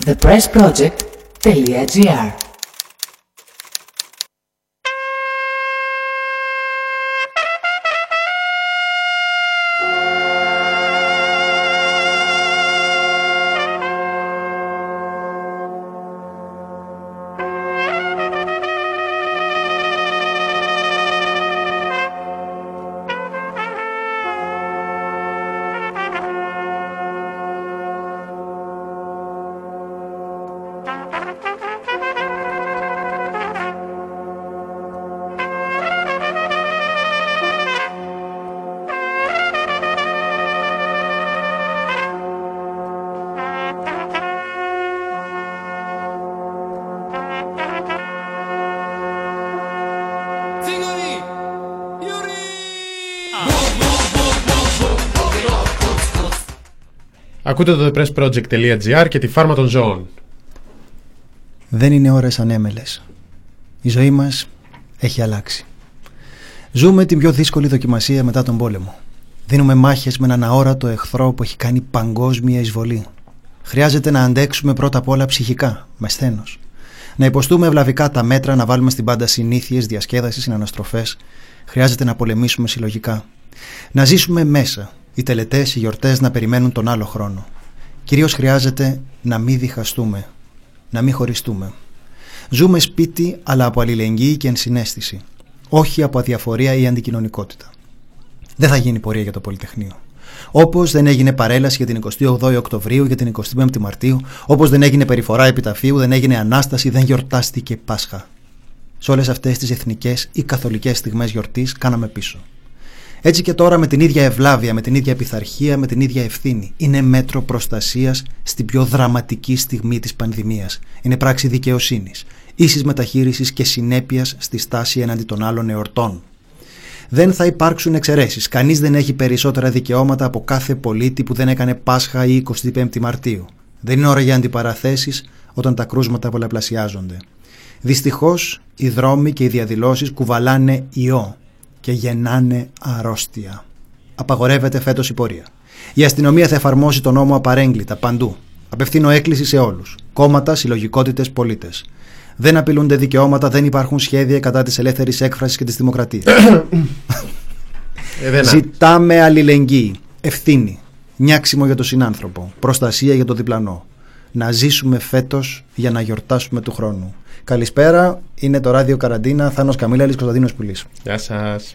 thepressproject.gr. Ακούτε το thepressproject.gr και τη φάρμα των ζώων. Δεν είναι ώρες ανέμελες. Η ζωή μας έχει αλλάξει. Ζούμε την πιο δύσκολη δοκιμασία μετά τον πόλεμο. Δίνουμε μάχες με έναν αόρατο εχθρό που έχει κάνει παγκόσμια εισβολή. Χρειάζεται να αντέξουμε πρώτα απ' όλα ψυχικά, με σθένος. Να υποστούμε ευλαβικά τα μέτρα, να βάλουμε στην πάντα συνήθειες, διασκέδασης, συναναστροφές. Χρειάζεται να πολεμήσουμε συλλογικά. Να ζήσουμε μέσα. Οι τελετές, οι γιορτές να περιμένουν τον άλλο χρόνο. Κυρίως χρειάζεται να μην διχαστούμε, να μην χωριστούμε. Ζούμε σπίτι, αλλά από αλληλεγγύη και ενσυναίσθηση. Όχι από αδιαφορία ή αντικοινωνικότητα. Δεν θα γίνει πορεία για το Πολυτεχνείο. Όπως δεν έγινε παρέλαση για την 28η Οκτωβρίου, για την 25η Μαρτίου, όπως δεν έγινε περιφορά επιταφείου, δεν έγινε Ανάσταση, δεν γιορτάστηκε Πάσχα. Σε όλες αυτές τις εθνικές ή καθολικές στιγμές γιορτής κάναμε πίσω. Έτσι και τώρα με την ίδια ευλάβεια, με την ίδια πειθαρχία, με την ίδια ευθύνη. Είναι μέτρο προστασίας στην πιο δραματική στιγμή της πανδημίας. Είναι πράξη δικαιοσύνης, ίσης μεταχείρισης και συνέπειας στη στάση εναντί των άλλων εορτών. Δεν θα υπάρξουν εξαιρέσεις. Κανείς δεν έχει περισσότερα δικαιώματα από κάθε πολίτη που δεν έκανε Πάσχα ή 25η Μαρτίου. Δεν είναι ώρα για αντιπαραθέσεις όταν τα κρούσματα πολλαπλασιάζονται. Δυστυχώς οι δρόμοι και οι διαδηλώσεις κουβαλάνε ιό και γεννάνε αρρώστια. Απαγορεύεται φέτος η πορεία. Η αστυνομία θα εφαρμόσει τον νόμο απαρέγκλιτα παντού. Απευθύνω έκκληση σε όλους. Κόμματα, συλλογικότητες, πολίτες. Δεν απειλούνται δικαιώματα, δεν υπάρχουν σχέδια κατά της ελεύθερης έκφρασης και της δημοκρατίας. Ζητάμε αλληλεγγύη, ευθύνη, νιάξιμο για τον συνάνθρωπο, προστασία για τον διπλανό. Να ζήσουμε φέτος για να γιορτάσουμε του χρόνου. Καλησπέρα, είναι το ράδιο Καραντίνα, Θάνος Καμίλαλης, Κωνσταντίνος Πουλής. Γεια σας.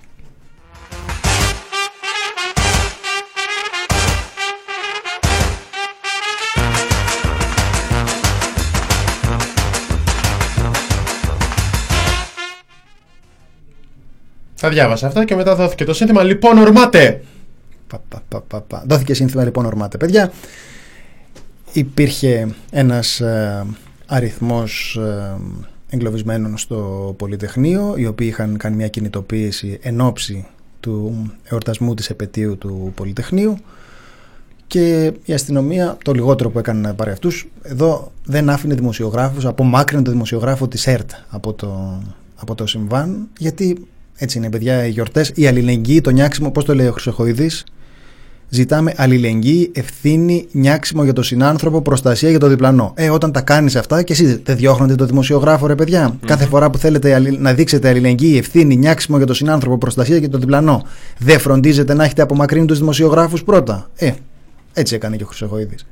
Τα διάβασα αυτά και μετά δόθηκε το σύνθημα «Λοιπόν ορμάτε». Δόθηκε σύνθημα «Λοιπόν ορμάτε». Παιδιά, υπήρχε ένας αριθμός εγκλωβισμένων στο Πολυτεχνείο, οι οποίοι είχαν κάνει μια κινητοποίηση εν ώψη του εορτασμού της επετείου του Πολυτεχνείου, και η αστυνομία το λιγότερο που έκανε να πάρει αυτούς, εδώ δεν άφηνε δημοσιογράφους, απομάκρυνε το δημοσιογράφο της ΕΡΤ από το συμβάν, γιατί έτσι είναι, παιδιά, οι γιορτές, η αλληλεγγύη, το νιάξιμο, πώς το λέει ο Χρυσοχοίδης, ζητάμε αλληλεγγύη, ευθύνη, νιάξιμο για τον συνάνθρωπο, προστασία για τον διπλανό. Όταν τα κάνεις αυτά, και εσείς δεν διώχνετε το δημοσιογράφο, ρε παιδιά? Κάθε φορά που θέλετε να δείξετε αλληλεγγύη, ευθύνη, νιάξιμο για τον συνάνθρωπο, προστασία για τον διπλανό, δεν φροντίζετε να έχετε απομακρύνει τους δημοσιογράφους πρώτα? Έτσι έκανε και ο Χρυσοχοίδης.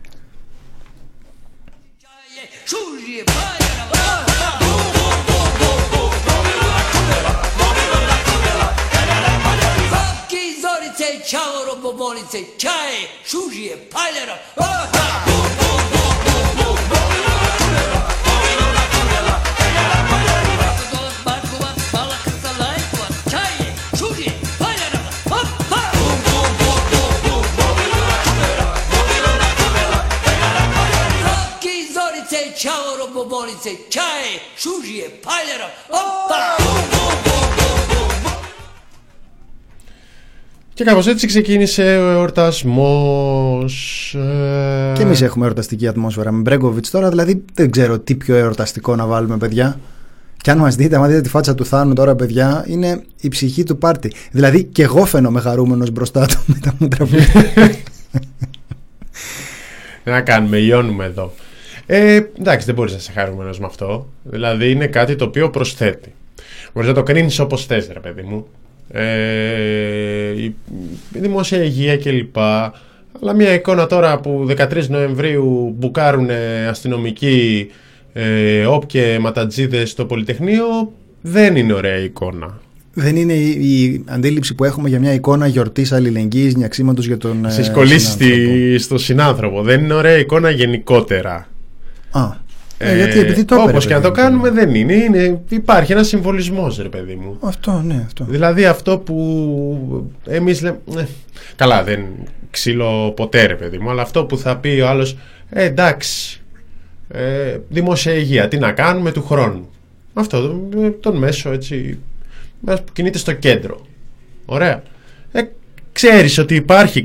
Και κάπως έτσι ξεκίνησε ο εορτασμός. Και εμείς έχουμε εορταστική ατμόσφαιρα με Μπρέγκοβιτς τώρα, δηλαδή δεν ξέρω τι πιο εορταστικό να βάλουμε, παιδιά. Και αν μας δείτε, άμα δείτε τη φάτσα του Θάνου τώρα, παιδιά, είναι η ψυχή του πάρτι. Δηλαδή και εγώ φαίνομαι χαρούμενος μπροστά του με τα μούτρα που... Να κάνουμε, λιώνουμε εδώ. Εντάξει, δεν μπορείς να είσαι χαρούμενος με αυτό. Δηλαδή είναι κάτι το οποίο προσθέτει. Μπορείς να το κρίνεις όπως θες, ρε παιδί μου. Η δημόσια υγεία κλπ. Αλλά μια εικόνα τώρα που 13 Νοεμβρίου μπουκάρουν αστυνομικοί όποιε ματατζίδες στο Πολυτεχνείο, δεν είναι ωραία εικόνα. Δεν είναι η αντίληψη που έχουμε για μια εικόνα γιορτής αλληλεγγύης, νιαξίματος για τον Στις κολλήσεις στο συνάνθρωπο. Δεν είναι ωραία εικόνα γενικότερα. Γιατί επειδή το όπως και να το κάνουμε δεν είναι. Υπάρχει ένας συμβολισμός, ρε παιδί μου. Αυτό, ναι, αυτό. Δηλαδή αυτό που εμείς λέμε. Καλά, δεν ξύλο ποτέ, ρε παιδί μου, αλλά αυτό που θα πει ο άλλος, εντάξει, δημόσια υγεία, τι να κάνουμε του χρόνου. Αυτό τον μέσο έτσι που κινείται στο κέντρο. Ωραία. Ξέρεις ότι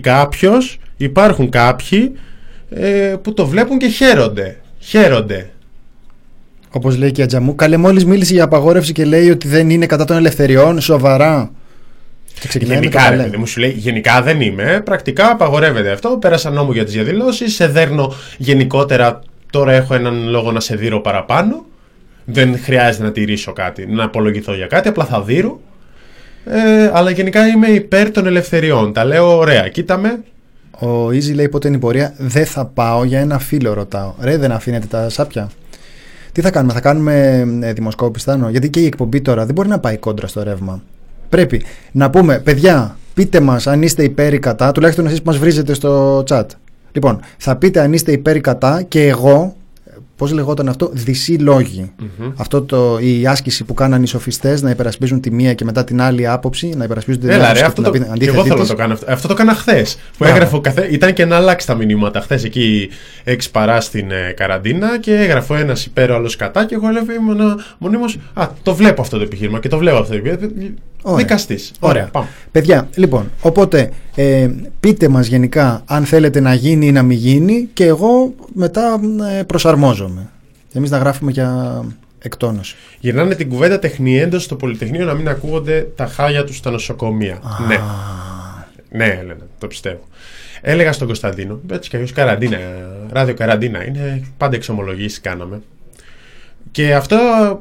υπάρχουν κάποιοι που το βλέπουν και χαίρονται. Όπως λέει και η Ατζαμού, καλέ, μόλις μίλησε για απαγόρευση και λέει ότι δεν είναι κατά των ελευθεριών, σοβαρά. Γενικά, μου σου λέει, γενικά δεν είμαι. Πρακτικά απαγορεύεται αυτό. Πέρασα νόμο για τις διαδηλώσεις. Σε δέρνω γενικότερα. Τώρα έχω έναν λόγο να σε δείρω παραπάνω. Δεν χρειάζεται να τηρήσω κάτι, να απολογηθώ για κάτι. Απλά θα δείρω. Αλλά γενικά είμαι υπέρ των ελευθεριών. Τα λέω ωραία. Κοίτα με. Ο Easy λέει πότε είναι η πορεία. Δεν θα πάω, για ένα φίλο ρωτάω. Ρε, δεν αφήνετε τα σάπια. Τι θα κάνουμε δημοσκόπηση, Θάνο? Γιατί και η εκπομπή τώρα δεν μπορεί να πάει κόντρα στο ρεύμα. Πρέπει να πούμε, παιδιά, πείτε μας αν είστε υπέρ ή κατά, τουλάχιστον εσείς που μας βρίζετε στο chat. Λοιπόν, θα πείτε αν είστε υπέρ ή κατά και εγώ, πώς λεγόταν αυτό, δυσί λόγοι. Αυτό η άσκηση που κάναν οι σοφιστές να υπερασπίζουν τη μία και μετά την άλλη άποψη, να υπερασπίζουν την άλλη άποψη. Και εγώ θέλω να το κάνω αυτό. Αυτό το έκανα χθες. Που έγραφε ήταν και να αλλάξει τα μηνύματα. Χθες εκεί 6 παρά στην καραντίνα και έγραφε ένας υπέρ, ο άλλος κατά. Και εγώ έλεγα μονίμως, το βλέπω αυτό το επιχείρημα και το βλέπω αυτό το επιχείρημα. Δικαστής. Ωραία. Πάμε. Παιδιά, λοιπόν, οπότε πείτε μας γενικά αν θέλετε να γίνει ή να μην γίνει και εγώ μετά προσαρμόζομαι. Εμείς να γράφουμε για εκτόνωση. Γυρνάνε την κουβέντα τεχνιέντος στο Πολυτεχνείο να μην ακούγονται τα χάλια τους στα νοσοκομεία. Ναι, Έλενα, το πιστεύω. Έλεγα στον Κωνσταντίνο, έτσι κι αλλιώς καραντίνα, ράδιο καραντίνα είναι, πάντα εξομολογήσεις κάναμε. Και αυτό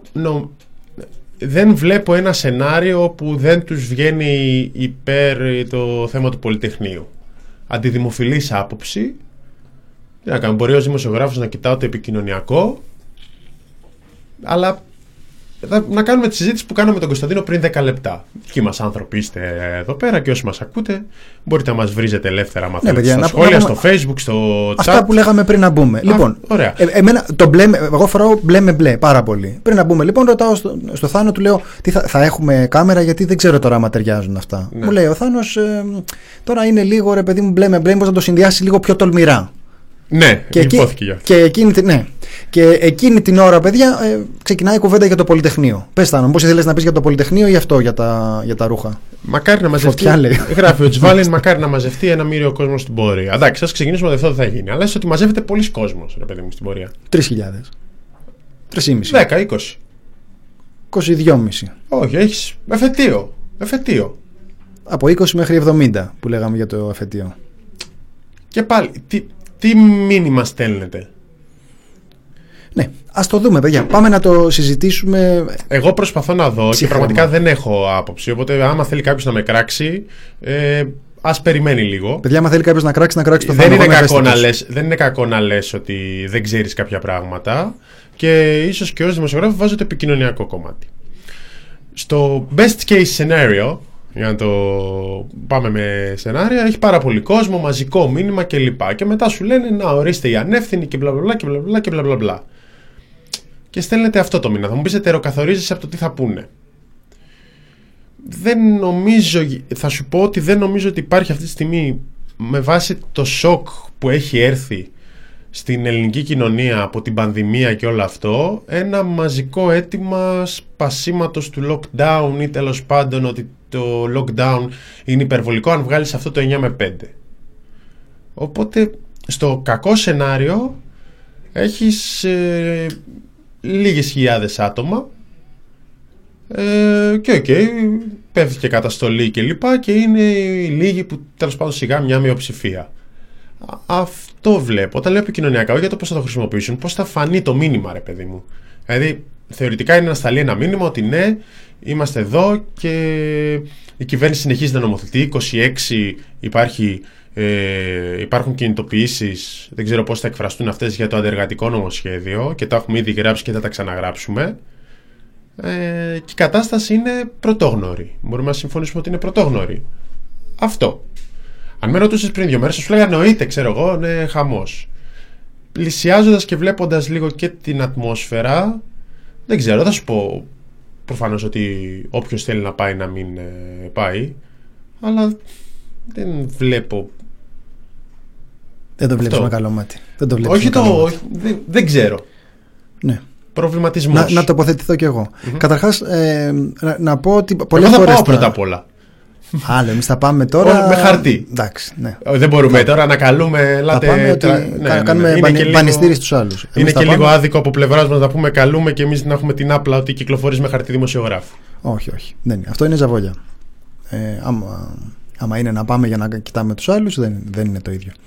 δεν βλέπω ένα σενάριο που δεν τους βγαίνει υπέρ το θέμα του Πολυτεχνείου. Αντιδημοφιλής άποψη. Τι να κάνω, μπορεί ως δημοσιογράφος να κοιτάω το επικοινωνιακό, αλλά να κάνουμε τη συζήτηση που κάναμε με τον Κωνσταντίνο πριν 10 λεπτά. Δικοί μας άνθρωποι είστε εδώ πέρα και όσοι μας ακούτε, μπορείτε να μας βρίζετε ελεύθερα στα σχόλια, στο Facebook, στο chat. Αυτά που λέγαμε πριν να μπούμε. Λοιπόν, ωραία. Εμένα εγώ φοράω μπλε με μπλε πάρα πολύ. Πριν να μπούμε, λοιπόν, ρωτάω στο Θάνο, του λέω τι θα έχουμε κάμερα, γιατί δεν ξέρω τώρα άμα ταιριάζουν αυτά. Ναι. Μου λέει ο Θάνος, τώρα είναι λίγο, ρε παιδί μου, μπλε με μπλε, μήπως να το συνδυάσει λίγο πιο τολμηρά. Ναι, υπόθηκε γι' αυτό. Και εκείνη την ώρα, παιδιά, ξεκινάει η κουβέντα για το Πολυτεχνείο. Πες, Θάνο, πώς ήθελες να πεις για το Πολυτεχνείο ή αυτό για τα ρούχα? Μακάρι να μαζευτεί. Γράφει ο Τσβάλιν, μακάρι να μαζευτεί ένα μύριο κόσμο στην πορεία. Εντάξει, ας ξεκινήσουμε, αυτό δεν θα γίνει. Αλλά ότι μαζεύεται πολλοί κόσμος, ρε παιδί μου, στην πορεία. 3.000. 3.500. 10, 20. 22,5. Όχι, έχεις εφετείο. Από 20 μέχρι 70 που λέγαμε για το εφετείο. Και πάλι, τι μήνυμα στέλνετε? Ναι, ας το δούμε, παιδιά. Πάμε να το συζητήσουμε. Εγώ προσπαθώ να δω και πραγματικά δεν έχω άποψη. Οπότε, άμα θέλει κάποιος να με κράξει, ας περιμένει λίγο. Παιδιά, άμα θέλει κάποιος να κράξει το δεν είναι κακό να λες ότι δεν ξέρεις κάποια πράγματα. Και ίσως και ως δημοσιογράφο βάζω το επικοινωνιακό κομμάτι. Στο best case scenario, για να το πάμε με σενάρια, έχει πάρα πολύ κόσμο, μαζικό μήνυμα κλπ. Και μετά σου λένε να ορίστε οι ανεύθυνοι και μπλα μπλα μπλα. Και στέλνετε αυτό το μήνα. Θα μου πεις ετεροκαθορίζεσαι από το τι θα πούνε. Θα σου πω ότι δεν νομίζω ότι υπάρχει αυτή τη στιγμή, με βάση το σοκ που έχει έρθει στην ελληνική κοινωνία από την πανδημία και όλο αυτό, ένα μαζικό αίτημα σπασίματος του lockdown ή τέλος πάντων ότι το lockdown είναι υπερβολικό αν βγάλεις αυτό το 9 με 5. Οπότε στο κακό σενάριο έχεις λίγες χιλιάδες άτομα και πέφτει και καταστολή και λοιπά και είναι οι λίγοι που τέλος πάντων σιγά μια μειοψηφία. Αυτό βλέπω. Όταν λέω επικοινωνιακά, όχι για το πώς θα το χρησιμοποιήσουν, πώς θα φανεί το μήνυμα, ρε παιδί μου. Δηλαδή, θεωρητικά είναι να σταλεί ένα μήνυμα ότι ναι, είμαστε εδώ και η κυβέρνηση συνεχίζει να νομοθετεί. 26 υπάρχουν κινητοποιήσεις, δεν ξέρω πώς θα εκφραστούν αυτές, για το αντεργατικό νομοσχέδιο και τα έχουμε ήδη γράψει και θα τα ξαναγράψουμε. Και η κατάσταση είναι πρωτόγνωρη. Μπορούμε να συμφωνήσουμε ότι είναι πρωτόγνωρη. Αυτό. Αν με ρωτούσες πριν 2 μέρες, θα σου λέγανε εννοείται, ξέρω εγώ, είναι χαμός. Πλησιάζοντας και βλέποντας λίγο και την ατμόσφαιρα, δεν ξέρω, θα σου πω προφανώς ότι όποιος θέλει να πάει να μην πάει, αλλά δεν βλέπω. Δεν το βλέπεις με καλό μάτι. Όχι, δεν ξέρω. Ναι. Προβληματισμός. Να τοποθετηθώ κι εγώ. Καταρχάς, να πω ότι πολλές φορές. Θα πάω πρώτα απ' όλα. Άλλο, εμείς θα πάμε τώρα. Με χαρτί. Εντάξει, ναι. Δεν μπορούμε τώρα να καλούμε. Θα πάμε κάνουμε μπανιστήρι στους άλλους. Είναι και λίγο άδικο από πλευράς μας να πούμε καλούμε και εμείς να έχουμε την άπλα ότι κυκλοφορείς με χαρτί δημοσιογράφου. Όχι. Αυτό είναι ζαβόλια. Άμα είναι να πάμε για να κοιτάμε τους άλλους, δεν είναι το ίδιο.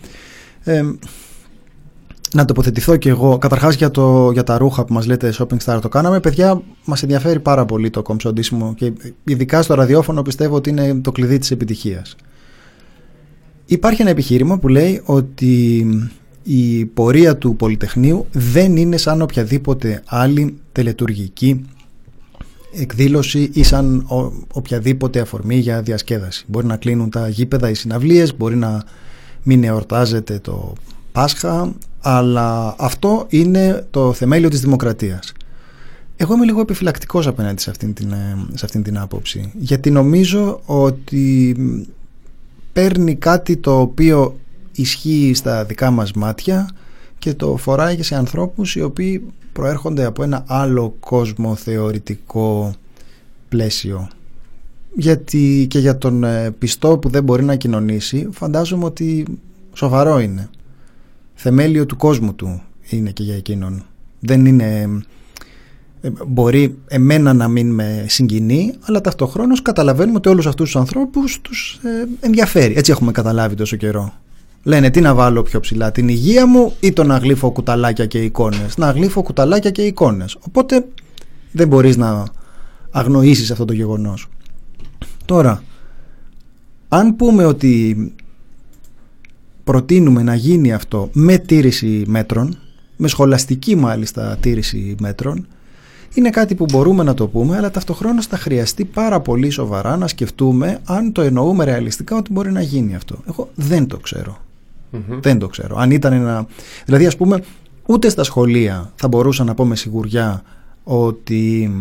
Να τοποθετηθώ και εγώ. Καταρχάς για τα ρούχα που μας λέτε shopping star το κάναμε. Παιδιά, μας ενδιαφέρει πάρα πολύ το κομψοντήσιμο και ειδικά στο ραδιόφωνο πιστεύω ότι είναι το κλειδί της επιτυχίας. Υπάρχει ένα επιχείρημα που λέει ότι η πορεία του Πολυτεχνείου δεν είναι σαν οποιαδήποτε άλλη τελετουργική εκδήλωση ή σαν οποιαδήποτε αφορμή για διασκέδαση. Μπορεί να κλείνουν τα γήπεδα, οι συναυλίες, μπορεί να μην εορτάζεται το Πάσχα, αλλά αυτό είναι το θεμέλιο της δημοκρατίας. Εγώ είμαι λίγο επιφυλακτικός απέναντι σε αυτήν την άποψη, γιατί νομίζω ότι παίρνει κάτι το οποίο ισχύει στα δικά μας μάτια και το φοράει και σε ανθρώπους οι οποίοι προέρχονται από ένα άλλο κόσμο θεωρητικό πλαίσιο. Γιατί και για τον πιστό που δεν μπορεί να κοινωνήσει, φαντάζομαι ότι σοβαρό είναι. Θεμέλιο του κόσμου του είναι και για εκείνον. Δεν είναι. Μπορεί εμένα να μην με συγκινεί, αλλά ταυτοχρόνως καταλαβαίνουμε ότι όλους αυτούς τους ανθρώπους τους ενδιαφέρει. Έτσι έχουμε καταλάβει τόσο καιρό. Λένε τι να βάλω πιο ψηλά, την υγεία μου ή το να γλύφω κουταλάκια και εικόνες. Να γλύφω κουταλάκια και εικόνες. Οπότε δεν μπορείς να αγνοήσεις αυτό το γεγονός. Τώρα, αν πούμε ότι προτείνουμε να γίνει αυτό με τήρηση μέτρων, με σχολαστική μάλιστα τήρηση μέτρων, είναι κάτι που μπορούμε να το πούμε, αλλά ταυτοχρόνως θα χρειαστεί πάρα πολύ σοβαρά να σκεφτούμε αν το εννοούμε ρεαλιστικά ότι μπορεί να γίνει αυτό. Εγώ δεν το ξέρω. Δεν το ξέρω. Αν ήταν δηλαδή, ας πούμε, ούτε στα σχολεία θα μπορούσα να πω με σιγουριά ότι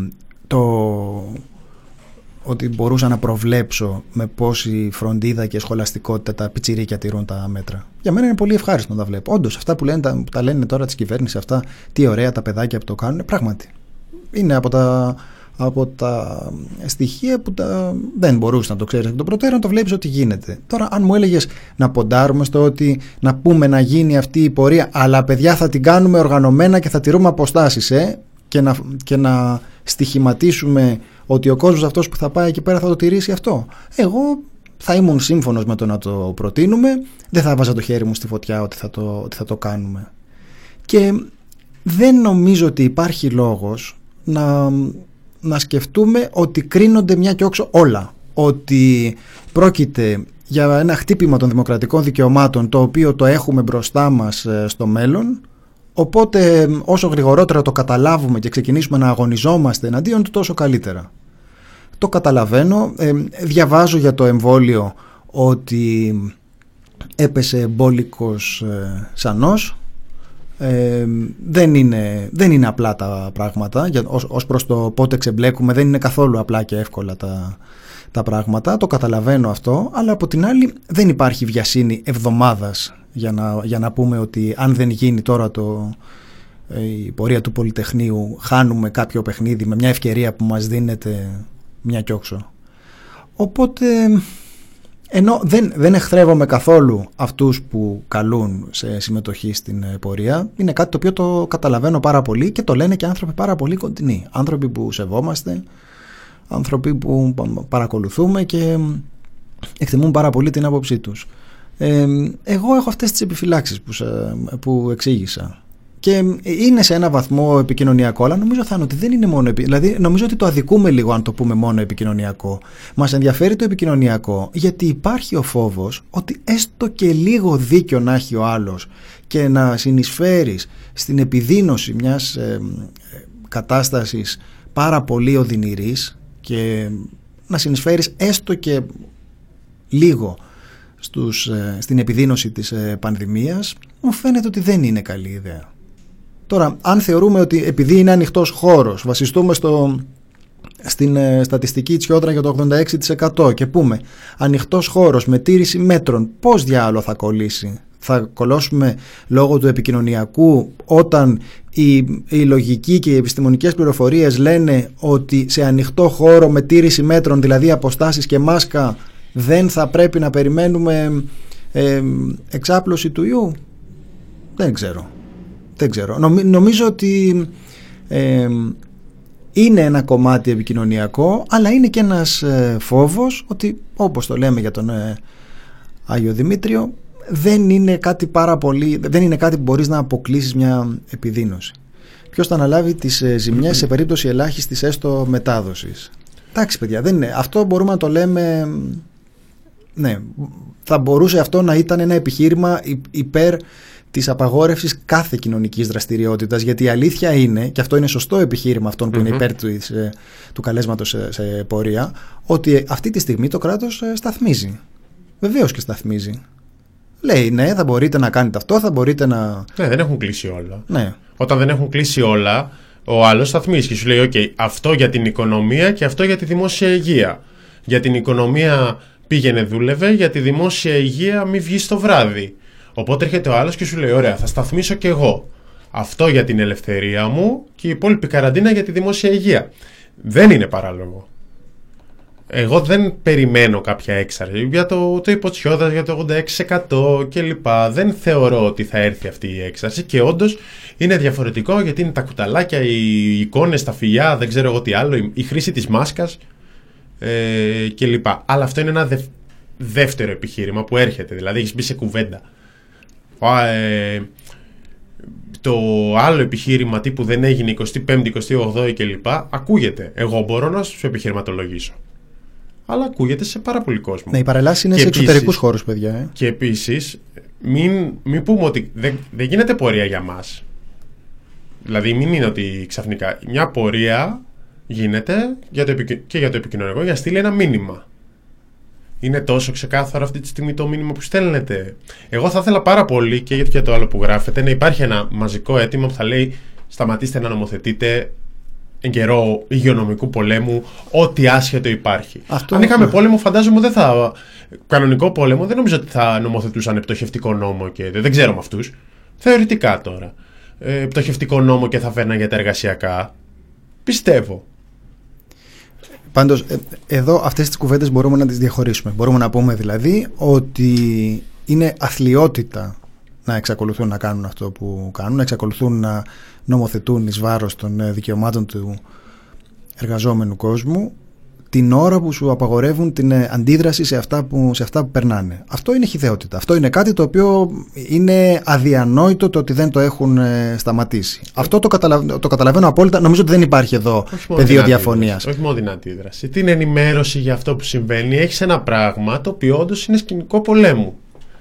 μπορούσα να προβλέψω με πόση φροντίδα και σχολαστικότητα τα πιτσιρίκια τηρούν τα μέτρα. Για μένα είναι πολύ ευχάριστο να τα βλέπω. Όντως, αυτά που τα λένε τώρα της κυβέρνησης, αυτά τι ωραία τα παιδάκια που το κάνουν, πράγματι. Είναι από τα στοιχεία που δεν μπορούσε να το ξέρεις από τον προτέρων, το βλέπεις ότι γίνεται. Τώρα, αν μου έλεγες να ποντάρουμε στο ότι να πούμε να γίνει αυτή η πορεία, αλλά παιδιά θα την κάνουμε οργανωμένα και θα τηρούμε αποστάσεις, και να στοιχηματίσουμε ότι ο κόσμος αυτός που θα πάει εκεί πέρα θα το τηρήσει αυτό. Εγώ θα ήμουν σύμφωνος με το να το προτείνουμε, δεν θα βάζα το χέρι μου στη φωτιά ότι θα το κάνουμε. Και δεν νομίζω ότι υπάρχει λόγος να σκεφτούμε ότι κρίνονται μια και όξο όλα. Ότι πρόκειται για ένα χτύπημα των δημοκρατικών δικαιωμάτων το οποίο το έχουμε μπροστά μας στο μέλλον. Οπότε όσο γρηγορότερα το καταλάβουμε και ξεκινήσουμε να αγωνιζόμαστε εναντίον του, τόσο καλύτερα. Το καταλαβαίνω. Διαβάζω για το εμβόλιο ότι έπεσε μπόλικος σανός. Δεν είναι απλά τα πράγματα. Ως προς το πότε ξεμπλέκουμε, δεν είναι καθόλου απλά και εύκολα τα πράγματα. Το καταλαβαίνω αυτό. Αλλά από την άλλη δεν υπάρχει βιασύνη εβδομάδας για να πούμε ότι αν δεν γίνει τώρα η πορεία του Πολυτεχνείου, χάνουμε κάποιο παιχνίδι με μια ευκαιρία που μας δίνεται μια κι όξο. Οπότε, ενώ δεν εχθρεύομαι καθόλου αυτούς που καλούν σε συμμετοχή στην πορεία, είναι κάτι το οποίο το καταλαβαίνω πάρα πολύ και το λένε και άνθρωποι πάρα πολύ κοντινοί. Άνθρωποι που σεβόμαστε, άνθρωποι που παρακολουθούμε και εκτιμούν πάρα πολύ την άποψή τους. Εγώ έχω αυτές τις επιφυλάξεις που εξήγησα. Και είναι σε ένα βαθμό επικοινωνιακό, αλλά νομίζω ότι δεν είναι μόνο δηλαδή νομίζω ότι το αδικούμε λίγο αν το πούμε μόνο επικοινωνιακό. Μας ενδιαφέρει το επικοινωνιακό γιατί υπάρχει ο φόβος ότι έστω και λίγο δίκιο να έχει ο άλλος και να συνεισφέρεις στην επιδείνωση μιας κατάστασης πάρα πολύ οδυνηρής και να συνεισφέρεις έστω και λίγο στην επιδείνωση της πανδημίας, μου φαίνεται ότι δεν είναι καλή ιδέα. Τώρα, αν θεωρούμε ότι επειδή είναι ανοιχτός χώρος, βασιστούμε στην στατιστική Τσιόδρα για το 86% και πούμε ανοιχτός χώρος με τήρηση μέτρων, πώς διάλογο θα κολλήσει? Θα κολλώσουμε λόγω του επικοινωνιακού όταν η λογική και οι επιστημονικές πληροφορίες λένε ότι σε ανοιχτό χώρο με τήρηση μέτρων, δηλαδή αποστάσεις και μάσκα, δεν θα πρέπει να περιμένουμε εξάπλωση του ιού? Δεν ξέρω. Νομίζω ότι είναι ένα κομμάτι επικοινωνιακό, αλλά είναι και ένας φόβος ότι, όπως το λέμε για τον Άγιο Δημήτριο, δεν είναι κάτι που μπορείς να αποκλείσεις μια επιδείνωση. Ποιος θα αναλάβει τις ζημιές σε περίπτωση ελάχιστης έστω μετάδοσης? Εντάξει παιδιά, δεν είναι. Αυτό μπορούμε να το λέμε. Ναι, θα μπορούσε αυτό να ήταν ένα επιχείρημα υπέρ της απαγόρευσης κάθε κοινωνικής δραστηριότητας, γιατί η αλήθεια είναι, και αυτό είναι σωστό επιχείρημα αυτών που είναι υπέρ του καλέσματος σε πορεία, ότι αυτή τη στιγμή το κράτος σταθμίζει. Βεβαίως και σταθμίζει. Λέει ναι, θα μπορείτε να κάνετε αυτό, θα μπορείτε να... Ναι, δεν έχουν κλείσει όλα. Ναι. Όταν δεν έχουν κλείσει όλα, ο άλλος σταθμίζει και σου λέει «ΟΚ, αυτό για την οικονομία και αυτό για τη δημόσια υγεία. Για την οικονομία πήγαινε δούλευε, για τη δημόσια υγεία μη βγεις το βράδυ». Οπότε έρχεται ο άλλος και σου λέει «Ωραία, θα σταθμίσω κι εγώ. Αυτό για την ελευθερία μου και η υπόλοιπη καραντίνα για τη δημόσια υγεία». Δεν είναι παράλογο. Εγώ δεν περιμένω κάποια έξαρση. Για το υποτσιώδας, για το 86% κλπ. Δεν θεωρώ ότι θα έρθει αυτή η έξαρση και όντως είναι διαφορετικό γιατί είναι τα κουταλάκια, οι εικόνες, τα φιλιά, δεν ξέρω εγώ τι άλλο, η χρήση της μάσκας κλπ. Αλλά αυτό είναι ένα δεύτερο επιχείρημα που έρχεται, δηλαδή έχεις μπει σε κουβέντα. Το άλλο επιχείρημα τύπου δεν έγινε 25η, 28η κλπ. Ακούγεται. Εγώ μπορώ να σου επιχειρηματολογήσω. Αλλά ακούγεται σε πάρα πολύ κόσμο. Ναι, οι παρελάσεις είναι και σε εξωτερικούς χώρους, παιδιά. Και επίσης, μην πούμε ότι δεν γίνεται πορεία για μας. Δηλαδή, μην είναι ότι ξαφνικά μια πορεία γίνεται και για το επικοινωνικό για να στείλει ένα μήνυμα. Είναι τόσο ξεκάθαρο αυτή τη στιγμή το μήνυμα που στέλνετε? Εγώ θα ήθελα πάρα πολύ και για το άλλο που γράφετε να υπάρχει ένα μαζικό αίτημα που θα λέει σταματήστε να νομοθετείτε εν καιρό υγειονομικού πολέμου, ό,τι άσχετο υπάρχει. Αν είχαμε πόλεμο, φαντάζομαι δεν θα. Κανονικό πόλεμο, δεν νομίζω ότι θα νομοθετούσαν πτωχευτικό νόμο και δεν ξέρω με αυτούς. Θεωρητικά τώρα. Πτωχευτικό νόμο και θα φέρναν για τα εργασιακά. Πιστεύω. Πάντως, εδώ αυτές τις κουβέντες μπορούμε να τις διαχωρίσουμε. Μπορούμε να πούμε δηλαδή ότι είναι αθλιότητα να εξακολουθούν να κάνουν αυτό που κάνουν, να εξακολουθούν να νομοθετούν εις βάρος των δικαιωμάτων του εργαζόμενου κόσμου την ώρα που σου απαγορεύουν την αντίδραση σε αυτά που περνάνε. Αυτό είναι χυδαιότητα. Αυτό είναι κάτι το οποίο είναι αδιανόητο το ότι δεν το έχουν σταματήσει. Αυτό το καταλαβαίνω απόλυτα. Νομίζω ότι δεν υπάρχει εδώ πεδίο διαφωνίας. Όχι μόνο την αντίδραση. Την ενημέρωση για αυτό που συμβαίνει. Έχεις ένα πράγμα το οποίο όντως είναι σκηνικό πολέμου.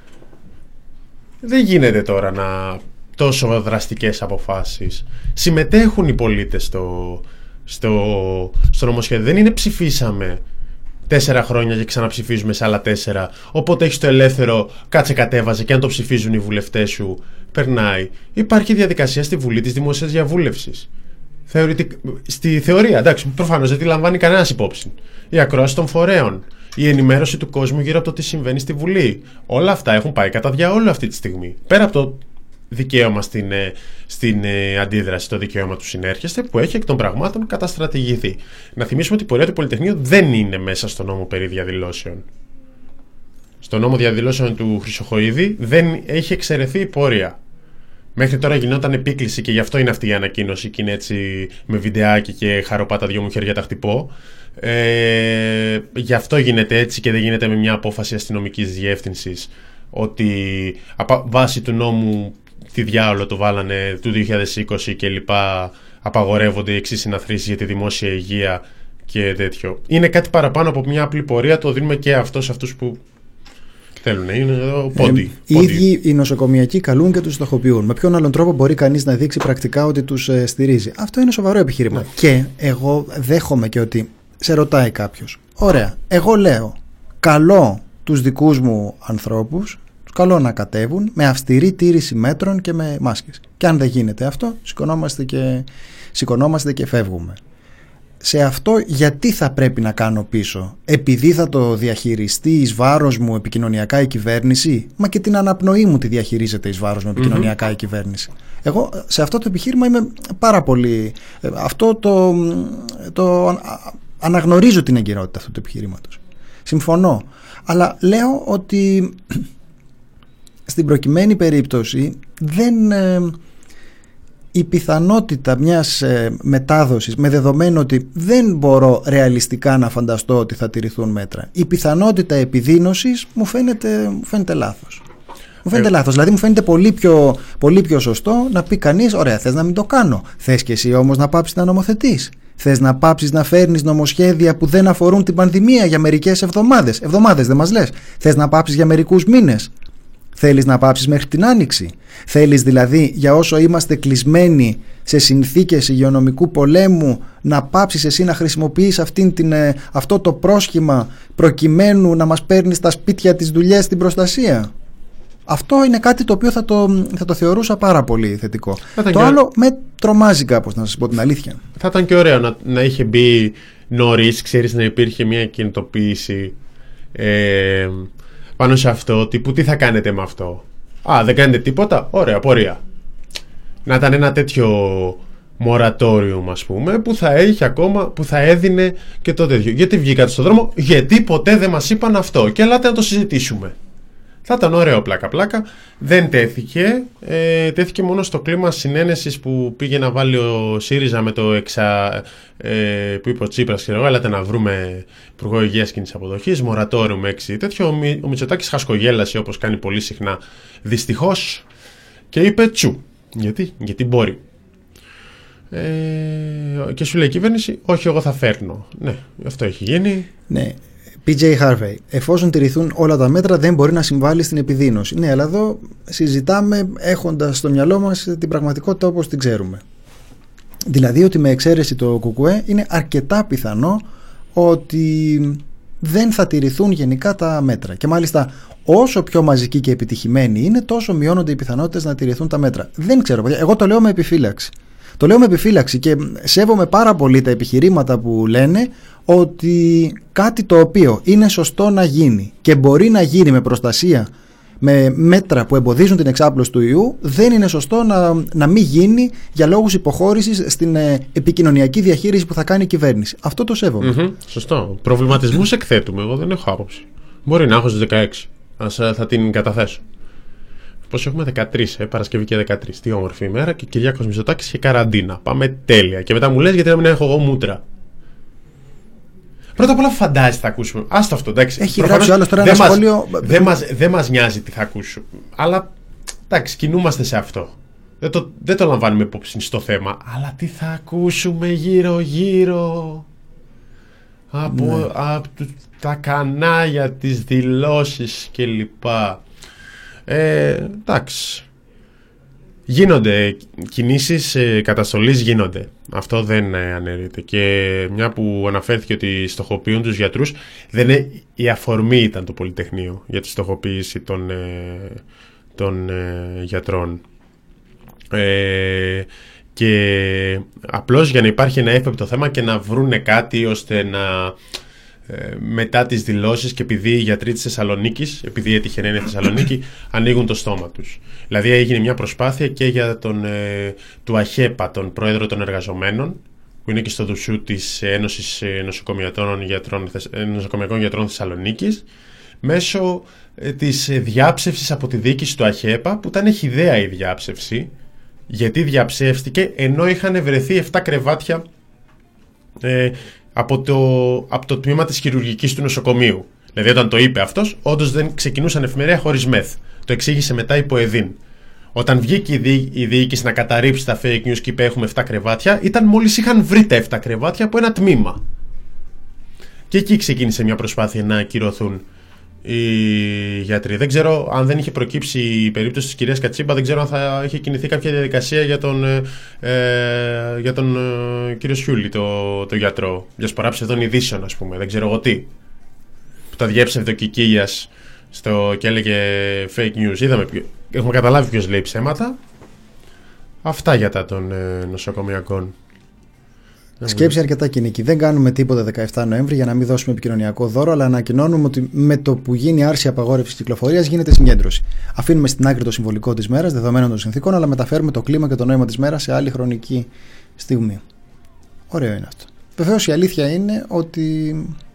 Δεν γίνεται τώρα να τόσο δραστικές αποφάσεις. Συμμετέχουν οι πολίτες στο νομοσχέδιο. Δεν είναι ψηφίσαμε 4 χρόνια και ξαναψηφίζουμε σε άλλα 4. Οπότε έχεις το ελεύθερο κάτσε κατέβαζε και αν το ψηφίζουν οι βουλευτές σου περνάει. Υπάρχει διαδικασία στη Βουλή της Δημοσίας Διαβούλευσης. Στη θεωρία, εντάξει, προφανώς δεν τη λαμβάνει κανένας υπόψη. Η ακρόαση των φορέων, η ενημέρωση του κόσμου γύρω από το τι συμβαίνει στη Βουλή. Όλα αυτά έχουν πάει κατά διαόλου αυτή τη στιγμή. Πέρα από το δικαίωμα στην αντίδραση, το δικαίωμα του συνέρχεστε, που έχει εκ των πραγμάτων καταστρατηγηθεί. Να θυμίσουμε ότι η πορεία του Πολυτεχνείου δεν είναι μέσα στο νόμο περί διαδηλώσεων. Στο νόμο διαδηλώσεων του Χρυσοχοΐδη δεν έχει εξαιρεθεί η πορεία. Μέχρι τώρα γινόταν επίκληση και γι' αυτό είναι αυτή η ανακοίνωση και είναι έτσι με βιντεάκι και χαροπά τα δυο μου χέρια τα χτυπώ. Γι' αυτό γίνεται έτσι και δεν γίνεται με μια απόφαση αστυνομικής διεύθυνσης ότι βάσει του νόμου τι διάολο το βάλανε του 2020 και λοιπά, απαγορεύονται οι εξής συναθρήσεις για τη δημόσια υγεία και τέτοιο. Είναι κάτι παραπάνω από μια απλή πορεία, το δίνουμε και αυτό σε αυτούς που θέλουν. Είναι εδώ πόντι. Οι ίδιοι οι νοσοκομιακοί καλούν και τους στοχοποιούν. Με ποιον άλλον τρόπο μπορεί κανείς να δείξει πρακτικά ότι τους στηρίζει? Αυτό είναι σοβαρό επιχείρημα. Ναι. Και εγώ δέχομαι και ότι σε ρωτάει κάποιος. Ωραία, εγώ λέω, καλώ τους δικούς μου ανθρώπους, τους καλώ να κατέβουν με αυστηρή τήρηση μέτρων και με μάσκες. Και αν δεν γίνεται αυτό, σηκωνόμαστε και φεύγουμε. Σε αυτό γιατί θα πρέπει να κάνω πίσω? Επειδή θα το διαχειριστεί εις βάρος μου επικοινωνιακά η κυβέρνηση? Μα και την αναπνοή μου τη διαχειρίζεται εις βάρος μου επικοινωνιακά η κυβέρνηση. Εγώ σε αυτό το επιχείρημα είμαι πάρα πολύ... Αυτό το αναγνωρίζω την εγκυρότητα αυτού του επιχειρήματος. Συμφωνώ. Αλλά λέω ότι στην προκειμένη περίπτωση η πιθανότητα μιας μετάδοσης, με δεδομένο ότι δεν μπορώ ρεαλιστικά να φανταστώ ότι θα τηρηθούν μέτρα, η πιθανότητα επιδείνωσης μου φαίνεται λάθος. Μου φαίνεται λάθος. Δηλαδή μου φαίνεται πολύ πιο σωστό να πει κανείς, ωραία, θες να μην το κάνω, θες και εσύ όμως να πάψεις να νομοθετείς, θες να πάψεις να φέρνεις νομοσχέδια που δεν αφορούν την πανδημία για μερικές εβδομάδες δεν μας λες, θες να πάψεις για μερικούς μήνες, θέλεις να πάψεις μέχρι την Άνοιξη, θέλεις δηλαδή για όσο είμαστε κλεισμένοι σε συνθήκες υγειονομικού πολέμου να πάψεις εσύ να χρησιμοποιείς αυτό το πρόσχημα προκειμένου να μας παίρνεις στα σπίτια τις δουλειές στην προστασία? Αυτό είναι κάτι το οποίο θα το θεωρούσα πάρα πολύ θετικό. Το άλλο με τρομάζει κάπως, να σας πω την αλήθεια. Θα ήταν και ωραίο να είχε μπει νωρίς, ξέρεις, να υπήρχε μια κινητοποίηση πάνω σε αυτό, τύπου τι θα κάνετε με αυτό? Δεν κάνετε τίποτα? Ωραία, πορεία. Να ήταν ένα τέτοιο μορατόριο, ας πούμε, που θα έχει ακόμα, που θα έδινε και το τέτοιο. Γιατί βγήκατε στον δρόμο? Γιατί ποτέ δεν μας είπαν αυτό και ελάτε να το συζητήσουμε. Θα ήταν ωραίο πλάκα-πλάκα. Δεν τέθηκε. Τέθηκε μόνο στο κλίμα συνένεσης που πήγε να βάλει ο ΣΥΡΙΖΑ με το που είπε ο Τσίπρας, ξέρω εγώ, έλατε να βρούμε υπουργό υγείας κοινής αποδοχής, μορατόριο με 6 τέτοιο. Ο Μητσοτάκης χασκογέλασε όπως κάνει πολύ συχνά, δυστυχώς, και είπε τσου. Γιατί μπορεί. Και σου λέει η κυβέρνηση, όχι, εγώ θα φέρνω. Ναι, αυτό έχει γίνει. Ναι. PJ Harvey, εφόσον τηρηθούν όλα τα μέτρα δεν μπορεί να συμβάλλει στην επιδείνωση. Ναι, αλλά εδώ συζητάμε έχοντας στο μυαλό μας την πραγματικότητα όπως την ξέρουμε. Δηλαδή ότι με εξαίρεση το ΚΚΕ είναι αρκετά πιθανό ότι δεν θα τηρηθούν γενικά τα μέτρα. Και μάλιστα όσο πιο μαζική και επιτυχημένη είναι, τόσο μειώνονται οι πιθανότητες να τηρηθούν τα μέτρα. Δεν ξέρω, εγώ το λέω με επιφύλαξη. Το λέω με επιφύλαξη και σέβομαι πάρα πολύ τα επιχειρήματα που λένε ότι κάτι το οποίο είναι σωστό να γίνει και μπορεί να γίνει με προστασία, με μέτρα που εμποδίζουν την εξάπλωση του ιού, δεν είναι σωστό να μην γίνει για λόγους υποχώρησης στην επικοινωνιακή διαχείριση που θα κάνει η κυβέρνηση. Αυτό το σέβομαι. Σωστό. Προβληματισμούς εκθέτουμε. Εγώ δεν έχω άποψη. Μπορεί να έχω στις 16. Θα την καταθέσω. Πώς έχουμε 13, Παρασκευή και 13. Τι όμορφη ημέρα και Κυριάκος Μητσοτάκης και καραντίνα. Πάμε τέλεια. Και μετά μου λες γιατί να μην έχω εγώ μούτρα. Πρώτα απ' όλα φαντάζεσαι θα ακούσουμε. Άστο αυτό, εντάξει. Έχει γράψει άλλο τώρα ένα σχόλιο. Δεν μας νοιάζει τι θα ακούσουμε. Αλλά εντάξει, κινούμαστε σε αυτό. Δεν το λαμβάνουμε υπόψη στο θέμα. Αλλά τι θα ακούσουμε γύρω-γύρω. Από τα κανάλια, τις δηλώσεις κλπ. Εντάξει. Γίνονται κινήσεις καταστολής, γίνονται. Αυτό δεν αναιρείται. Και μια που αναφέρθηκε ότι στοχοποιούν τους γιατρούς, η αφορμή ήταν το Πολυτεχνείο για τη στοχοποίηση των γιατρών. Και απλώς για να υπάρχει ένα εύπεπτο θέμα και να βρούνε κάτι ώστε να... μετά τις δηλώσεις, και επειδή οι γιατροί της Θεσσαλονίκης, επειδή έτυχε να είναι Θεσσαλονίκη, ανοίγουν το στόμα τους. Δηλαδή έγινε μια προσπάθεια και για του ΑΧΕΠΑ, τον πρόεδρο των εργαζομένων, που είναι και στο δουσού της Ένωσης Νοσοκομιακών Γιατρών Θεσσαλονίκης, μέσω της διάψευσης από τη διοίκηση του ΑΧΕΠΑ, που ήταν χυδαία η διάψευση, γιατί διαψεύστηκε ενώ είχαν βρεθεί 7 κρεβάτια από το τμήμα της χειρουργικής του νοσοκομείου. Δηλαδή, όταν το είπε αυτός, όντως δεν ξεκινούσαν εφημερία χωρίς μεθ. Το εξήγησε μετά η Ποεδίν. Όταν βγήκε η διοίκηση να καταρρύψει τα fake news και είπε έχουμε 7 κρεβάτια, ήταν μόλις είχαν βρει τα 7 κρεβάτια από ένα τμήμα. Και εκεί ξεκίνησε μια προσπάθεια να ακυρωθούν οι γιατροί. Δεν ξέρω αν δεν είχε προκύψει η περίπτωση της κυρίας Κατσίμπα, δεν ξέρω αν θα είχε κινηθεί κάποια διαδικασία για τον κύριο Σιούλη, το γιατρό, για σπορά ψευδών ειδήσεων, ας πούμε. Δεν ξέρω εγώ τι. Που τα διέψευδε το Κικίλιας και έλεγε fake news. Έχουμε καταλάβει ποιος λέει ψέματα. Αυτά για τα των νοσοκομιακών. Σκέψη αρκετά κοινική. Δεν κάνουμε τίποτα 17 Νοέμβρη για να μην δώσουμε επικοινωνιακό δώρο, αλλά ανακοινώνουμε ότι με το που γίνει άρση απαγόρευση κυκλοφορίας γίνεται συγκέντρωση. Αφήνουμε στην άκρη το συμβολικό της μέρας, δεδομένων των συνθήκων, αλλά μεταφέρουμε το κλίμα και το νόημα της μέρας σε άλλη χρονική στιγμή. Ωραίο είναι αυτό. Βεβαίως η αλήθεια είναι ότι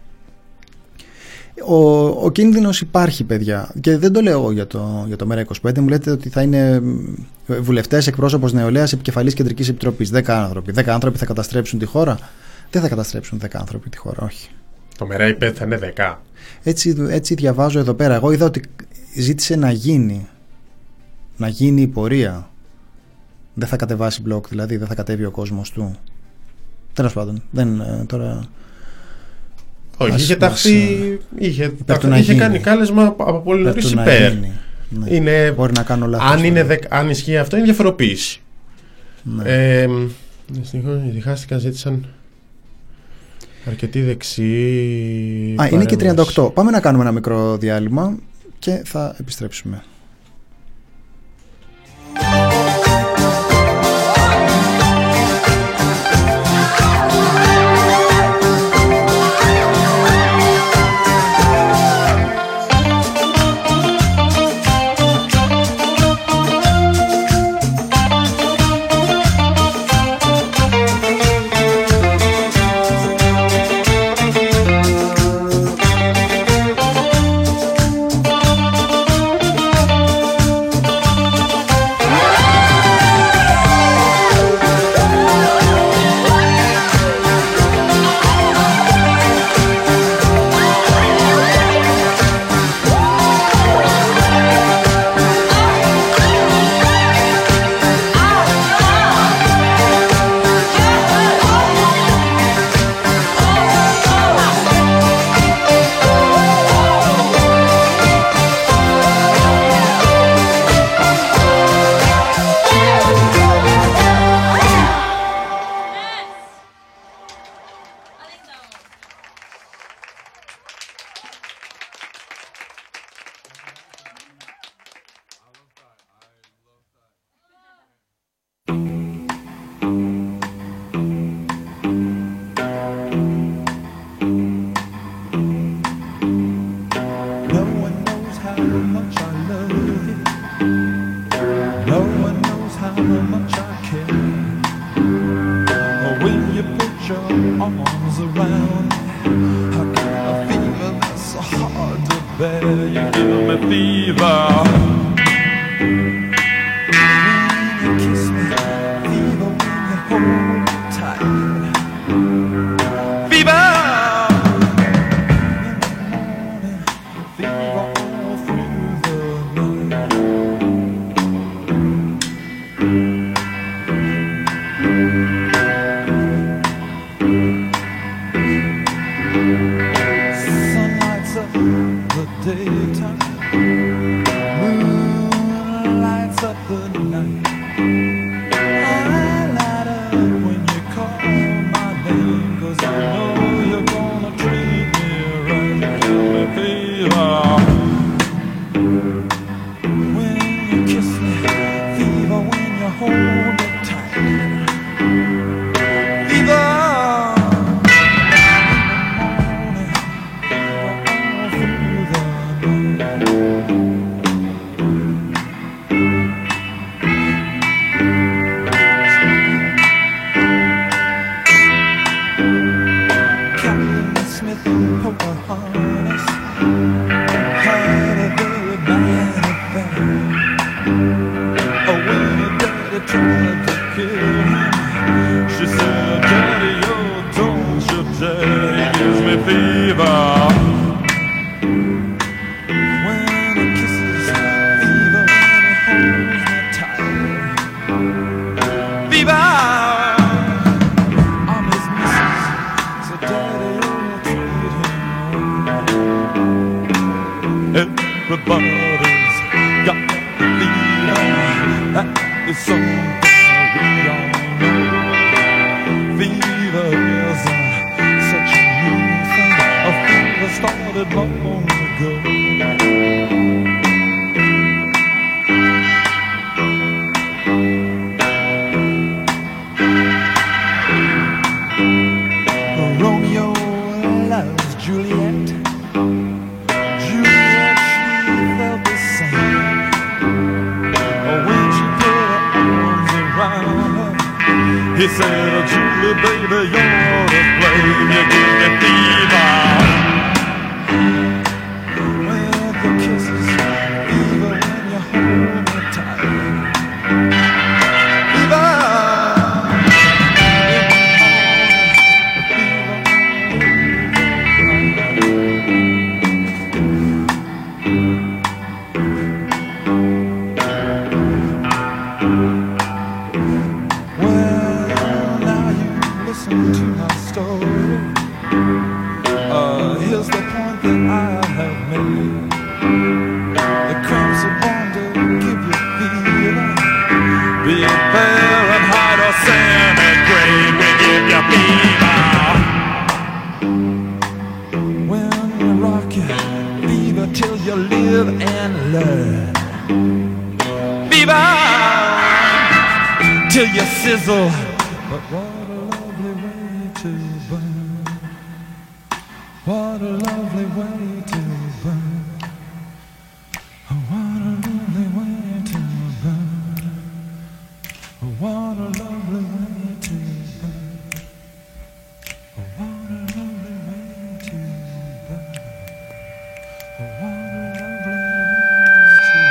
ο κίνδυνος υπάρχει, παιδιά. Και δεν το λέω για το ΜΕΡΑ25. Μου λέτε ότι θα είναι βουλευτές, εκπρόσωπος νεολαίας, επικεφαλής κεντρικής επιτροπής. 10 άνθρωποι. 10 άνθρωποι θα καταστρέψουν τη χώρα. Δεν θα καταστρέψουν 10 άνθρωποι τη χώρα, όχι. Το ΜΕΡΑ25 θα είναι 10. Έτσι διαβάζω εδώ πέρα. Εγώ είδα ότι ζήτησε να γίνει η πορεία. Δεν θα κατεβάσει μπλοκ, δηλαδή δεν θα κατέβει ο κόσμος του. Τέλος πάντων. Τώρα. Όχι, είχε κάνει κάλεσμα από πολύ νωρίς υπέρ. Ναι. Μπορεί να κάνω λάθος. Αν ισχύει αυτό, είναι διαφοροποίηση. Ναι. Διχάστηκαν, ζήτησαν αρκετοί δεξιοί. Είναι και 38. Πάμε να κάνουμε ένα μικρό διάλειμμα και θα επιστρέψουμε. Everybody's got the fever. That is something we all know. Fever is such a new thing. A fever started long ago. Romeo loves Juliet. Juliet, she felt the same. When she put her arms around her, he said, Julie, baby, you're to blame. You give me fever. When the kisses, fever when you hold me tight. Fever. To my story, here's the point that I have made. The cramps are born to give you fever. Be it Fahrenheit or centigrade, we give you fever. When we rock you, fever till you live and learn. Fever till you sizzle. But what a lovely way to burn. What a lovely way to burn. What a lovely way to burn. What a lovely way to burn. What a lovely way to burn. What a lovely way to burn.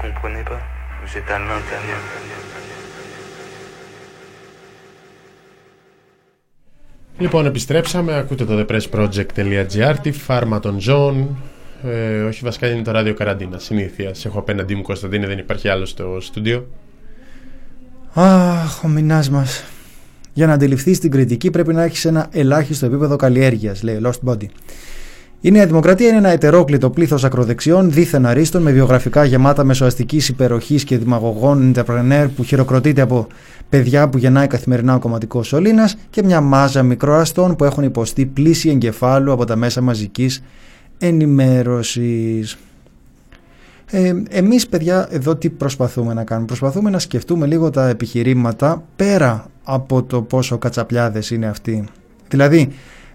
comprenez pas. Vous êtes à l'intérieur. Λοιπόν, επιστρέψαμε. Ακούτε το thepressproject.gr, τη φάρμα των John. Όχι, βασικά είναι το ράδιο Καραντίνα. Συνήθεια. Σε έχω απέναντί μου, Κωνσταντίνε, δεν υπάρχει άλλο στο στούντιο. Αχ, ο μηνάς μας. Για να αντιληφθείς την κριτική πρέπει να έχεις ένα ελάχιστο επίπεδο καλλιέργειας, λέει Lost Body. Η Νέα Δημοκρατία είναι ένα ετερόκλητο πλήθος ακροδεξιών, δίθεν αρίστων, με βιογραφικά γεμάτα μεσοαστικής υπεροχής και δημαγωγών entrepreneur που χειροκροτείται από παιδιά που γεννάει καθημερινά ο κομματικός σωλήνας και μια μάζα μικροαστών που έχουν υποστεί πλήση εγκεφάλου από τα μέσα μαζικής ενημέρωσης. Εμείς, παιδιά, εδώ τι προσπαθούμε να κάνουμε? Προσπαθούμε να σκεφτούμε λίγο τα επιχειρήματα πέρα από το πόσο κατσαπλιάδες είναι αυτοί. Δηλαδή,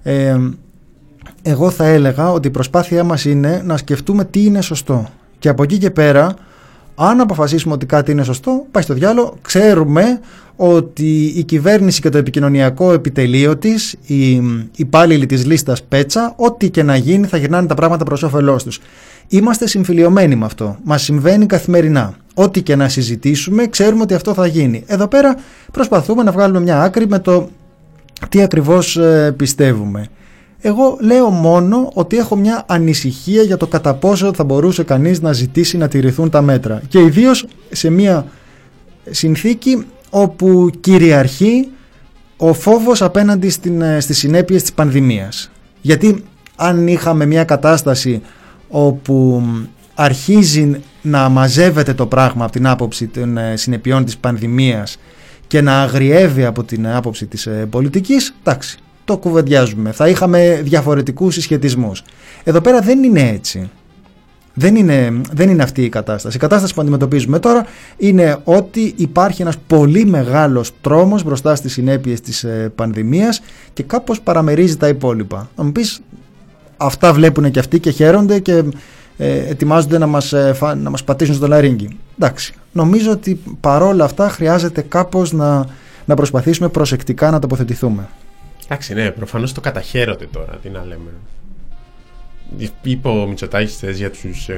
εγώ θα έλεγα ότι η προσπάθειά μας είναι να σκεφτούμε τι είναι σωστό. Και από εκεί και πέρα, αν αποφασίσουμε ότι κάτι είναι σωστό, πάει στο διάλογο. Ξέρουμε ότι η κυβέρνηση και το επικοινωνιακό επιτελείο της, οι υπάλληλοι της λίστας Πέτσα, ό,τι και να γίνει θα γυρνάνε τα πράγματα προς όφελός τους. Είμαστε συμφιλιωμένοι με αυτό. Μας συμβαίνει καθημερινά. Ό,τι και να συζητήσουμε, ξέρουμε ότι αυτό θα γίνει. Εδώ πέρα προσπαθούμε να βγάλουμε μια άκρη με το τι ακριβώς πιστεύουμε. Εγώ λέω μόνο ότι έχω μια ανησυχία για το κατά πόσο θα μπορούσε κανείς να ζητήσει να τηρηθούν τα μέτρα. Και ιδίως σε μια συνθήκη όπου κυριαρχεί ο φόβος απέναντι στις συνέπειες της πανδημίας. Γιατί αν είχαμε μια κατάσταση όπου αρχίζει να μαζεύεται το πράγμα από την άποψη των συνεπειών της πανδημίας και να αγριεύει από την άποψη της πολιτικής, εντάξει, το κουβεντιάζουμε. Θα είχαμε διαφορετικούς συσχετισμούς. Εδώ πέρα δεν είναι έτσι. Δεν είναι αυτή η κατάσταση. Η κατάσταση που αντιμετωπίζουμε τώρα είναι ότι υπάρχει ένας πολύ μεγάλος τρόμος μπροστά στις συνέπειες της πανδημίας και κάπως παραμερίζει τα υπόλοιπα. Να μου πεις, αυτά βλέπουν και αυτοί και χαίρονται και ετοιμάζονται να μας πατήσουν στο λαρύγγι. Εντάξει, νομίζω ότι παρόλα αυτά χρειάζεται κάπως να προσπαθήσουμε προσεκτικά να τοποθετηθούμε. Εντάξει, ναι, προφανώς το καταχαίρονται τώρα, τι να λέμε. Είπε ο Μητσοτάκης χθες για τους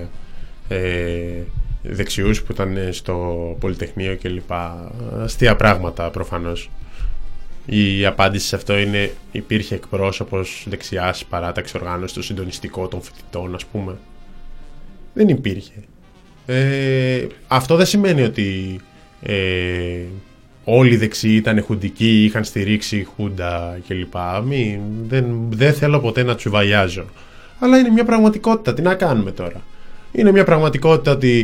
δεξιούς που ήταν στο Πολυτεχνείο κλπ. Αστεία πράγματα προφανώς. Η απάντηση σε αυτό είναι: υπήρχε εκπρόσωπος δεξιάς παράταξη οργάνωση στο συντονιστικό των φοιτητών, ας πούμε? Δεν υπήρχε. Αυτό δεν σημαίνει ότι όλοι οι δεξιοί ήταν χουντικοί, είχαν στηρίξει χούντα κλπ. Δεν θέλω ποτέ να τσουβαλιάζω. Αλλά είναι μια πραγματικότητα. Τι να κάνουμε τώρα? Είναι μια πραγματικότητα ότι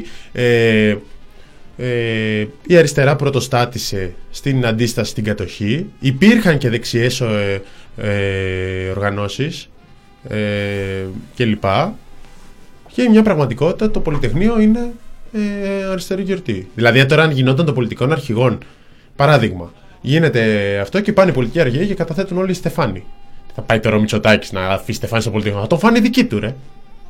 η αριστερά πρωτοστάτησε στην αντίσταση στην κατοχή. Υπήρχαν και δεξιές οργανώσεις κλπ. Και μια πραγματικότητα, το Πολυτεχνείο είναι αριστερή γιορτή. Δηλαδή τώρα αν γινόταν το πολιτικών αρχηγών, παράδειγμα, γίνεται αυτό και πάνε οι πολιτικοί αρχηγοί και καταθέτουν όλοι οι Στεφάνοι. Θα πάει τώρα ο Μητσοτάκης να αφήσει Στεφάνη στο Πολυτεχνείο? Θα τον φάνει δική του, ρε.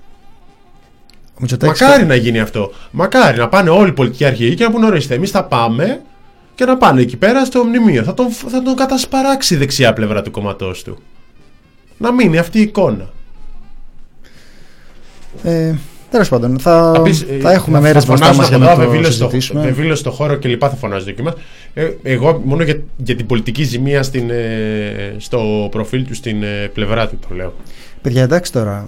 Μακάρι να γίνει αυτό. Μακάρι να πάνε όλοι οι πολιτικοί αρχηγοί και να πούνε: ορίστε, εμείς θα πάμε, και να πάνε εκεί πέρα στο μνημείο. Θα τον κατασπαράξει η δεξιά πλευρά του κομματός του. Να μείνει αυτή η εικόνα. Τέλος πάντων, θα έχουμε μέρες μπροστά μας για να το συζητήσουμε. Βεβήλωση στο χώρο και λοιπά θα φωνάζει το κύμα. Εγώ μόνο για την πολιτική ζημία στο προφίλ του, στην πλευρά του το λέω. Παιδιά, εντάξει τώρα.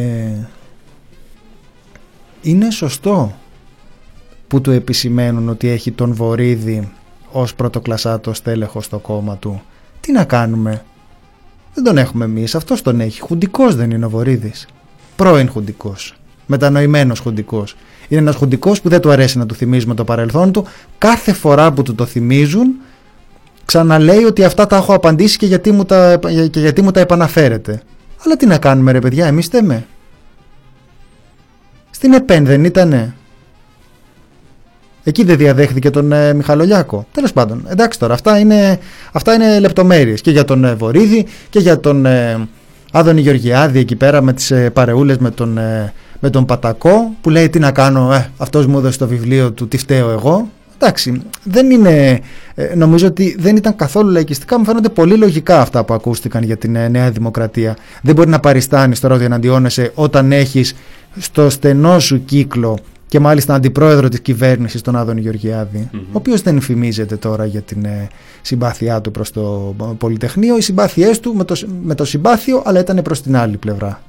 Είναι σωστό που του επισημαίνουν ότι έχει τον Βορίδη ως πρωτοκλασσάτο στέλεχο στο κόμμα του. Τι να κάνουμε? Δεν τον έχουμε εμείς, αυτός τον έχει. Χουντικός δεν είναι ο Βορίδης? Πρώην χουντικός, μετανοημένος χουντικός. Είναι ένας χουντικός που δεν του αρέσει να του θυμίζουμε το παρελθόν του. Κάθε φορά που του το θυμίζουν ξαναλέει ότι αυτά τα έχω απαντήσει και γιατί μου τα επαναφέρετε. Αλλά τι να κάνουμε, ρε παιδιά, εμείς θέμε. Στην ΕΠΕΝ δεν ήτανε? Εκεί δεν διαδέχθηκε τον Μιχαλολιάκο? Τέλος πάντων, εντάξει τώρα, αυτά είναι λεπτομέρειες και για τον Βορίδη και για τον Άδωνη Γεωργιάδη εκεί πέρα με τις παρεούλες με τον Πατακό που λέει: τι να κάνω, αυτός μου έδωσε το βιβλίο του, τι φταίω εγώ? Εντάξει, δεν είναι, νομίζω ότι δεν ήταν καθόλου λαϊκιστικά. Μου φαίνονται πολύ λογικά αυτά που ακούστηκαν για την Νέα Δημοκρατία. Δεν μπορεί να παριστάνεις τώρα ότι εναντιώνεσαι όταν έχεις στο στενό σου κύκλο και μάλιστα αντιπρόεδρο της κυβέρνησης, τον Άδωνη Γεωργιάδη, ο οποίος δεν φημίζεται τώρα για την συμπάθειά του προς το Πολυτεχνείο. Οι συμπάθειές του με το συμπάθειο, αλλά ήταν προς την άλλη πλευρά.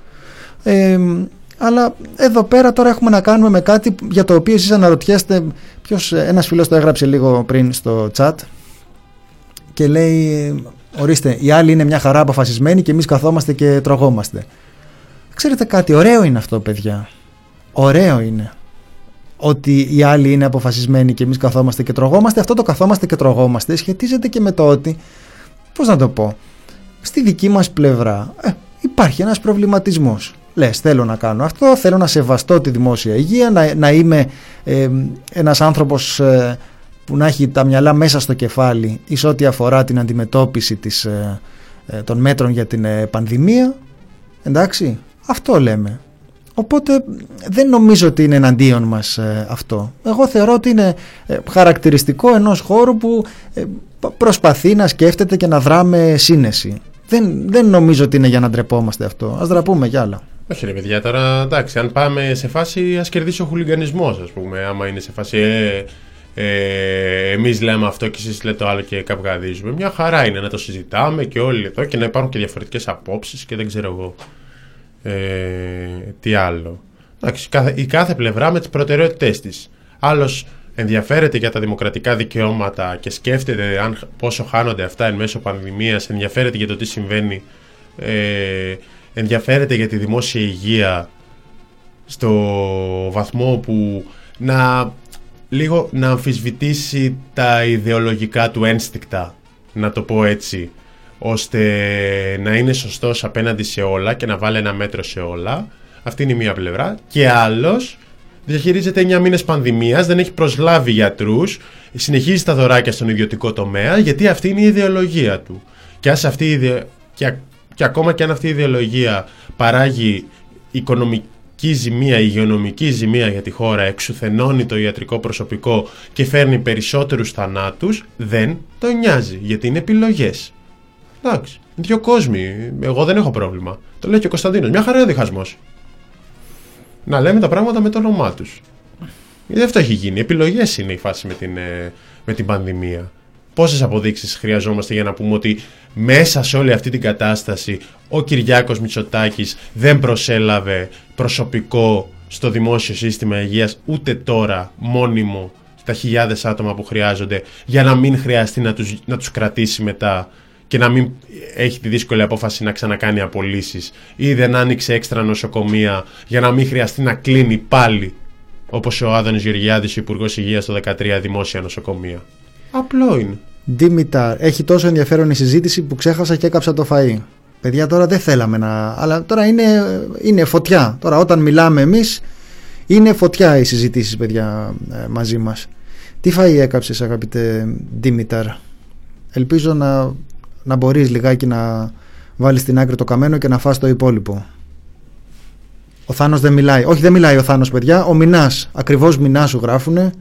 Αλλά εδώ πέρα τώρα έχουμε να κάνουμε με κάτι για το οποίο εσείς αναρωτιέστε. Ένας φίλος το έγραψε λίγο πριν στο chat και λέει, ορίστε, οι άλλοι είναι μια χαρά αποφασισμένοι και εμείς καθόμαστε και τρογόμαστε. Ξέρετε κάτι, ωραίο είναι αυτό, παιδιά. Ωραίο είναι ότι οι άλλοι είναι αποφασισμένοι και εμείς καθόμαστε και τρογόμαστε. Αυτό το καθόμαστε και τρογόμαστε σχετίζεται και με το ότι, πώς να το πω, στη δική μας πλευρά υπάρχει ένας προβληματισμός. Λες, θέλω να κάνω αυτό, θέλω να σεβαστώ τη δημόσια υγεία, να είμαι ένας άνθρωπος που να έχει τα μυαλά μέσα στο κεφάλι εις ό,τι αφορά την αντιμετώπιση των μέτρων για την πανδημία. Εντάξει, αυτό λέμε. Οπότε δεν νομίζω ότι είναι εναντίον μας αυτό. Εγώ θεωρώ ότι είναι χαρακτηριστικό ενός χώρου που προσπαθεί να σκέφτεται και να δρά με σύνεση. Δεν νομίζω ότι είναι για να ντρεπόμαστε αυτό. Ας δραπούμε κι άλλα. Όχι ρε παιδιά, τώρα εντάξει, αν πάμε σε φάση ας κερδίσει ο χουλιγανισμός, ας πούμε, άμα είναι σε φάση εμείς λέμε αυτό και εσείς λέτε το άλλο και καυγαδίζουμε. Μια χαρά είναι να το συζητάμε και όλοι εδώ και να υπάρχουν και διαφορετικές απόψεις και δεν ξέρω εγώ τι άλλο. Εντάξει, η κάθε πλευρά με τις προτεραιότητές της. Άλλος ενδιαφέρεται για τα δημοκρατικά δικαιώματα και σκέφτεται πόσο χάνονται αυτά εν μέσω πανδημίας, ενδιαφέρεται για το τι συμβαίνει, ενδιαφέρεται για τη δημόσια υγεία στο βαθμό που να αμφισβητήσει τα ιδεολογικά του ένστικτα, να το πω έτσι, ώστε να είναι σωστός απέναντι σε όλα και να βάλει ένα μέτρο σε όλα. Αυτή είναι η μία πλευρά. Και άλλος διαχειρίζεται 9 μήνες πανδημίας, δεν έχει προσλάβει γιατρούς, συνεχίζει τα δωράκια στον ιδιωτικό τομέα, γιατί αυτή είναι η ιδεολογία του. Και ακόμα και αν αυτή η ιδεολογία παράγει οικονομική ζημία, υγειονομική ζημία για τη χώρα, εξουθενώνει το ιατρικό προσωπικό και φέρνει περισσότερους θανάτους, δεν το νοιάζει, γιατί είναι επιλογές. Εντάξει, δύο κόσμοι, εγώ δεν έχω πρόβλημα. Το λέει και ο Κωνσταντίνος, μια χαρά είναι ο διχασμός. Να λέμε τα πράγματα με το όνομά τους. Γιατί αυτό έχει γίνει. Επιλογές είναι η φάση με την πανδημία. Πόσες αποδείξεις χρειαζόμαστε για να πούμε ότι μέσα σε όλη αυτή την κατάσταση ο Κυριάκος Μητσοτάκης δεν προσέλαβε προσωπικό στο δημόσιο σύστημα υγείας ούτε τώρα μόνιμο στα χιλιάδες άτομα που χρειάζονται, για να μην χρειαστεί να τους κρατήσει μετά και να μην έχει τη δύσκολη απόφαση να ξανακάνει απολύσεις, ή δεν άνοιξε έξτρα νοσοκομεία για να μην χρειαστεί να κλείνει πάλι, όπως ο Άδωνης Γεωργιάδης, ο Υπουργός Υγείας, το 2013 δημόσια νοσοκομεία. Απλό είναι. Δήμηταρ, έχει τόσο ενδιαφέρον η συζήτηση που ξέχασα και έκαψα το φαΐ. Παιδιά, τώρα δεν θέλαμε να... Αλλά τώρα είναι φωτιά. Τώρα όταν μιλάμε εμείς είναι φωτιά οι συζητήσεις, παιδιά, μαζί μας. Τι φαΐ έκαψες, αγαπητέ Δήμηταρ? Ελπίζω να μπορείς λιγάκι να βάλεις στην άκρη το καμένο και να φας το υπόλοιπο. Ο Θάνος δεν μιλάει. Όχι, δεν μιλάει ο Θάνος, παιδιά. Ο Μινάς. Ακριβώς Μινά σου γράφουνε.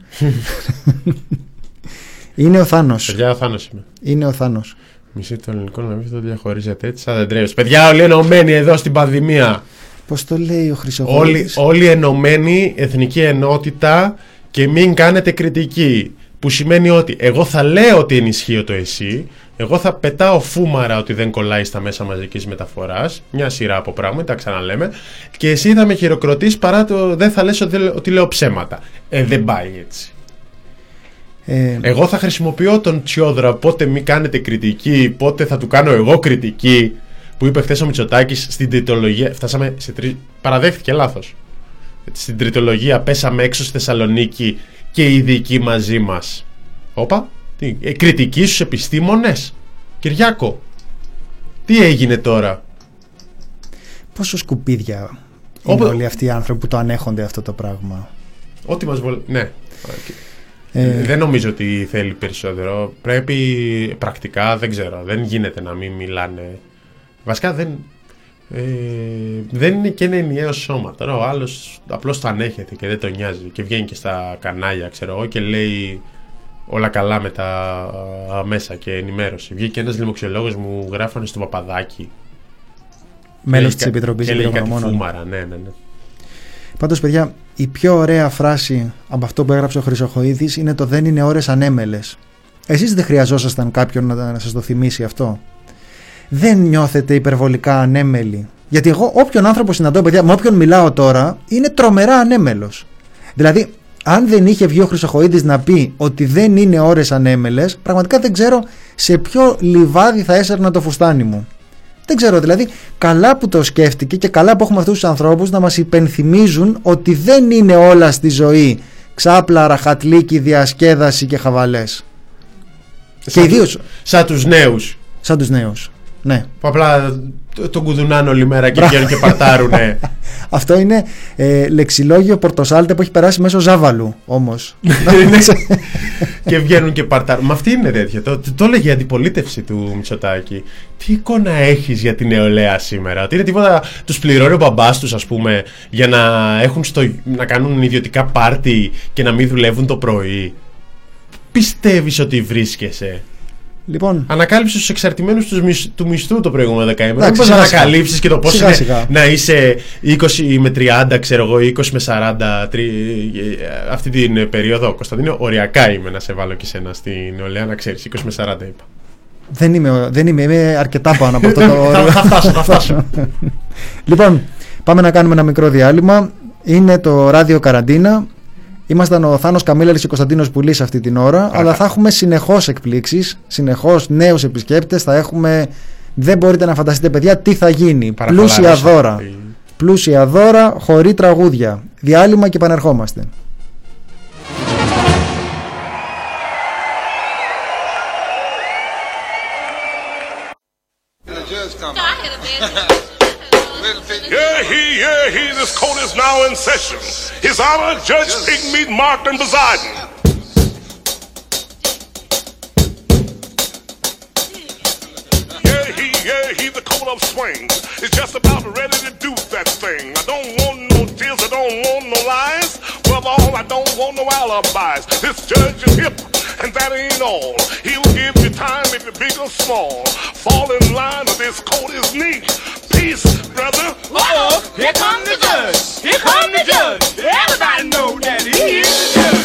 Είναι ο Θάνος. Παιδιά, ο Θάνος είμαι. Είναι ο Θάνος. Μισή το ελληνικό να μην το διαχωρίζετε έτσι, σαν δεν τρέχει. Παιδιά, όλοι ενωμένοι εδώ στην πανδημία. Πώς το λέει ο Χρυσοχοίδης? Όλοι ενωμένοι, εθνική ενότητα και μην κάνετε κριτική. Που σημαίνει ότι εγώ θα λέω ότι ενισχύω το εσύ, εγώ θα πετάω φούμαρα ότι δεν κολλάει στα μέσα μαζικής μεταφοράς, μια σειρά από πράγματα, τα ξαναλέμε, και εσύ θα με χειροκροτείς παρά δεν θα λες ότι λέω ψέματα. Δεν πάει έτσι. Εγώ θα χρησιμοποιώ τον Τσιόδρα, πότε μη κάνετε κριτική, πότε θα του κάνω εγώ κριτική, που είπε χθες ο Μητσοτάκης στην τριτολογία. Φτάσαμε παραδέχτηκε λάθος. Στην τριτολογία πέσαμε έξω στη Θεσσαλονίκη και οι ειδικοί μαζί μας. Όπα, κριτική στους επιστήμονες. Κυριάκο, τι έγινε τώρα? Πόσο σκουπίδια είναι όλοι αυτοί οι άνθρωποι που το ανέχονται αυτό το πράγμα. Ό,τι μας βολεύει. Ναι. Δεν νομίζω ότι θέλει περισσότερο. Πρέπει πρακτικά, δεν ξέρω, δεν γίνεται να μην μιλάνε. Βασικά δεν είναι και ένα ενιαίο σώμα. Τώρα ο άλλος απλώς το ανέχεται και δεν το νοιάζει και βγαίνει και στα κανάλια, ξέρω εγώ, και λέει όλα καλά με τα μέσα και ενημέρωση. Βγήκε ένας λοιμοξιολόγος, μου γράφανε στο Παπαδάκι, μέλος της Επιτροπής Εμπειρογνωμόνων. Ναι. Πάντως, παιδιά, η πιο ωραία φράση από αυτό που έγραψε ο Χρυσοχοΐδης είναι το «δεν είναι ώρες ανέμελες». Εσείς δεν χρειαζόσασταν κάποιον να σας το θυμίσει αυτό? Δεν νιώθετε υπερβολικά ανέμελοι? Γιατί εγώ όποιον άνθρωπο συναντώ, παιδιά, με όποιον μιλάω τώρα, είναι τρομερά ανέμελος. Δηλαδή, αν δεν είχε βγει ο Χρυσοχοΐδης να πει ότι δεν είναι ώρες ανέμελες, πραγματικά δεν ξέρω σε ποιο λιβάδι θα έσαιρνα το φουστάνι μου. Δεν ξέρω, δηλαδή, καλά που το σκέφτηκε και καλά που έχουμε αυτούς τους ανθρώπους να μας υπενθυμίζουν ότι δεν είναι όλα στη ζωή ξάπλα, ραχατλίκι, διασκέδαση και χαβαλές. Και ιδίως σαν τους νέους. Σαν τους νέους, ναι. Που απλά τον κουδουνάνε όλη μέρα και βγαίνουν και παρτάρουνε. Αυτό είναι λεξιλόγιο Πορτοσάλτε που έχει περάσει μέσω Ζάβαλου όμως. Και βγαίνουν και παρτάρουν. Μα αυτή είναι τέτοια. Το έλεγε η αντιπολίτευση του Μητσοτάκη. Τι εικόνα έχεις για την νεολαία σήμερα? Ότι είναι τίποτα, τους πληρώνει ο μπαμπάς τους, ας πούμε, για να κάνουν ιδιωτικά πάρτι και να μην δουλεύουν το πρωί? Πιστεύεις ότι βρίσκεσαι? Λοιπόν, ανακάλυψε τους εξαρτημένους του μισθού το προηγούμενο δεκαήμερο. Δεν πώς να ανακαλύψεις και το πώς είναι σιγά. Να είσαι 20 με 30, ξέρω εγώ, 20 με 40 αυτή την περίοδο. Κωνσταντίνο, οριακά είμαι να σε βάλω και σένα στην νεολαία, να ξέρεις. 20 με 40 είπα. Δεν είμαι αρκετά πάνω από αυτό το όριο. Θα φτάσω. Λοιπόν, πάμε να κάνουμε ένα μικρό διάλειμμα. Είναι το ράδιο Καραντίνα. Ήμασταν ο Θάνος Καμίλαλης και ο Κωνσταντίνος Πουλής αυτή την ώρα, αλλά θα έχουμε συνεχώς εκπλήξεις, συνεχώς νέους επισκέπτες, θα έχουμε, δεν μπορείτε να φανταστείτε, παιδιά, τι θα γίνει. Πλούσια δώρα, πλούσια δώρα, χωρί τραγούδια. Διάλειμμα και επανερχόμαστε. Yeah, he, this court is now in session. His Honor, Judge Pigmeat Martin Poseidon. Yeah, he, the coat of swings is just about ready to do that thing. I don't want no tears, I don't want no lies. Above all, I don't want no alibis. This judge is hip, and that ain't all. He'll give you time if you're big or small. Fall in line, or this coat is neat. Peace, brother. Uh-oh, here comes the judge. Here comes the judge. Everybody know that he is the judge.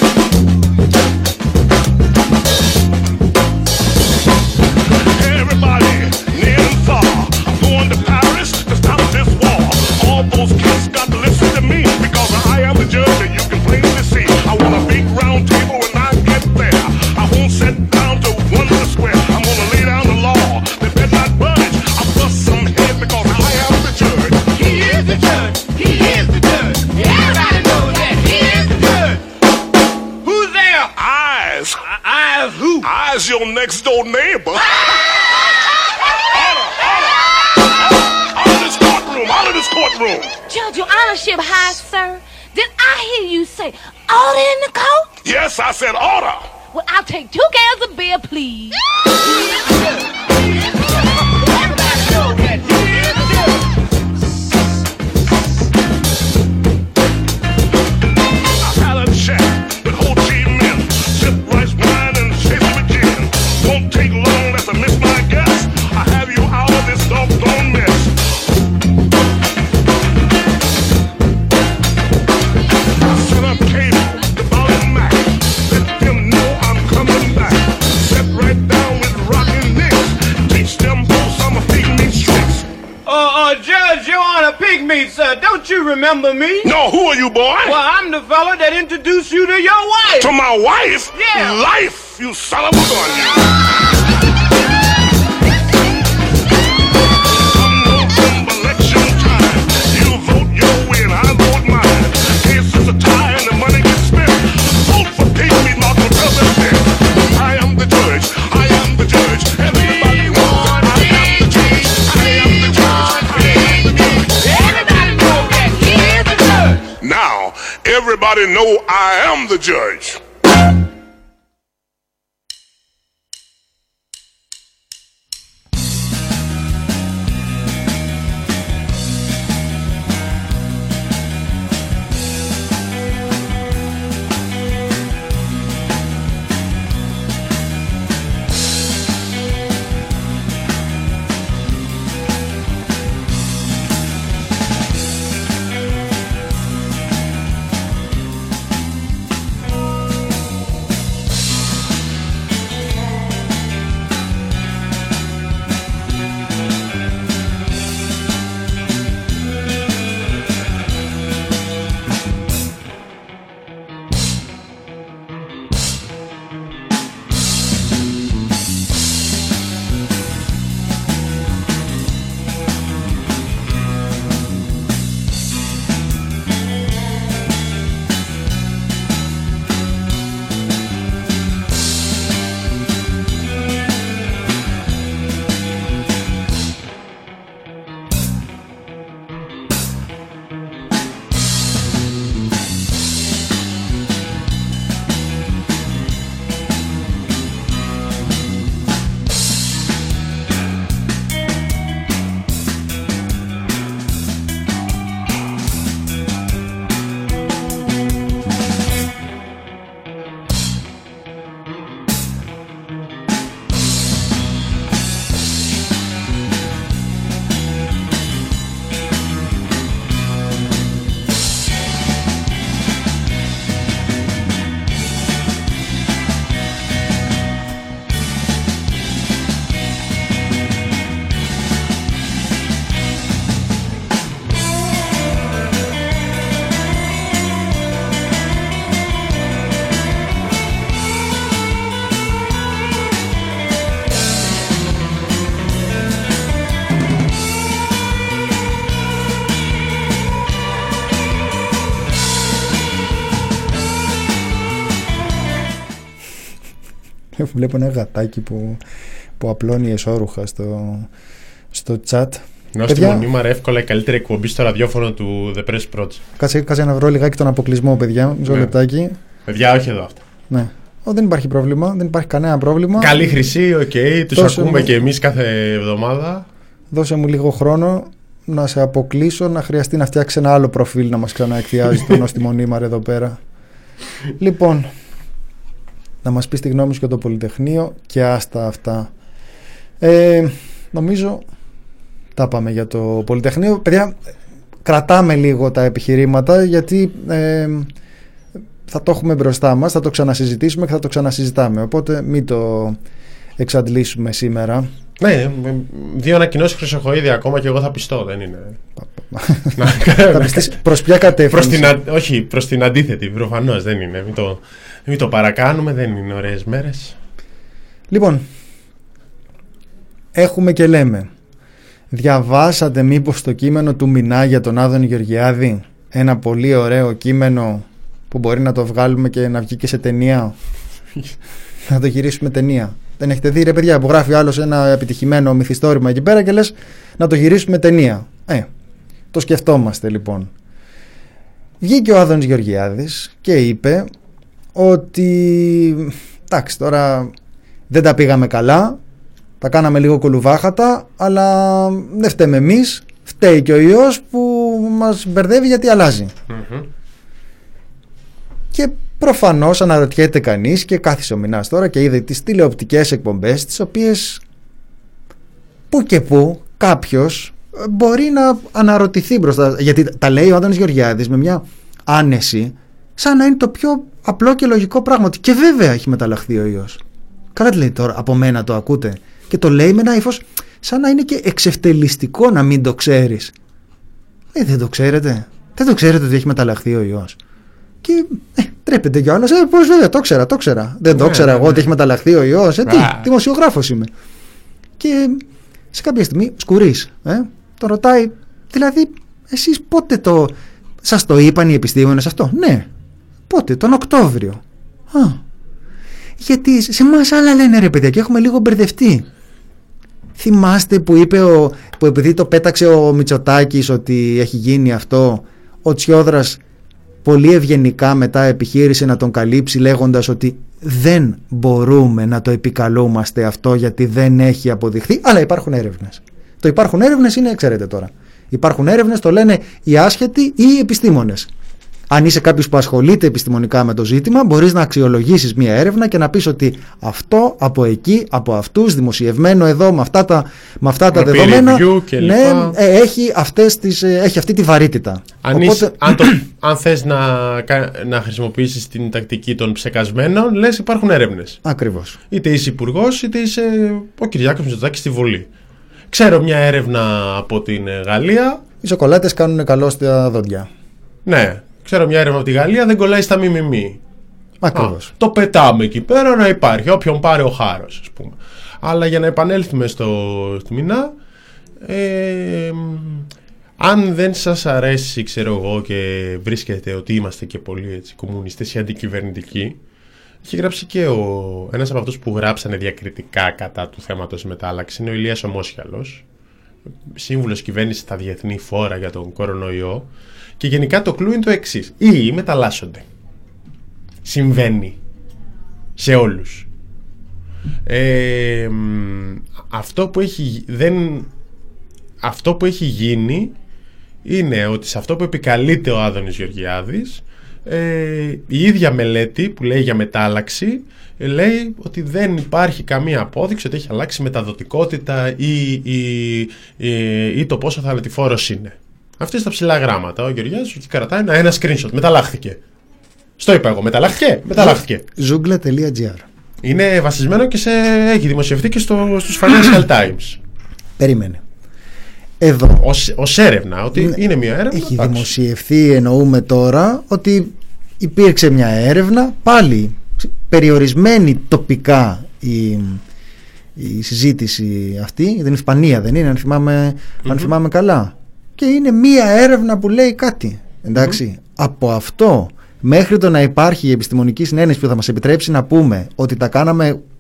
Everybody, near and far, I'm going to Paris to stop this war. All those kids got to listen to me, because I am the judge and you can plainly see. I want a big round table when I get there. I won't sit down to wonder square. I'm gonna lay down the law. They better not budge. I'll bust some head because I am the judge. He is the judge. He is the judge. Everybody knows that he is the judge. Who's there? Eyes. Eyes who? Eyes your next door neighbor. Out of this courtroom. Judge, your honorship high, sir. Did I hear you say order in the court? Yes, I said order. Well, I'll take 2 cans of beer, please. Everybody knows that he is the judge. I had a chat with Ho Chi Minh. Sip rice wine and chase him again. Won't take long unless I miss my guess. I have you out of this doggone mess. Judge, Your Honor, Pigmeat, sir, don't you remember me? No, who are you, boy? Well, I'm the fella that introduced you to your wife. To my wife? Yeah. Life, you son of a gun, you. Come November election time, you vote your way and I vote mine. Case is a tie and the money gets spent. Vote for Pigmeat Martin for president. I am the judge. I am the judge. Everybody knows that I am the judge. I am the judge. Everybody knows that he is the judge. Now, everybody know I am the judge. Βλέπω ένα γατάκι που απλώνει εσώρουχα στο chat. Ενώ στη Μονίμαρα εύκολα η καλύτερη εκπομπή στο ραδιόφωνο του The Press Project. Κάτσε να βρω λιγάκι τον αποκλεισμό, παιδιά. Μισό λεπτάκι. Παιδιά, όχι εδώ αυτά. Ναι. Δεν υπάρχει πρόβλημα, δεν υπάρχει κανένα πρόβλημα. Καλή χρυσή, τους ακούμε και εμείς κάθε εβδομάδα. Δώσε μου λίγο χρόνο να σε αποκλείσω, να χρειαστεί να φτιάξει ένα άλλο προφίλ να μας ξαναεκθιάζει τον στη Μονίμαρα εδώ πέρα. Λοιπόν, να μας πεις τη γνώμη σου για το Πολυτεχνείο και άστα αυτά. Νομίζω τα πάμε για το Πολυτεχνείο. Παιδιά, κρατάμε λίγο τα επιχειρήματα, γιατί θα το έχουμε μπροστά μας, θα το ξανασυζητήσουμε και θα το ξανασυζητάμε, οπότε μην το εξαντλήσουμε σήμερα. Ναι, 2 ανακοινώσεις Χρυσοχοΐδη ακόμα και εγώ θα πιστώ, δεν είναι. Θα πιστείς προς ποια κατεύθυνση? Όχι, προς την αντίθετη, προφανώς δεν είναι. Μην το παρακάνουμε, δεν είναι ωραίες μέρες. Λοιπόν, έχουμε και λέμε. Διαβάσατε μήπως το κείμενο του Μινά για τον Άδωνη Γεωργιάδη? Ένα πολύ ωραίο κείμενο που μπορεί να το βγάλουμε και να βγει και σε ταινία. Να το γυρίσουμε ταινία. Δεν έχετε δει, ρε παιδιά, που γράφει άλλος ένα επιτυχημένο μυθιστόρημα εκεί πέρα και λες να το γυρίσουμε ταινία? Το σκεφτόμαστε λοιπόν. Βγήκε ο Άδωνης Γεωργιάδης και είπε ότι εντάξει, τώρα δεν τα πήγαμε καλά, τα κάναμε λίγο κολουβάχατα, αλλά δεν φταίμε εμείς, φταίει και ο ιός που μας μπερδεύει γιατί αλλάζει. Και προφανώς αναρωτιέται κανείς, και κάθισε ο Μινάς τώρα και είδε τις τηλεοπτικές εκπομπές, τις οποίες που και που κάποιος μπορεί να αναρωτηθεί μπροστά, γιατί τα λέει ο Άδωνης Γεωργιάδης με μια άνεση σαν να είναι το πιο απλό και λογικό πράγμα, και βέβαια έχει μεταλλαχθεί ο ιός. Καλά τι λέει τώρα, από μένα το ακούτε? Και το λέει με ένα ύφος σαν να είναι και εξευτελιστικό να μην το ξέρεις. Δεν το ξέρετε? Δεν το ξέρετε ότι έχει μεταλλαχθεί ο ιός? Και τρέπεται κι ο άλλος, πώς βέβαια, το ξέρα. Δεν το ξέρα εγώ ότι έχει μεταλλαχθεί ο ιός? Τι, δημοσιογράφος είμαι. Και σε κάποια στιγμή σκουρείς, τον ρωτάει, δηλαδή εσείς πότε σας το είπαν οι επιστήμονες αυτό? Ναι. Πότε? Τον Οκτώβριο. Γιατί σε εμάς άλλα λένε, ρε παιδιά, και έχουμε λίγο μπερδευτεί. Θυμάστε που είπε που επειδή το πέταξε ο Μητσοτάκης ότι έχει γίνει αυτό, ο Τσιόδρας πολύ ευγενικά μετά επιχείρησε να τον καλύψει λέγοντας ότι δεν μπορούμε να το επικαλούμαστε αυτό γιατί δεν έχει αποδειχθεί, αλλά υπάρχουν έρευνες. Το υπάρχουν έρευνες είναι, ξέρετε τώρα. Υπάρχουν έρευνες, το λένε οι άσχετοι ή οι επιστήμονες. Αν είσαι κάποιος που ασχολείται επιστημονικά με το ζήτημα, μπορείς να αξιολογήσεις μια έρευνα και να πεις ότι αυτό από εκεί, από αυτούς, δημοσιευμένο εδώ με αυτά τα δεδομένα, ναι, έχει αυτή τη βαρύτητα. Αν θες να χρησιμοποιήσεις την τακτική των ψεκασμένων, λες υπάρχουν έρευνες. Ακριβώς. Είτε είσαι υπουργός, είτε είσαι ο Κυριάκος Μητσοτάκης στη Βουλή. Ξέρω μια έρευνα από την Γαλλία. Οι σοκολάτες κάνουν καλό στα δόντια. Ναι. Ξέρω μια έρευνα από τη Γαλλία, δεν κολλάει στα μιμιμή. Ακριβώς. Το πετάμε εκεί πέρα να υπάρχει, όποιον πάρει ο χάρος, ας πούμε. Αλλά για να επανέλθουμε στη Μινά, αν δεν σας αρέσει, ξέρω εγώ, και βρίσκετε ότι είμαστε και πολύ έτσι, κομμουνιστές ή αντικυβερνητικοί, έχει γράψει και ένας από αυτούς που γράψανε διακριτικά κατά του θέματος μετάλλαξη, είναι ο Ηλίας Ομόσχιαλος, σύμβουλος κυβέρνησης στα διεθνή φόρα για τον κορονοϊό. Και γενικά το κλου είναι το εξής. Ή μεταλλάσσονται. Συμβαίνει σε όλους. Αυτό που έχει γίνει είναι ότι σε αυτό που επικαλείται ο Άδωνης Γεωργιάδης, η ίδια μελέτη που λέει για μετάλλαξη λέει ότι δεν υπάρχει καμία απόδειξη ότι έχει αλλάξει μεταδοτικότητα ή το πόσο θανατηφόρος είναι. Αυτή στα ψηλά γράμματα. Ο Γεωργιάδης εκεί κρατάει ένα screenshot. Μεταλλάχθηκε. Στο είπα εγώ. Μεταλλάχθηκε. Zoogla.gr. Είναι βασισμένο και έχει δημοσιευτεί και στους Financial Times. Περίμενε. Εδώ. Ως έρευνα. Ότι είναι μια έρευνα. Έχει δημοσιευθεί, εννοούμε τώρα, ότι υπήρξε μια έρευνα. Πάλι περιορισμένη τοπικά η συζήτηση αυτή. Δεν είναι Ισπανία, δεν είναι, αν θυμάμαι καλά. Και είναι μία έρευνα που λέει κάτι. Εντάξει. Από αυτό μέχρι το να υπάρχει η επιστημονική συνένεση που θα μας επιτρέψει να πούμε ότι τα κάναμε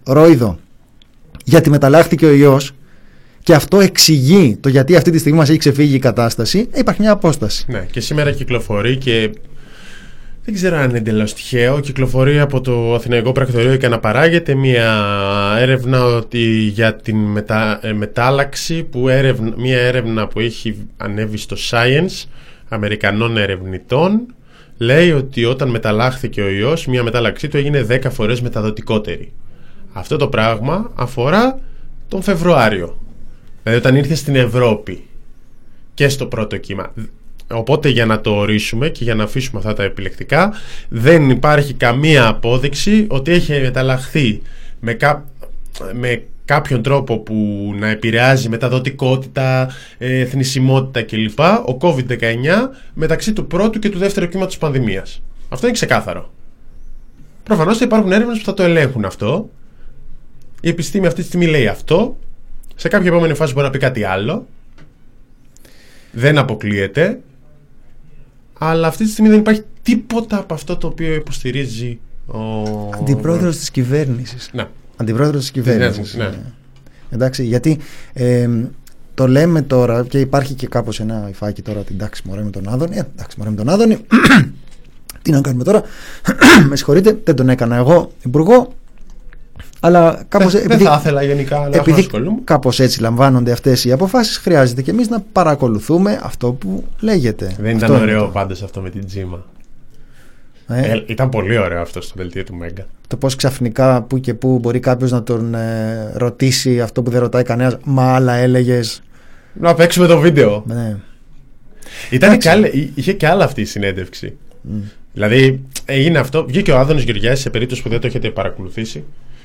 ρόιδο γιατί μεταλλάχθηκε ο ιός και αυτό εξηγεί το γιατί αυτή τη στιγμή μας έχει ξεφύγει η κατάσταση, υπάρχει μια απόσταση. Ναι, και σήμερα κυκλοφορεί και δεν ξέρω αν είναι εντελώς τυχαίο. Κυκλοφορεί από το Αθηναϊκό Πρακτορείο και αναπαράγεται μια έρευνα ότι για την μετάλλαξη, μια έρευνα που έχει ανέβει στο Science Αμερικανών ερευνητών, λέει ότι όταν μεταλλάχθηκε ο ιός, μια μετάλλαξή του έγινε 10 φορές μεταδοτικότερη. Αυτό το πράγμα αφορά τον Φεβρουάριο, δηλαδή όταν ήρθε στην Ευρώπη και στο πρώτο κύμα. Οπότε για να το ορίσουμε και για να αφήσουμε αυτά τα επιλεκτικά, δεν υπάρχει καμία απόδειξη ότι έχει μεταλλαχθεί με κάποιον τρόπο που να επηρεάζει μεταδοτικότητα, θνησιμότητα κλπ. Ο COVID-19 μεταξύ του πρώτου και του δεύτερου κύματος της πανδημίας. Αυτό είναι ξεκάθαρο. Προφανώς θα υπάρχουν έρευνες που θα το ελέγχουν αυτό. Η επιστήμη αυτή τη στιγμή λέει αυτό. Σε κάποια επόμενη φάση μπορεί να πει κάτι άλλο. Δεν αποκλείεται. Αλλά αυτή τη στιγμή δεν υπάρχει τίποτα από αυτό το οποίο υποστηρίζει ο αντιπρόεδρος της κυβέρνησης. Ναι. Αντιπρόεδρος της κυβέρνησης. Ναι. Εντάξει, γιατί το λέμε τώρα και υπάρχει και κάπως ένα υφάκι τώρα ότι εντάξει μωρέ με τον Άδωνη. Εντάξει μωρέ με τον Άδωνη. Τι να κάνουμε τώρα. Με συγχωρείτε, δεν τον έκανα εγώ υπουργό. Αλλά κάπως, δεν θα ήθελα γενικά να επειδή κάπως έτσι λαμβάνονται αυτές οι αποφάσεις, χρειάζεται και εμείς να παρακολουθούμε αυτό που λέγεται. Δεν ήταν ωραίο πάντως αυτό με την Τζίμα. Ήταν πολύ ωραίο αυτό στο δελτίο του Μέγκα. Το πώς ξαφνικά που και που μπορεί κάποιος να τον ρωτήσει αυτό που δεν ρωτάει κανένας, μα άλλα έλεγες. Να παίξουμε το βίντεο. Ναι. Είχε και άλλα αυτή η συνέντευξη. Δηλαδή έγινε αυτό. Βγήκε ο Άδωνης Γεωργιάδης, σε περίπτωση που δεν το έχετε παρακολουθήσει,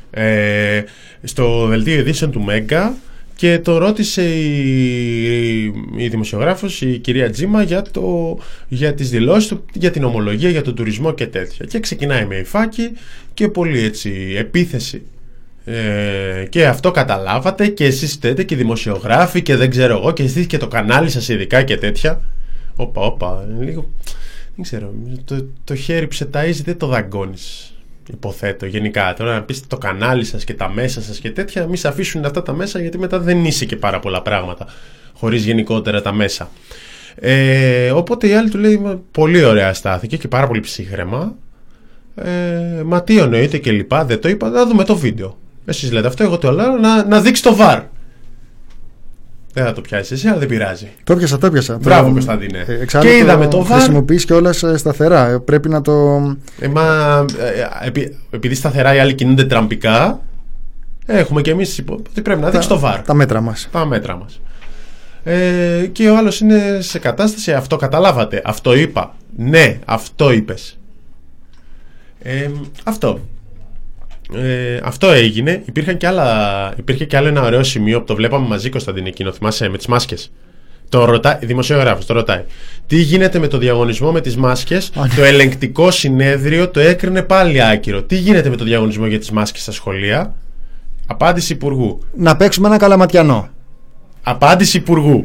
στο δελτίο ειδήσεων του Μέγκα και το ρώτησε η δημοσιογράφος, η κυρία Τζίμα, για τις δηλώσεις του, για την ομολογία, για τον τουρισμό και τέτοια. Και ξεκινάει με υφάκι και πολύ έτσι επίθεση. Και αυτό καταλάβατε και εσείς φταίτε και οι δημοσιογράφοι και δεν ξέρω εγώ και εσείς και το κανάλι σας ειδικά και τέτοια. Όπα, λίγο. Δεν ξέρω. Το χέρι που σε ταΐζει δεν το δαγκώνεις. Υποθέτω γενικά. Τώρα να πεις το κανάλι σας και τα μέσα σας και τέτοια, μη σε αφήσουν αυτά τα μέσα, γιατί μετά δεν είσαι και πάρα πολλά πράγματα χωρίς γενικότερα τα μέσα. Οπότε η άλλη του λέει πολύ ωραία στάθηκε και πάρα πολύ ψύχραιμα. Μα τι εννοείται και λοιπά, δεν το είπα, να δούμε το βίντεο. Εσείς λέτε αυτό, εγώ το λέω να δείξει το VAR. Δεν θα το πιάσει εσύ, αλλά δεν πειράζει. Το πιάσα. Μπράβο, Κωνσταντίνε. Και είδαμε το VAR. Χρησιμοποιείς κιόλας σταθερά. Πρέπει να το. Επειδή σταθερά οι άλλοι κινούνται τραμπικά, έχουμε κι εμείς ότι πρέπει να δείξει το VAR. Τα μέτρα μας. Και ο άλλος είναι σε κατάσταση, αυτό καταλάβατε. Αυτό είπα. Ναι, αυτό είπες. Αυτό έγινε. Υπήρχε και άλλο ένα ωραίο σημείο που το βλέπαμε μαζί, Κωνσταντίνε, εκείνο, θυμάσαι, με τις μάσκες. Δημοσιογράφος το ρωτάει. Τι γίνεται με το διαγωνισμό με τις μάσκες? Το ελεγκτικό συνέδριο το έκρινε πάλι άκυρο. Τι γίνεται με το διαγωνισμό για τις μάσκες στα σχολεία? Απάντηση Υπουργού. Να παίξουμε ένα καλαματιανό. Απάντηση Υπουργού.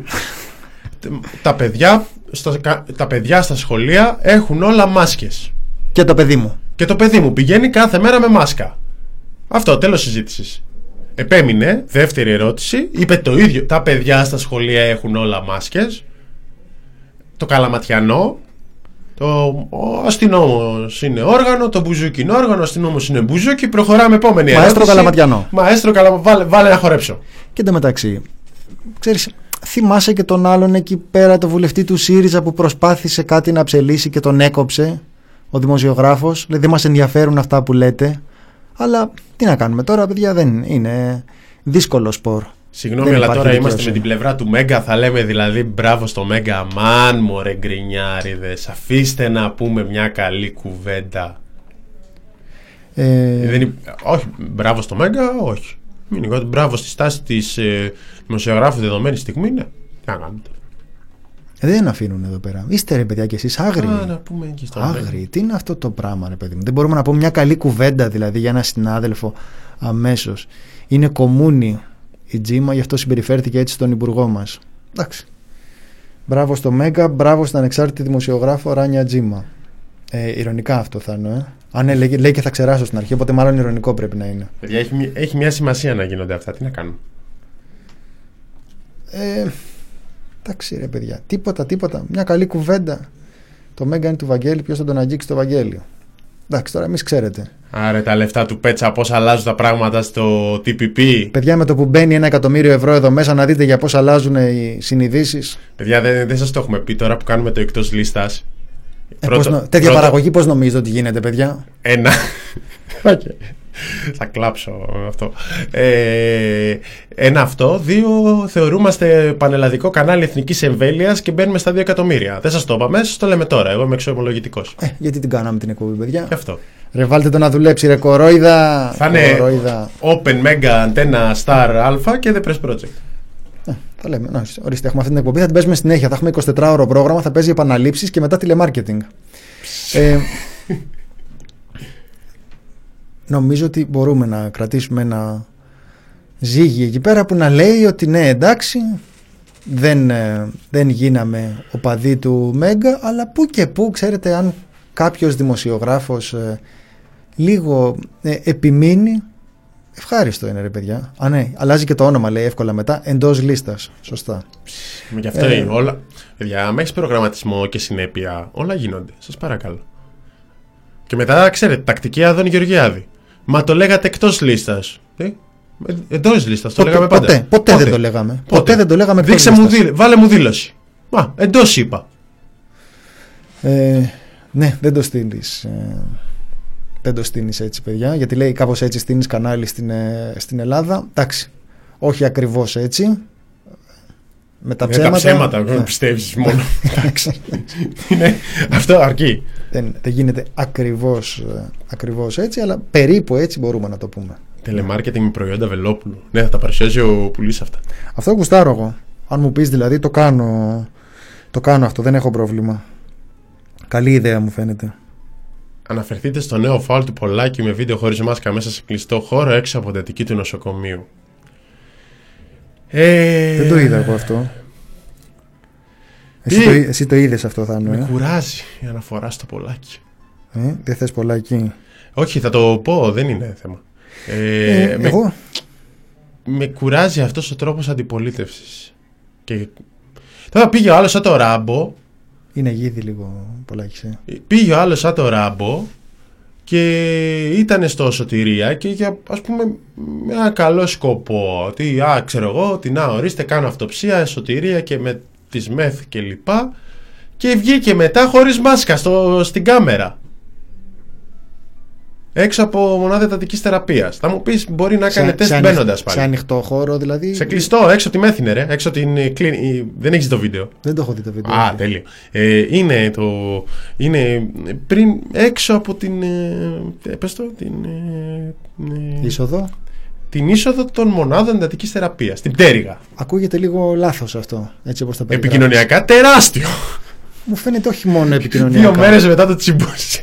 Τα παιδιά στα σχολεία έχουν όλα μάσκες. Και το παιδί μου. Πηγαίνει κάθε μέρα με μάσκα. Αυτό, τέλος συζήτησης. Επέμεινε, δεύτερη ερώτηση, είπε το ίδιο. Τα παιδιά στα σχολεία έχουν όλα μάσκες. Το καλαματιανό, ο αστυνόμος είναι όργανο, το μπουζούκι είναι όργανο, ο αστυνόμος είναι μπουζούκι. Προχωράμε, επόμενη ερώτηση. Μαέστρο καλαματιανό. Βάλε να χορέψω. Και εντωμεταξύ, ξέρεις, θυμάσαι και τον άλλον εκεί πέρα, το βουλευτή του ΣΥΡΙΖΑ που προσπάθησε κάτι να ψελίσει και τον έκοψε ο δημοσιογράφος? Δηλαδή δεν μας ενδιαφέρουν αυτά που λέτε. Αλλά τι να κάνουμε τώρα, παιδιά, δεν είναι δύσκολο σπορ. Συγγνώμη, αλλά τώρα είμαστε με την πλευρά του Μέγκα. Θα λέμε δηλαδή μπράβο στο Μέγκα. Αμάν μωρέ γκρινιάριδες, αφήστε να πούμε μια καλή κουβέντα. Όχι, μπράβο στο Μέγκα, όχι. Μπράβο στη στάση της δημοσιογράφου δεδομένη στιγμή, ναι. Τι να κάνετε. Δεν αφήνουν εδώ πέρα. Είστε ρε παιδιά κι εσείς άγριοι. Να πούμε και στο άγριοι. Τι είναι αυτό το πράγμα, ρε παιδί μου? Δεν μπορούμε να πούμε μια καλή κουβέντα δηλαδή για ένα συνάδελφο αμέσως? Είναι κομμούνι η Τζίμα, γι' αυτό συμπεριφέρθηκε έτσι στον υπουργό μας. Εντάξει. Μπράβο στο Μέγκα, μπράβο στην ανεξάρτητη δημοσιογράφο Ράνια Τζίμα. Ειρωνικά αυτό θα είναι, ναι, λέει και θα ξεράσω στην αρχή, οπότε μάλλον ειρωνικό πρέπει να είναι. Παιδιά, έχει μια σημασία να γίνονται αυτά. Τι να κάνουν. Εντάξει ρε παιδιά, τίποτα. Μια καλή κουβέντα. Το Μέγκα είναι του Βαγγέλη, ποιος θα τον αγγίξει το Βαγγέλη. Εντάξει, τώρα εμείς ξέρετε. Άρε τα λεφτά του Πέτσα, πώς αλλάζουν τα πράγματα στο TPP. Παιδιά, με το που μπαίνει 1 εκατομμύριο ευρώ εδώ μέσα, να δείτε για πώς αλλάζουν οι συνειδήσεις. Παιδιά, δεν σας το έχουμε πει τώρα που κάνουμε το εκτός λίστας. Τέτοια παραγωγή πώς νομίζετε ότι γίνεται, παιδιά? Ένα. Θα κλάψω αυτό. Ένα αυτό. 2. Θεωρούμαστε πανελλαδικό κανάλι εθνικής εμβέλειας και μπαίνουμε στα 2 εκατομμύρια. Δεν σας το είπαμε, σας το λέμε τώρα. Εγώ είμαι εξομολογητικός. Γιατί την κάναμε την εκπομπή, παιδιά? Γι' αυτό. Ρε, βάλτε το να δουλέψει, ρε κορόιδα. Θα είναι Open Mega Antenna Star Alpha και The Press Project. Θα λέμε, ορίστε, έχουμε αυτή την εκπομπή, θα την παίζουμε συνέχεια. Θα έχουμε 24ωρο πρόγραμμα, θα παίζει επαναλήψεις και μετά τηλεμάρκετινγκ. Νομίζω ότι μπορούμε να κρατήσουμε ένα ζύγι εκεί πέρα που να λέει ότι ναι, εντάξει, δεν γίναμε οπαδοί του Μέγκα, αλλά που και που, ξέρετε, αν κάποιος δημοσιογράφος λίγο επιμείνει, ευχάριστο είναι, ρε παιδιά. Ναι, αλλάζει και το όνομα, λέει εύκολα μετά, εντός λίστας. Σωστά. Γι' αυτό είναι όλα. Παιδιά, άμα έχεις προγραμματισμό και συνέπεια, όλα γίνονται. Σας παρακαλώ. Και μετά, ξέρετε, τακτική Άδωνη Γεωργιάδη. Μα το λέγατε εκτός λίστας. Εντός λίστας, το λέγαμε πάντα. Ποτέ δεν το λέγαμε. Ποτέ δεν το λέγαμε εκτός λίστας. Βάλε μου δήλωση. Μα, εντός είπα. Ναι, δεν το στείλεις. Δεν το στείνεις έτσι, παιδιά, γιατί λέει κάπως έτσι στείνεις κανάλι στην Ελλάδα. Εντάξει, όχι ακριβώς έτσι. Με τα ψέματα. Δεν πιστεύεις μόνο. Αυτό αρκεί. Δεν γίνεται ακριβώς έτσι, αλλά περίπου έτσι μπορούμε να το πούμε. Τελεμάρκετινγκ με προϊόντα Βελόπουλου. Ναι, θα τα παρουσιάζει ο Πουλής αυτά. Αυτό γουστάρω εγώ. Αν μου πεις δηλαδή, το κάνω αυτό, δεν έχω πρόβλημα. Καλή ιδέα μου φαίνεται. Αναφερθείτε στο νέο φάουλ του Πολάκη με βίντεο χωρίς μάσκα μέσα σε κλειστό χώρο έξω από την Αττική του νοσοκομείου. Δεν το είδα εγώ αυτό. Εσύ το είδες αυτό, Θάνο? Με κουράζει η αναφορά στο Πολάκη. Δεν θες Πολάκη? Όχι, θα το πω, δεν είναι θέμα. Εγώ με κουράζει αυτός ο τρόπος αντιπολίτευσης. Και τώρα πήγε ο άλλος σαν το Ράμπο. Είναι γίδι λίγο Πολάκης. Πήγε ο άλλος σαν το Ράμπο και ήταν στο Σωτηρία και για, ας πούμε, με ένα καλό σκοπό. Ότι, ξέρω εγώ, ότι να ορίστε, κάνω αυτοψία, Σωτηρία και με τις μεθ και λοιπά. Και βγήκε μετά χωρίς μάσκα στην κάμερα. Έξω από μονάδα εντατικής θεραπείας. Θα μου πεις, μπορεί να κάνει τεστ μπαίνοντας πάλι. Σε ανοιχτό χώρο δηλαδή? Σε κλειστό, έξω από τη μέθη είναι, ρε. Έξω την δεν έχεις το βίντεο? Δεν το έχω δει το βίντεο. Τέλειο. Είναι πριν, έξω από την πες το, είσοδο. Την είσοδο των μονάδων εντατικής θεραπείας, την πτέρυγα. Ακούγεται λίγο λάθος αυτό, έτσι όπως τα περιγράφεις. Επικοινωνιακά τεράστιο. Μου φαίνεται όχι μόνο επικοινωνιακά. 2 μέρες μετά το τσιμπούσι.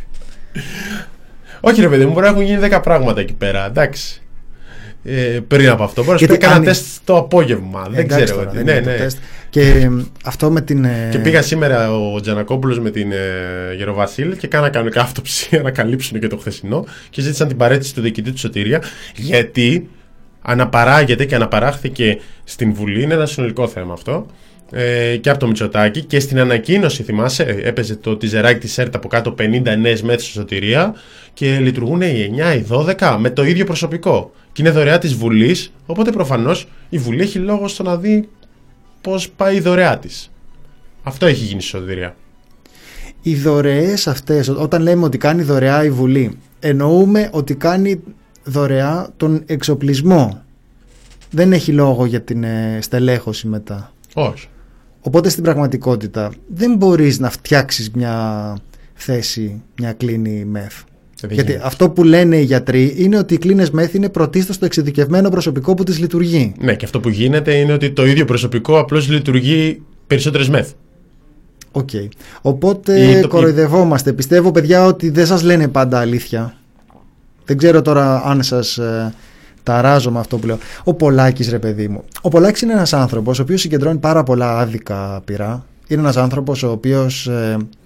Όχι ρε παιδί μου, μπορεί να έχουν γίνει 10 πράγματα εκεί πέρα. Εντάξει. Πριν από αυτό. Μπορεί να σου πει κάνα τεστ το απόγευμα. Δεν ξέρω. Τώρα, ναι. Και αυτό με την. Και πήγα σήμερα ο Τζανακόπουλος με την Γεροβασίλη και κάνα κανονικά αυτοψία να καλύψουν και το χθεσινό και ζήτησαν την παρέτηση του διοικητή του Σωτηρία. Γιατί αναπαράγεται και αναπαράχθηκε στην Βουλή. Είναι ένα συνολικό θέμα αυτό. Και από το Μητσοτάκη και στην ανακοίνωση, θυμάσαι, έπαιζε το τιζεράκι της ΕΡΤ από κάτω 50 νέες μέθες στη Σωτηρία και λειτουργούν οι 9, οι 12 με το ίδιο προσωπικό. Και είναι δωρεά της Βουλής, οπότε προφανώς η Βουλή έχει λόγο στο να δει πώς πάει η δωρεά της. Αυτό έχει γίνει στη Σωτηρία. Οι δωρεές αυτές, όταν λέμε ότι κάνει δωρεά η Βουλή, εννοούμε ότι κάνει δωρεά τον εξοπλισμό. Δεν έχει λόγο για την στελέχωση μετά. Όχι. Οπότε στην πραγματικότητα δεν μπορείς να φτιάξεις μια θέση, μια κλίνη μεθ. Γιατί αυτό που λένε οι γιατροί είναι ότι οι κλίνες μεθ είναι πρωτίστως το εξειδικευμένο προσωπικό που τις λειτουργεί. Ναι, και αυτό που γίνεται είναι ότι το ίδιο προσωπικό απλώς λειτουργεί περισσότερες μεθ. Οκ. Οπότε κοροϊδευόμαστε. Πιστεύω, παιδιά, ότι δεν σας λένε πάντα αλήθεια. Δεν ξέρω τώρα αν σας ταράζω με αυτό που λέω. Ο Πολάκης, ρε παιδί μου. Ο Πολάκης είναι ένας άνθρωπος ο οποίος συγκεντρώνει πάρα πολλά άδικα πειρά. Είναι ένας άνθρωπος ο οποίος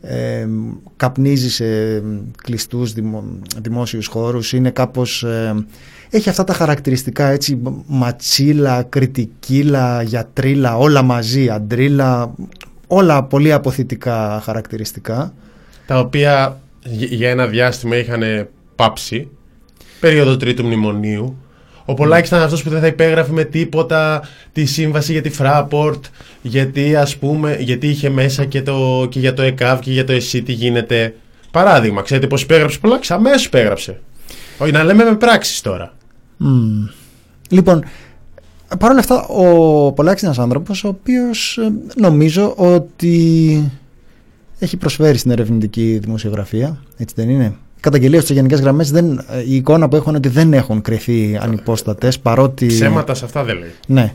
καπνίζει σε κλειστούς δημόσιους χώρους, είναι κάπως... έχει αυτά τα χαρακτηριστικά, έτσι, ματσίλα, κριτικίλα, γιατρίλα, όλα μαζί, αντρίλα, όλα πολύ αποθητικά χαρακτηριστικά. Τα οποία για ένα διάστημα είχαν πάψει, περίοδο τρίτου μνημονίου. Ο Πολάκης ήταν αυτός που δεν θα υπέγραφε με τίποτα τη σύμβαση για τη Fraport, γιατί είχε μέσα και για το ΕΚΑΒ και για το ΕΣΥ τι γίνεται. Παράδειγμα, ξέρετε πώς υπέγραψε ο Πολάκης? Αμέσως υπέγραψε. Όχι, να λέμε με πράξεις τώρα. Λοιπόν, παρ' όλα αυτά ο Πολάκης είναι ένας άνθρωπος ο οποίος νομίζω ότι έχει προσφέρει στην ερευνητική δημοσιογραφία, έτσι δεν είναι? Καταγγελίες στις γενικές γραμμές, η εικόνα που έχουν είναι ότι δεν έχουν κρυθεί ανυπόστατες, παρότι... Ψέματα σε αυτά δεν λέει. Ναι.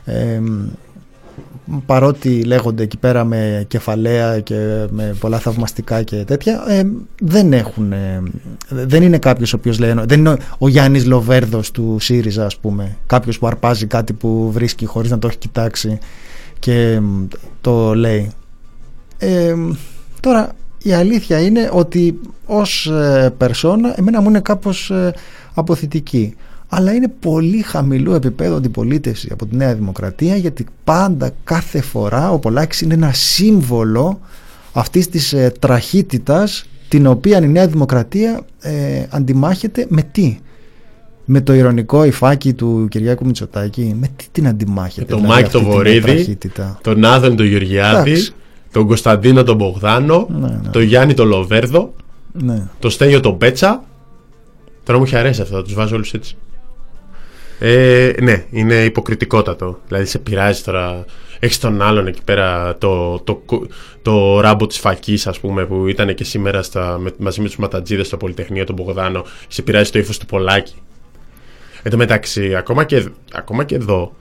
Παρότι λέγονται εκεί πέρα με κεφαλαία και με πολλά θαυμαστικά και τέτοια, δεν είναι κάποιος ο οποίος λέει, δεν είναι ο Γιάννης Λοβέρδος του ΣΥΡΙΖΑ, ας πούμε, κάποιος που αρπάζει κάτι που βρίσκει χωρίς να το έχει κοιτάξει και το λέει. Τώρα η αλήθεια είναι ότι ως περσόνα εμένα μου είναι κάπως αποθητική, αλλά είναι πολύ χαμηλού επίπεδο αντιπολίτευση από τη Νέα Δημοκρατία, γιατί πάντα, κάθε φορά ο Πολάκης είναι ένα σύμβολο αυτής της τραχύτητας την οποία η Νέα Δημοκρατία αντιμάχεται με τι? Με το ηρωνικό υφάκι του Κυριάκου Μητσοτάκη? Με τι την αντιμάχεται? Με τον Μάκη τον Βορίδη, τον Άδων τον Γεωργιάδη, τον Κωνσταντίνο τον Μπογδάνο, τον Γιάννη τον Λοβέρδο, τον Στέλιο τον Πέτσα. Τώρα μου έχει αρέσει αυτό, τους βάζω όλους έτσι. Ναι, είναι υποκριτικότατο. Δηλαδή σε πειράζει τώρα. Έχεις τον άλλον εκεί πέρα, το ράμπο της φακής, ας πούμε, που ήταν και σήμερα μαζί με τους ματατζίδες στο Πολυτεχνείο, τον Μπογδάνο. Σε πειράζει το ύφος του Πολάκη. Εν τω μεταξύ, ακόμα και εδώ,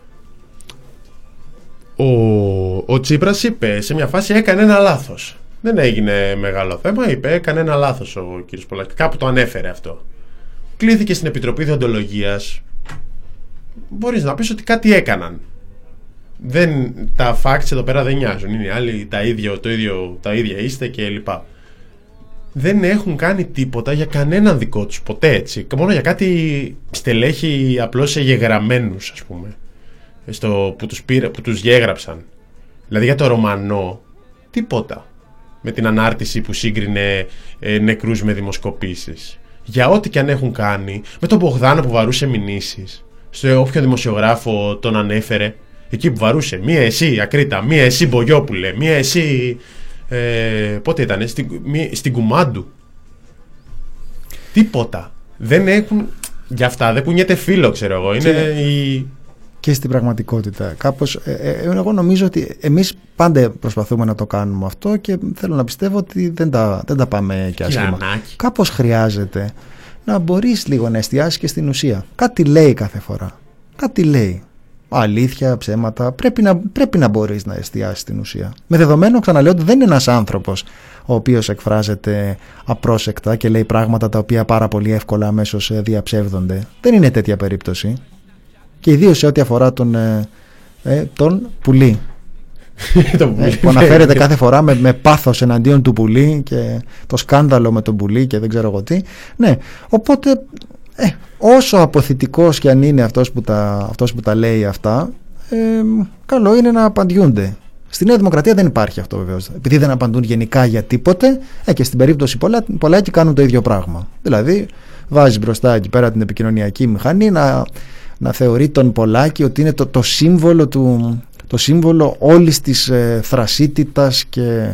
ο Τσίπρας είπε σε μια φάση έκανε ένα λάθος. Δεν έγινε μεγάλο θέμα, είπε έκανε ένα λάθος ο κ. Πολάκης. Κάπου το ανέφερε αυτό. Κλήθηκε στην Επιτροπή Δεοντολογίας. Μπορείς να πεις ότι κάτι έκαναν. Τα facts εδώ πέρα δεν νοιάζουν. Είναι άλλοι τα ίδια είστε και λοιπά. Δεν έχουν κάνει τίποτα για κανέναν δικό τους ποτέ, έτσι. Μόνο για κάτι στελέχη απλώς εγγεγραμμένους, ας πούμε, που τους διέγραψαν. Δηλαδή για το Ρωμανό τίποτα. Με την ανάρτηση που σύγκρινε νεκρούς με δημοσκοπήσεις. Για ό,τι και αν έχουν κάνει, με τον Μπογδάνο που βαρούσε μηνύσεις, στο όποιο δημοσιογράφο τον ανέφερε, εκεί που βαρούσε μία εσύ Ακρίτα, μία εσύ Μπογιόπουλε, μία εσύ πότε ήτανε, στην Κουμάντου. Τίποτα. Δεν έχουν, για αυτά δεν κουνιέται φίλο, ξέρω εγώ. Είναι και στην πραγματικότητα κάπως, εγώ νομίζω ότι εμείς πάντα προσπαθούμε να το κάνουμε αυτό και θέλω να πιστεύω ότι δεν τα πάμε και άσχημα. Κάπως χρειάζεται να μπορείς λίγο να εστιάσεις και στην ουσία. Κάτι λέει κάθε φορά. Κάτι λέει. Αλήθεια, ψέματα. Πρέπει να μπορείς να εστιάσεις στην ουσία. Με δεδομένο, ξαναλέω, ότι δεν είναι ένας άνθρωπος ο οποίος εκφράζεται απρόσεκτα και λέει πράγματα τα οποία πάρα πολύ εύκολα αμέσως διαψεύδονται. Δεν είναι τέτοια περίπτωση. Και ιδίως σε ό,τι αφορά τον Πουλή. Που αναφέρεται κάθε φορά με πάθος εναντίον του Πουλή και το σκάνδαλο με τον Πουλή και δεν ξέρω εγώ τι. Ναι, οπότε όσο αποθητικός και αν είναι αυτός που τα λέει αυτά, καλό είναι να απαντιούνται. Στη Νέα Δημοκρατία δεν υπάρχει αυτό βεβαίως. Επειδή δεν απαντούν γενικά για τίποτε, και στην περίπτωση Πολάκη κάνουν το ίδιο πράγμα. Δηλαδή βάζεις μπροστά εκεί πέρα την επικοινωνιακή μηχανή να θεωρεί τον Πολάκη ότι είναι το σύμβολο όλης της θρασίτητας και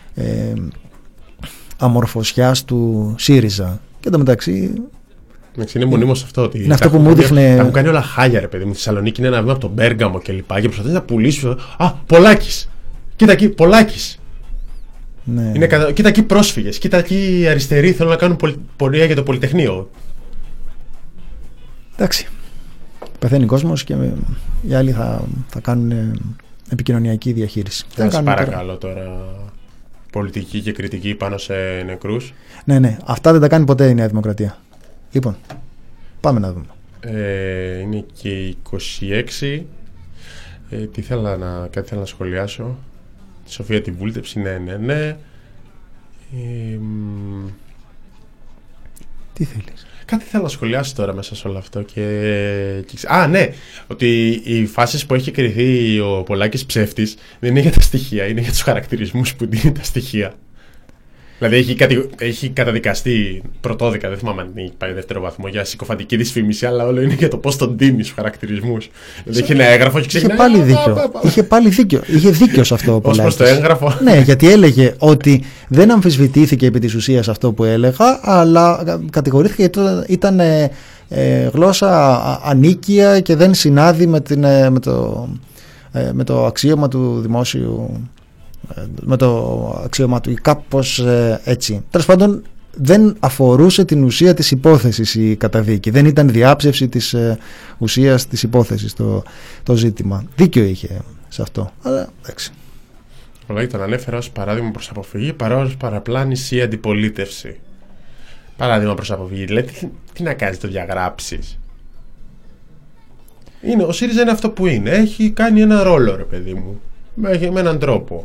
αμορφωσιάς του ΣΥΡΙΖΑ. Και εν τω μεταξύ είναι μονίμως αυτό. Ότι είναι αυτό που μου έδειχνε. Τα έχουν κάνει όλα χάλια, ρε παιδί μου. Στη Θεσσαλονίκη είναι ένα βήμα από τον Πέργαμο και λοιπά. Και προσπαθεί να πουλήσει. Πολάκης! Κοίτα εκεί, Πολάκης! Ναι. Κοίτα εκεί πρόσφυγες. Κοίτα εκεί αριστεροί θέλουν να κάνουν πορεία για το Πολυτεχνείο. Εντάξει. Πεθαίνει ο κόσμος και οι άλλοι θα κάνουν επικοινωνιακή διαχείριση. Δεν σας παρακαλώ τώρα πολιτική και κριτική πάνω σε νεκρούς. Ναι. Αυτά δεν τα κάνει ποτέ η Νέα Δημοκρατία. Λοιπόν, πάμε να δούμε. Είναι και 26. Κάτι θέλω να σχολιάσω. Τη Σοφία τη βούλτεψη, ναι. Τι θέλεις? Κάτι θέλω να σχολιάσω τώρα μέσα σε όλο αυτό Α, ναι, ότι οι φάσεις που έχει κριθεί ο Πολάκης ψεύτης δεν είναι για τα στοιχεία, είναι για τους χαρακτηρισμούς που δίνει τα στοιχεία. Δηλαδή έχει καταδικαστεί πρωτόδικα, δεν θυμάμαι αν έχει πάει δεύτερο βαθμό, για συκοφαντική δυσφήμιση, αλλά όλο είναι για το πώς τον δίνει στους χαρακτηρισμούς. Δηλαδή έχει ένα έγγραφο και ξεκινάει. Είχε πάλι δίκιο. Είχε δίκιο σε αυτό ο Πολάκης. Ως προς το έγγραφο. Ναι, γιατί έλεγε ότι δεν αμφισβητήθηκε επί της ουσίας αυτό που έλεγα, αλλά κατηγορήθηκε γιατί ήταν γλώσσα ανίκεια και δεν συνάδει με το αξίωμα του δημόσιου. Με το αξίωμα του ή κάπως έτσι. Τέλος πάντων, δεν αφορούσε την ουσία της υπόθεσης η καταδίκη. Δεν ήταν διάψευση της ουσίας της υπόθεσης το ζήτημα. Δίκιο είχε σε αυτό. Αλλά εντάξει. Ο τον ανέφερα ως παράδειγμα προς αποφυγή παρά ως παραπλάνηση ή αντιπολίτευση. Παράδειγμα προς αποφυγή. Δηλαδή, τι να κάνεις, το διαγράψεις. Ο ΣΥΡΙΖΑ είναι αυτό που είναι. Έχει κάνει ένα ρόλο, ρε παιδί μου. Με έναν τρόπο.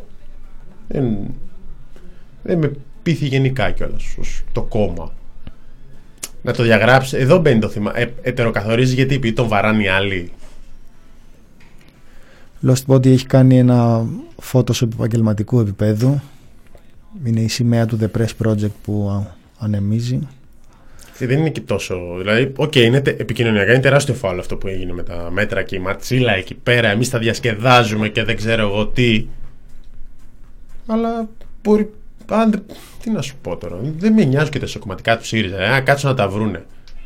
Δεν με πείθει γενικά κιόλας το κόμμα. Να το διαγράψει. Εδώ μπαίνει το θέμα. Ετεροκαθορίζει γιατί επειδή τον βαράνε οι άλλοι. Lost Body έχει κάνει ένα Photoshop επαγγελματικού επίπεδου. Είναι η σημαία του The Press Project που ανεμίζει. Δεν είναι και τόσο. Δηλαδή, είναι επικοινωνιακά, είναι τεράστιο φάουλ αυτό που έγινε με τα μέτρα και η ματσίλα εκεί πέρα. Εμείς τα διασκεδάζουμε και δεν ξέρω εγώ τι. Αλλά μπορεί. Τι να σου πω τώρα. Δεν με νοιάζουν και τα σοκομματικά του ΣΥΡΙΖΑ. Κάτσουν να τα βρούνε.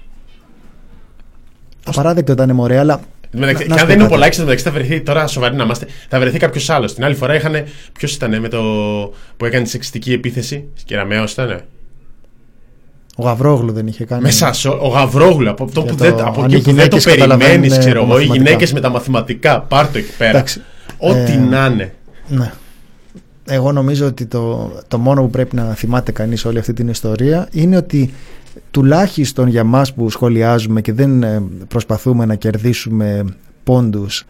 Απαράδεκτο ήταν μωρέ, αλλά. Και αν δεν είναι ο Πολάκης, μεταξύ θα βρεθεί. Τώρα σοβαρή να είμαστε. Θα βρεθεί κάποιος άλλος. Την άλλη φορά είχαν. Ποιος ήταν με το. Που έκανε τη σεξιστική επίθεση. Κεραμέως ήταν. Ο Γαβρόγλου δεν είχε κάνει. Ο Γαβρόγλου, από εκεί που δεν το περιμένεις, ξέρω εγώ. Οι γυναίκες με τα μαθηματικά. Πάρ' το εκεί πέρα. Ό,τι να είναι. Ναι. Εγώ νομίζω ότι το μόνο που πρέπει να θυμάται κανείς όλη αυτή την ιστορία είναι ότι τουλάχιστον για μας που σχολιάζουμε και δεν προσπαθούμε να κερδίσουμε πόντους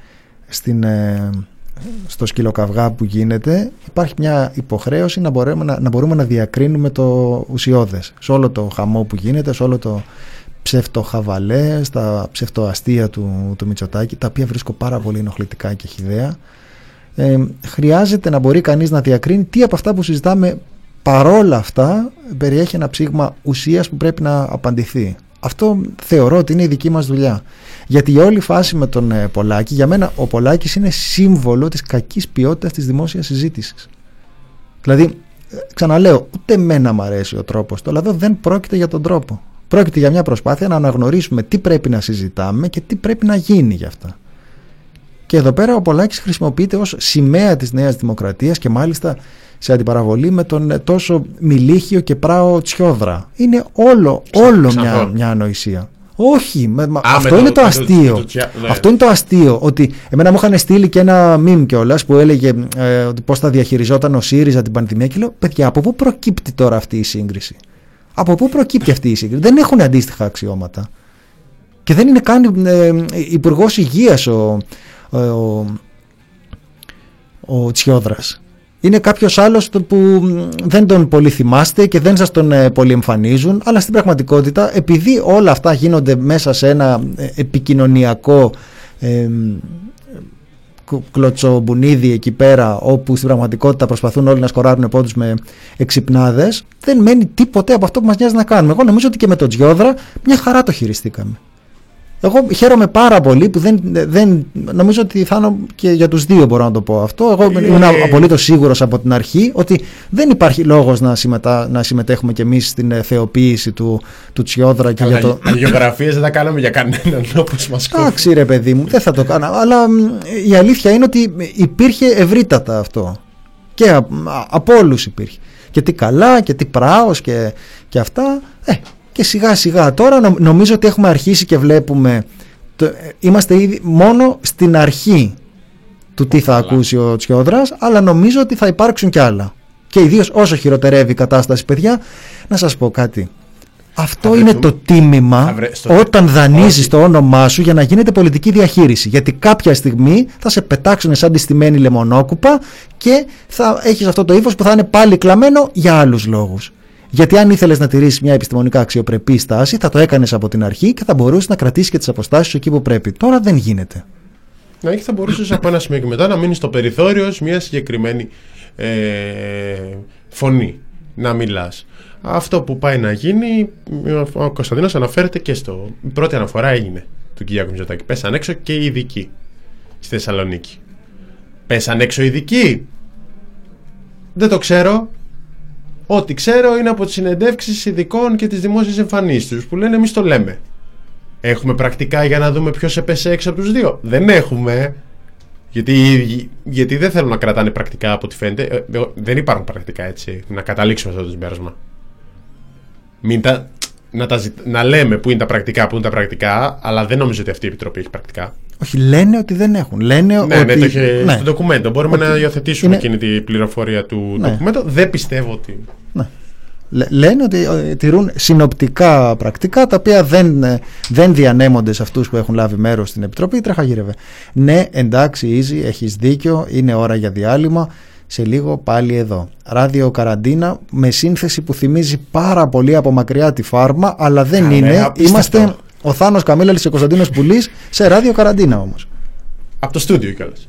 στο σκυλοκαυγά που γίνεται, υπάρχει μια υποχρέωση να μπορούμε να διακρίνουμε το ουσιώδες σε όλο το χαμό που γίνεται, σε όλο το ψευτοχαβαλέ, στα ψευτοαστεία του Μητσοτάκη, τα οποία βρίσκω πάρα πολύ ενοχλητικά και χυδαία. Χρειάζεται να μπορεί κανείς να διακρίνει τι από αυτά που συζητάμε παρόλα αυτά περιέχει ένα ψήγμα ουσίας που πρέπει να απαντηθεί. Αυτό θεωρώ ότι είναι η δική μας δουλειά. Γιατί για όλη φάση με τον Πολάκη, για μένα ο Πολάκης είναι σύμβολο της κακής ποιότητας της δημόσιας συζήτησης. Δηλαδή, ξαναλέω, ούτε εμένα μου αρέσει ο τρόπος, αλλά εδώ δεν πρόκειται για τον τρόπο. Πρόκειται για μια προσπάθεια να αναγνωρίσουμε τι πρέπει να συζητάμε και τι πρέπει να γίνει γι' αυτά. Και εδώ πέρα ο Πολάκης χρησιμοποιείται ως σημαία της Νέας Δημοκρατίας και μάλιστα σε αντιπαραβολή με τον τόσο μιλίχιο και πράο Τσιόδρα. Είναι όλο μια ανοησία. Όχι, αυτό είναι το αστείο. Αυτό είναι το αστείο. Ότι εμένα μου είχαν στείλει και ένα μιμ κιόλας που έλεγε ότι πώς θα διαχειριζόταν ο ΣΥΡΙΖΑ την πανδημία και λέω, παιδιά, από πού προκύπτει τώρα αυτή η σύγκριση? Από πού προκύπτει αυτή η σύγκριση? Δεν έχουν αντίστοιχα αξιώματα. Και δεν είναι καν υπουργός υγείας ο Τσιόδρας. Είναι κάποιος άλλος που δεν τον πολύ θυμάστε και δεν σας τον πολύ εμφανίζουν, αλλά στην πραγματικότητα, επειδή όλα αυτά γίνονται μέσα σε ένα επικοινωνιακό κλωτσομπουνίδι εκεί πέρα, όπου στην πραγματικότητα προσπαθούν όλοι να σκοράρουν πόντους με εξυπνάδες, δεν μένει τίποτε από αυτό που μας νοιάζει να κάνουμε. Εγώ νομίζω ότι και με τον Τσιόδρα μια χαρά το χειριστήκαμε. Εγώ χαίρομαι πάρα πολύ που δεν νομίζω ότι θα είναι και για τους δύο, μπορώ να το πω αυτό. Εγώ ήμουν απολύτως σίγουρος από την αρχή ότι δεν υπάρχει λόγος να συμμετέχουμε κι εμείς στην θεοποίηση του Τσιόδρα. Και αγιογραφίες δεν τα κάναμε για κανέναν όπως μας κόβει. Εντάξει ρε παιδί μου, δεν θα το κάνω. Αλλά η αλήθεια είναι ότι υπήρχε ευρύτατα αυτό. Και από όλους υπήρχε. Και τι καλά και τι πράος και αυτά. Και σιγά σιγά τώρα νομίζω ότι έχουμε αρχίσει και βλέπουμε, είμαστε ήδη μόνο στην αρχή του τι θα ακούσει ο Τσιόδρας, αλλά νομίζω ότι θα υπάρξουν κι άλλα. Και ιδίως όσο χειροτερεύει η κατάσταση, παιδιά, να σας πω κάτι. Αυτό είναι το τίμημα όταν δανείζεις το όνομά σου για να γίνεται πολιτική διαχείριση. Γιατί κάποια στιγμή θα σε πετάξουν σαν τη στημένη λεμονόκουπα και θα έχεις αυτό το ύφος που θα είναι πάλι κλαμμένο για άλλους λόγους. Γιατί αν ήθελες να τηρήσεις μια επιστημονικά αξιοπρεπή στάση, θα το έκανες από την αρχή και θα μπορούσες να κρατήσεις και τις αποστάσεις σου εκεί που πρέπει. Τώρα δεν γίνεται. Ναι, και θα μπορούσες από ένα σημείο και μετά να μείνεις στο περιθώριο ως μια συγκεκριμένη φωνή να μιλάς. Αυτό που πάει να γίνει, ο Κωνσταντίνος αναφέρεται και η πρώτη αναφορά έγινε του Κυριάκου Μητσοτάκη. Πέσαν έξω και οι ειδικοί στη Θεσσαλονίκη. Πέσαν έξω οι ειδικοί. Δεν το ξέρω. Ό,τι ξέρω είναι από τις συνεντεύξεις ειδικών και τις δημόσιες εμφανίσεις τους που λένε εμείς το λέμε. Έχουμε πρακτικά για να δούμε ποιος έπεσε έξω από τους δύο? Δεν έχουμε. Γιατί δεν θέλουν να κρατάνε πρακτικά από ό,τι φαίνεται. Δεν υπάρχουν πρακτικά, έτσι, να καταλήξουμε αυτό το συμπέρασμα. Να λέμε πού είναι τα πρακτικά, αλλά δεν νομίζω ότι αυτή η επιτροπή έχει πρακτικά. Όχι, λένε ότι δεν έχουν. Λένε ότι... το είχε στο ντοκουμέντο. Μπορούμε να υιοθετήσουμε εκείνη την πληροφορία του ντοκουμέντο. Δεν πιστεύω ότι... Ναι. Λένε ότι τηρούν συνοπτικά πρακτικά, τα οποία δεν διανέμονται σε αυτούς που έχουν λάβει μέρος στην επιτροπή. Τρεχαγύρευε. Ναι, εντάξει, Ίζη, έχεις δίκιο, είναι ώρα για διάλειμμα. Σε λίγο πάλι εδώ. Ράδιο Καραντίνα με σύνθεση που θυμίζει πάρα πολύ από μακριά τη Φάρμα, αλλά δεν είναι. Απίστευτο. Είμαστε ο Θάνος Καμίλαλης και ο Κωνσταντίνος Πουλής σε Ράδιο Καραντίνα όμως. Από το στούντιο κιόλας.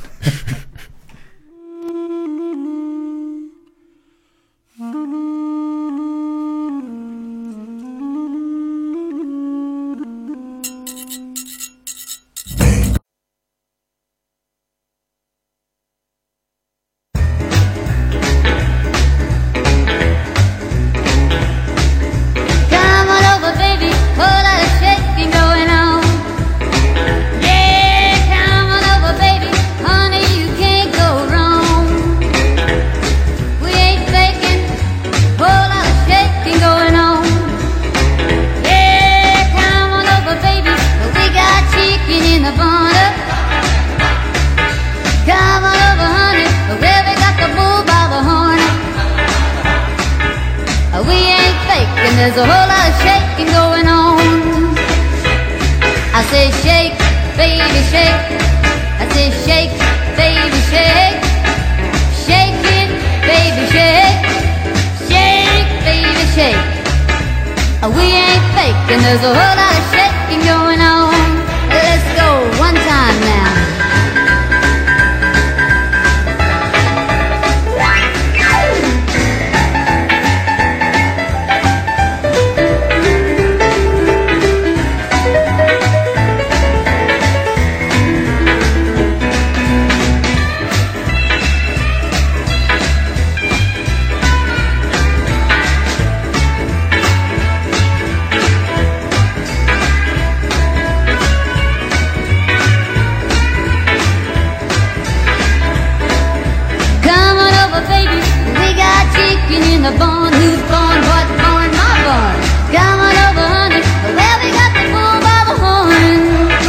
There's a whole lot of shaking going on. I say shake, baby, shake. I say shake, baby, shake. Shake it, baby, shake. Shake, baby, shake. We ain't faking, there's a whole lot of shaking going on. Let's go one time now. In the barn, who's born, what barn, my barn. Come on over, honey, well, we got the bull by the horn.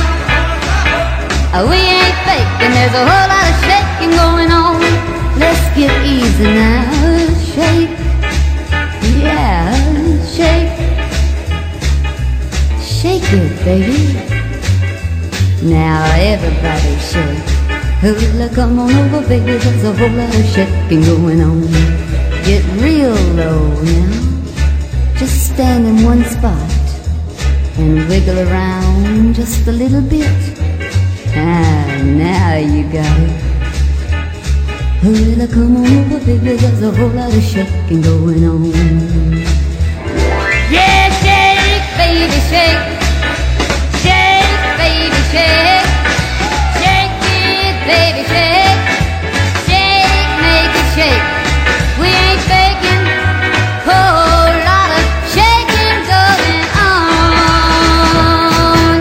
We ain't faking, there's a whole lot of shaking going on. Let's get easy now, shake, yeah, shake. Shake it, baby. Now everybody shake. Hula, come on over, baby, there's a whole lot of shaking going on. Get real low now. Just stand in one spot and wiggle around just a little bit. Now you got it. Well, come on over, baby, there's a whole lot of shaking going on. Yeah, shake, baby, shake. Shake, baby, shake. Shake it, baby, shake. Shake, make it shake. We ain't faking, whole lot of shaking going on.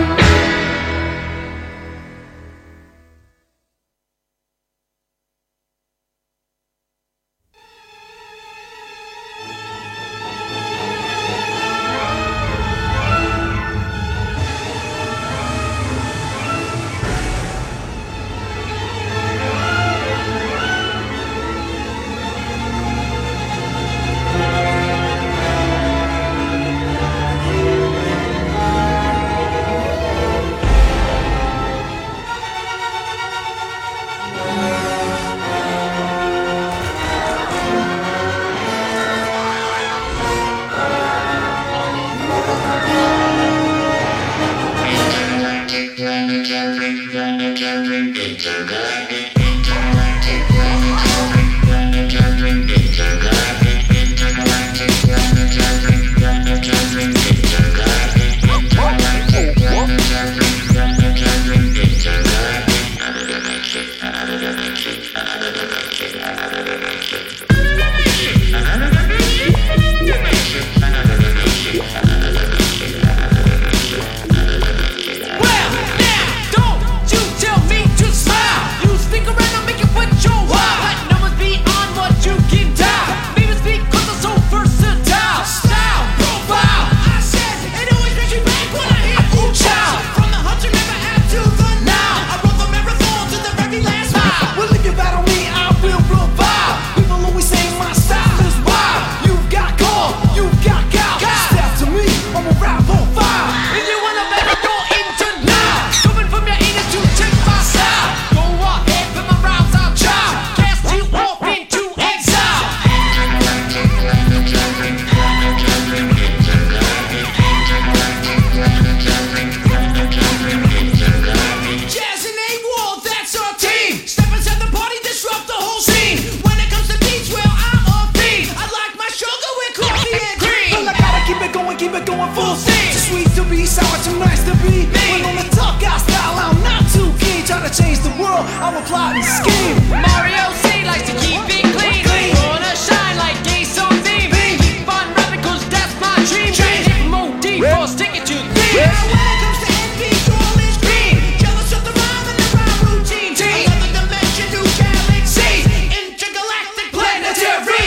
going full steam. Too sweet to be sour, too nice to be me. When on the tough guy style, I'm not too keen. Trying to change the world, I'm a plotting scheme. Mario C likes to keep it clean. Wanna shine like Ace on theme. Keep on rapping 'cause that's my dream. Hit more deep or stick it to the beat. When it comes to envy, all is green. Jealous of the rhyme and the rhyme routine. Another dimension, new galaxies. Intergalactic planetary.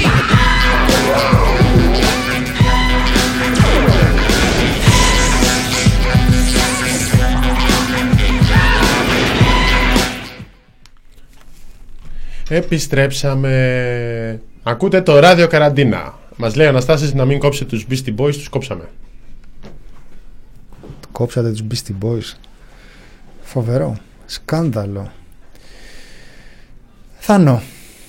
Επιστρέψαμε. Ακούτε το ράδιο Καραντίνα. Μας λέει ο Αναστάσης να μην κόψετε τους Beastie Boys. Τους κόψαμε. Κόψατε τους Beastie Boys. Φοβερό. Σκάνδαλο. Θάνο,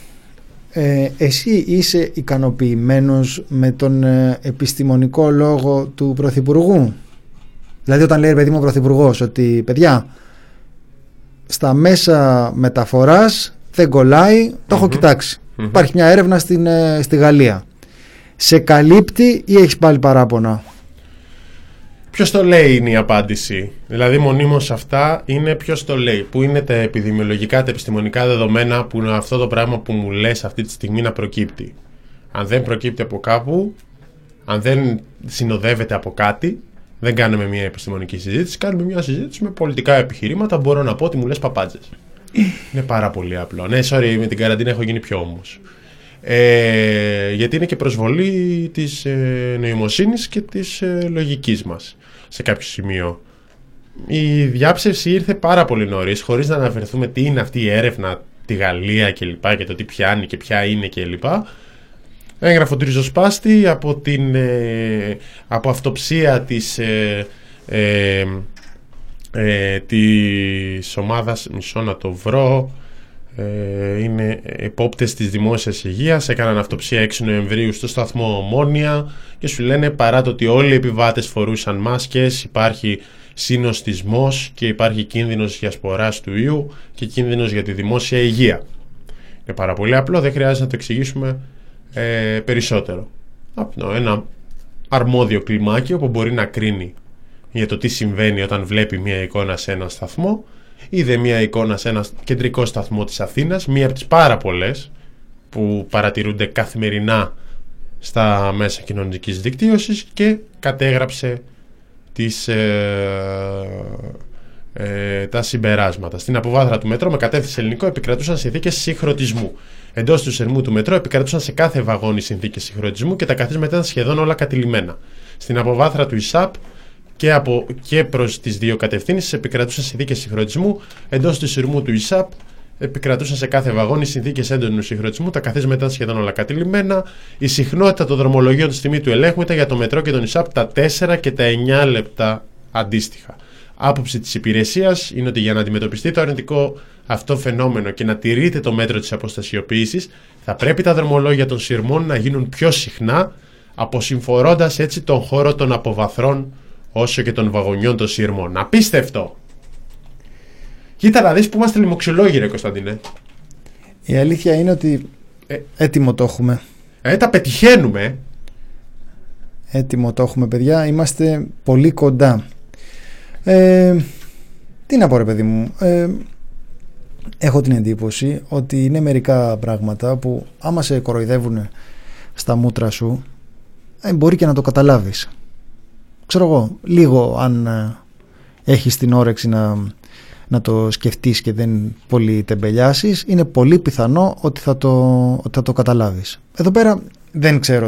εσύ είσαι ικανοποιημένος με τον επιστημονικό λόγο του Πρωθυπουργού? Δηλαδή όταν λέει παιδί μου ο Πρωθυπουργός ότι παιδιά στα μέσα μεταφοράς δεν κολλάει, το έχω κοιτάξει. Υπάρχει μια έρευνα στη Γαλλία. Σε καλύπτει ή έχεις πάλι παράπονα? Ποιος το λέει είναι η απάντηση. Δηλαδή μονίμως αυτά είναι ποιος το λέει. Πού είναι τα επιδημιολογικά, τα επιστημονικά δεδομένα που είναι αυτό το πράγμα που μου λες αυτή τη στιγμή να προκύπτει. Αν δεν προκύπτει από κάπου, αν δεν συνοδεύεται από κάτι, δεν κάνουμε μια επιστημονική συζήτηση, κάνουμε μια συζήτηση με πολιτικά επιχειρήματα. Μπορώ να πω ότι μου λες παπάντζες. Είναι πάρα πολύ απλό. Ναι, sorry, με την καραντίνα έχω γίνει πιο όμος. Γιατί είναι και προσβολή της νοημοσύνης και της λογικής μας σε κάποιο σημείο. Η διάψευση ήρθε πάρα πολύ νωρίς, χωρίς να αναφερθούμε τι είναι αυτή η έρευνα, τη Γαλλία κλπ. Και το τι πιάνει και ποια είναι κλπ. Έγραφο του ριζοσπάστη από αυτοψία της ομάδας, μισό να το βρω, είναι επόπτες της δημόσιας υγείας, έκαναν αυτοψία 6 Νοεμβρίου στο σταθμό Ομόνια και σου λένε παρά το ότι όλοι οι επιβάτες φορούσαν μάσκες, υπάρχει συνοστισμός και υπάρχει κίνδυνος για σποράς του ιού και κίνδυνος για τη δημόσια υγεία. Είναι πάρα πολύ απλό, δεν χρειάζεται να το εξηγήσουμε περισσότερο. Ένα αρμόδιο κλιμάκιο που μπορεί να κρίνει για το τι συμβαίνει όταν βλέπει μια εικόνα σε έναν σταθμό. Είδε μια εικόνα σε ένα κεντρικό σταθμό της Αθήνας, μία από τις πάρα πολλές που παρατηρούνται καθημερινά στα μέσα κοινωνικής δικτύωσης και κατέγραψε τα συμπεράσματα. Στην αποβάθρα του μετρό με κατεύθυνση ελληνικό επικρατούσαν συνθήκες συγχρονισμού. Εντός του σερμού του μετρό επικρατούσαν σε κάθε βαγόνι συνθήκες συγχρονισμού και τα καθίσματα ήταν σχεδόν όλα κατηλημένα. Στην αποβάθρα του ΙΣΑΠ και προς τις δύο κατευθύνσεις επικρατούσαν συνθήκες συγχρονισμού. Εντός του σειρμού του ΙΣΑΠ επικρατούσαν σε κάθε βαγόνι συνθήκες έντονου συγχρονισμού. Τα καθίσματα ήταν σχεδόν όλα κατηλημένα. Η συχνότητα των δρομολογίων στη στιγμή του ελέγχου ήταν για το μετρό και τον ΙΣΑΠ τα 4 και τα 9 λεπτά αντίστοιχα. Άποψη της υπηρεσίας είναι ότι για να αντιμετωπιστεί το αρνητικό αυτό φαινόμενο και να τηρείται το μέτρο της αποστασιοποίησης, θα πρέπει τα δρομολόγια των σειρμών να γίνουν πιο συχνά, αποσυμφορώντας έτσι τον χώρο των αποβαθρών όσο και των βαγονιών των σειρμών. Απίστευτο! Κοίτα να δεις που είμαστε λοιμοξιολόγοι, ρε Κωνσταντίνε. Η αλήθεια είναι ότι έτοιμο το έχουμε. Τα πετυχαίνουμε. Έτοιμο το έχουμε, παιδιά. Είμαστε πολύ κοντά. Τι να πω, ρε παιδί μου. Έχω την εντύπωση ότι είναι μερικά πράγματα που άμα σε κοροϊδεύουν στα μούτρα σου, μπορεί και να το καταλάβεις. Ξέρω εγώ, λίγο αν έχεις την όρεξη να το σκεφτείς και δεν πολύ τεμπελιάσεις, είναι πολύ πιθανό ότι θα το καταλάβεις. Εδώ πέρα δεν ξέρω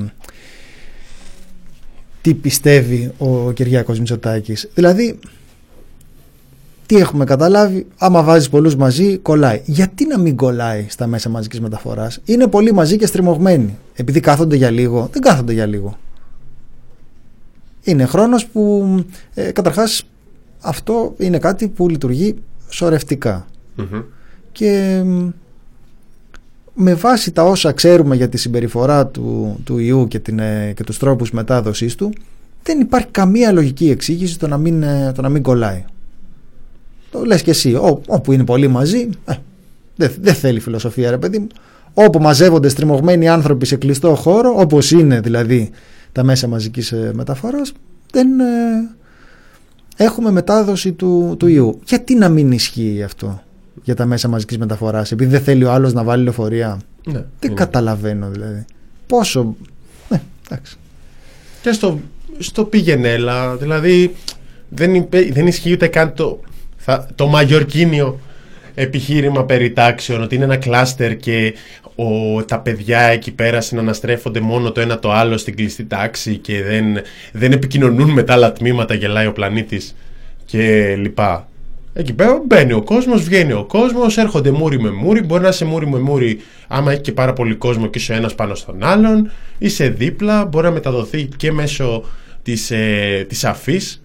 τι πιστεύει ο Κυριάκος Μητσοτάκης. Δηλαδή, τι έχουμε καταλάβει, άμα βάζεις πολλούς μαζί κολλάει. Γιατί να μην κολλάει στα μέσα μαζικής μεταφοράς? Είναι πολλοί μαζί και στριμωγμένοι. Επειδή κάθονται για λίγο, δεν κάθονται για λίγο. Είναι χρόνος που καταρχάς αυτό είναι κάτι που λειτουργεί σωρευτικά. Και με βάση τα όσα ξέρουμε για τη συμπεριφορά του ιού και τους τρόπους μετάδοσης του, δεν υπάρχει καμία λογική εξήγηση το να μην κολλάει. Το λες και εσύ, όπου είναι πολλοί μαζί, δεν θέλει φιλοσοφία, ρε παιδί μου. Όπου μαζεύονται στριμωγμένοι άνθρωποι σε κλειστό χώρο, όπως είναι δηλαδή τα μέσα μαζικής μεταφοράς, δεν έχουμε μετάδοση του ιού. Γιατί να μην ισχύει αυτό για τα μέσα μαζικής μεταφοράς, επειδή δεν θέλει ο άλλος να βάλει λεωφορεία? Ναι, δεν καταλαβαίνω δηλαδή. Πόσο... Ναι, εντάξει. Και στο πήγαινε-έλα, δηλαδή δεν ισχύει ούτε καν το μαγιορκίνιο επιχείρημα περί τάξεων, ότι είναι ένα κλάστερ και τα παιδιά εκεί πέρα συναναστρέφονται μόνο το ένα το άλλο στην κλειστή τάξη και δεν επικοινωνούν με τα άλλα τμήματα, γελάει ο πλανήτης και λοιπά. Εκεί πέρα μπαίνει ο κόσμος, βγαίνει ο κόσμος, έρχονται μούρι με μούρι. Μπορεί να είσαι μούρι με μούρι άμα έχει και πάρα πολύ κόσμο και είσαι ένας πάνω στον άλλον. Είσαι δίπλα, μπορεί να μεταδοθεί και μέσω της αφής.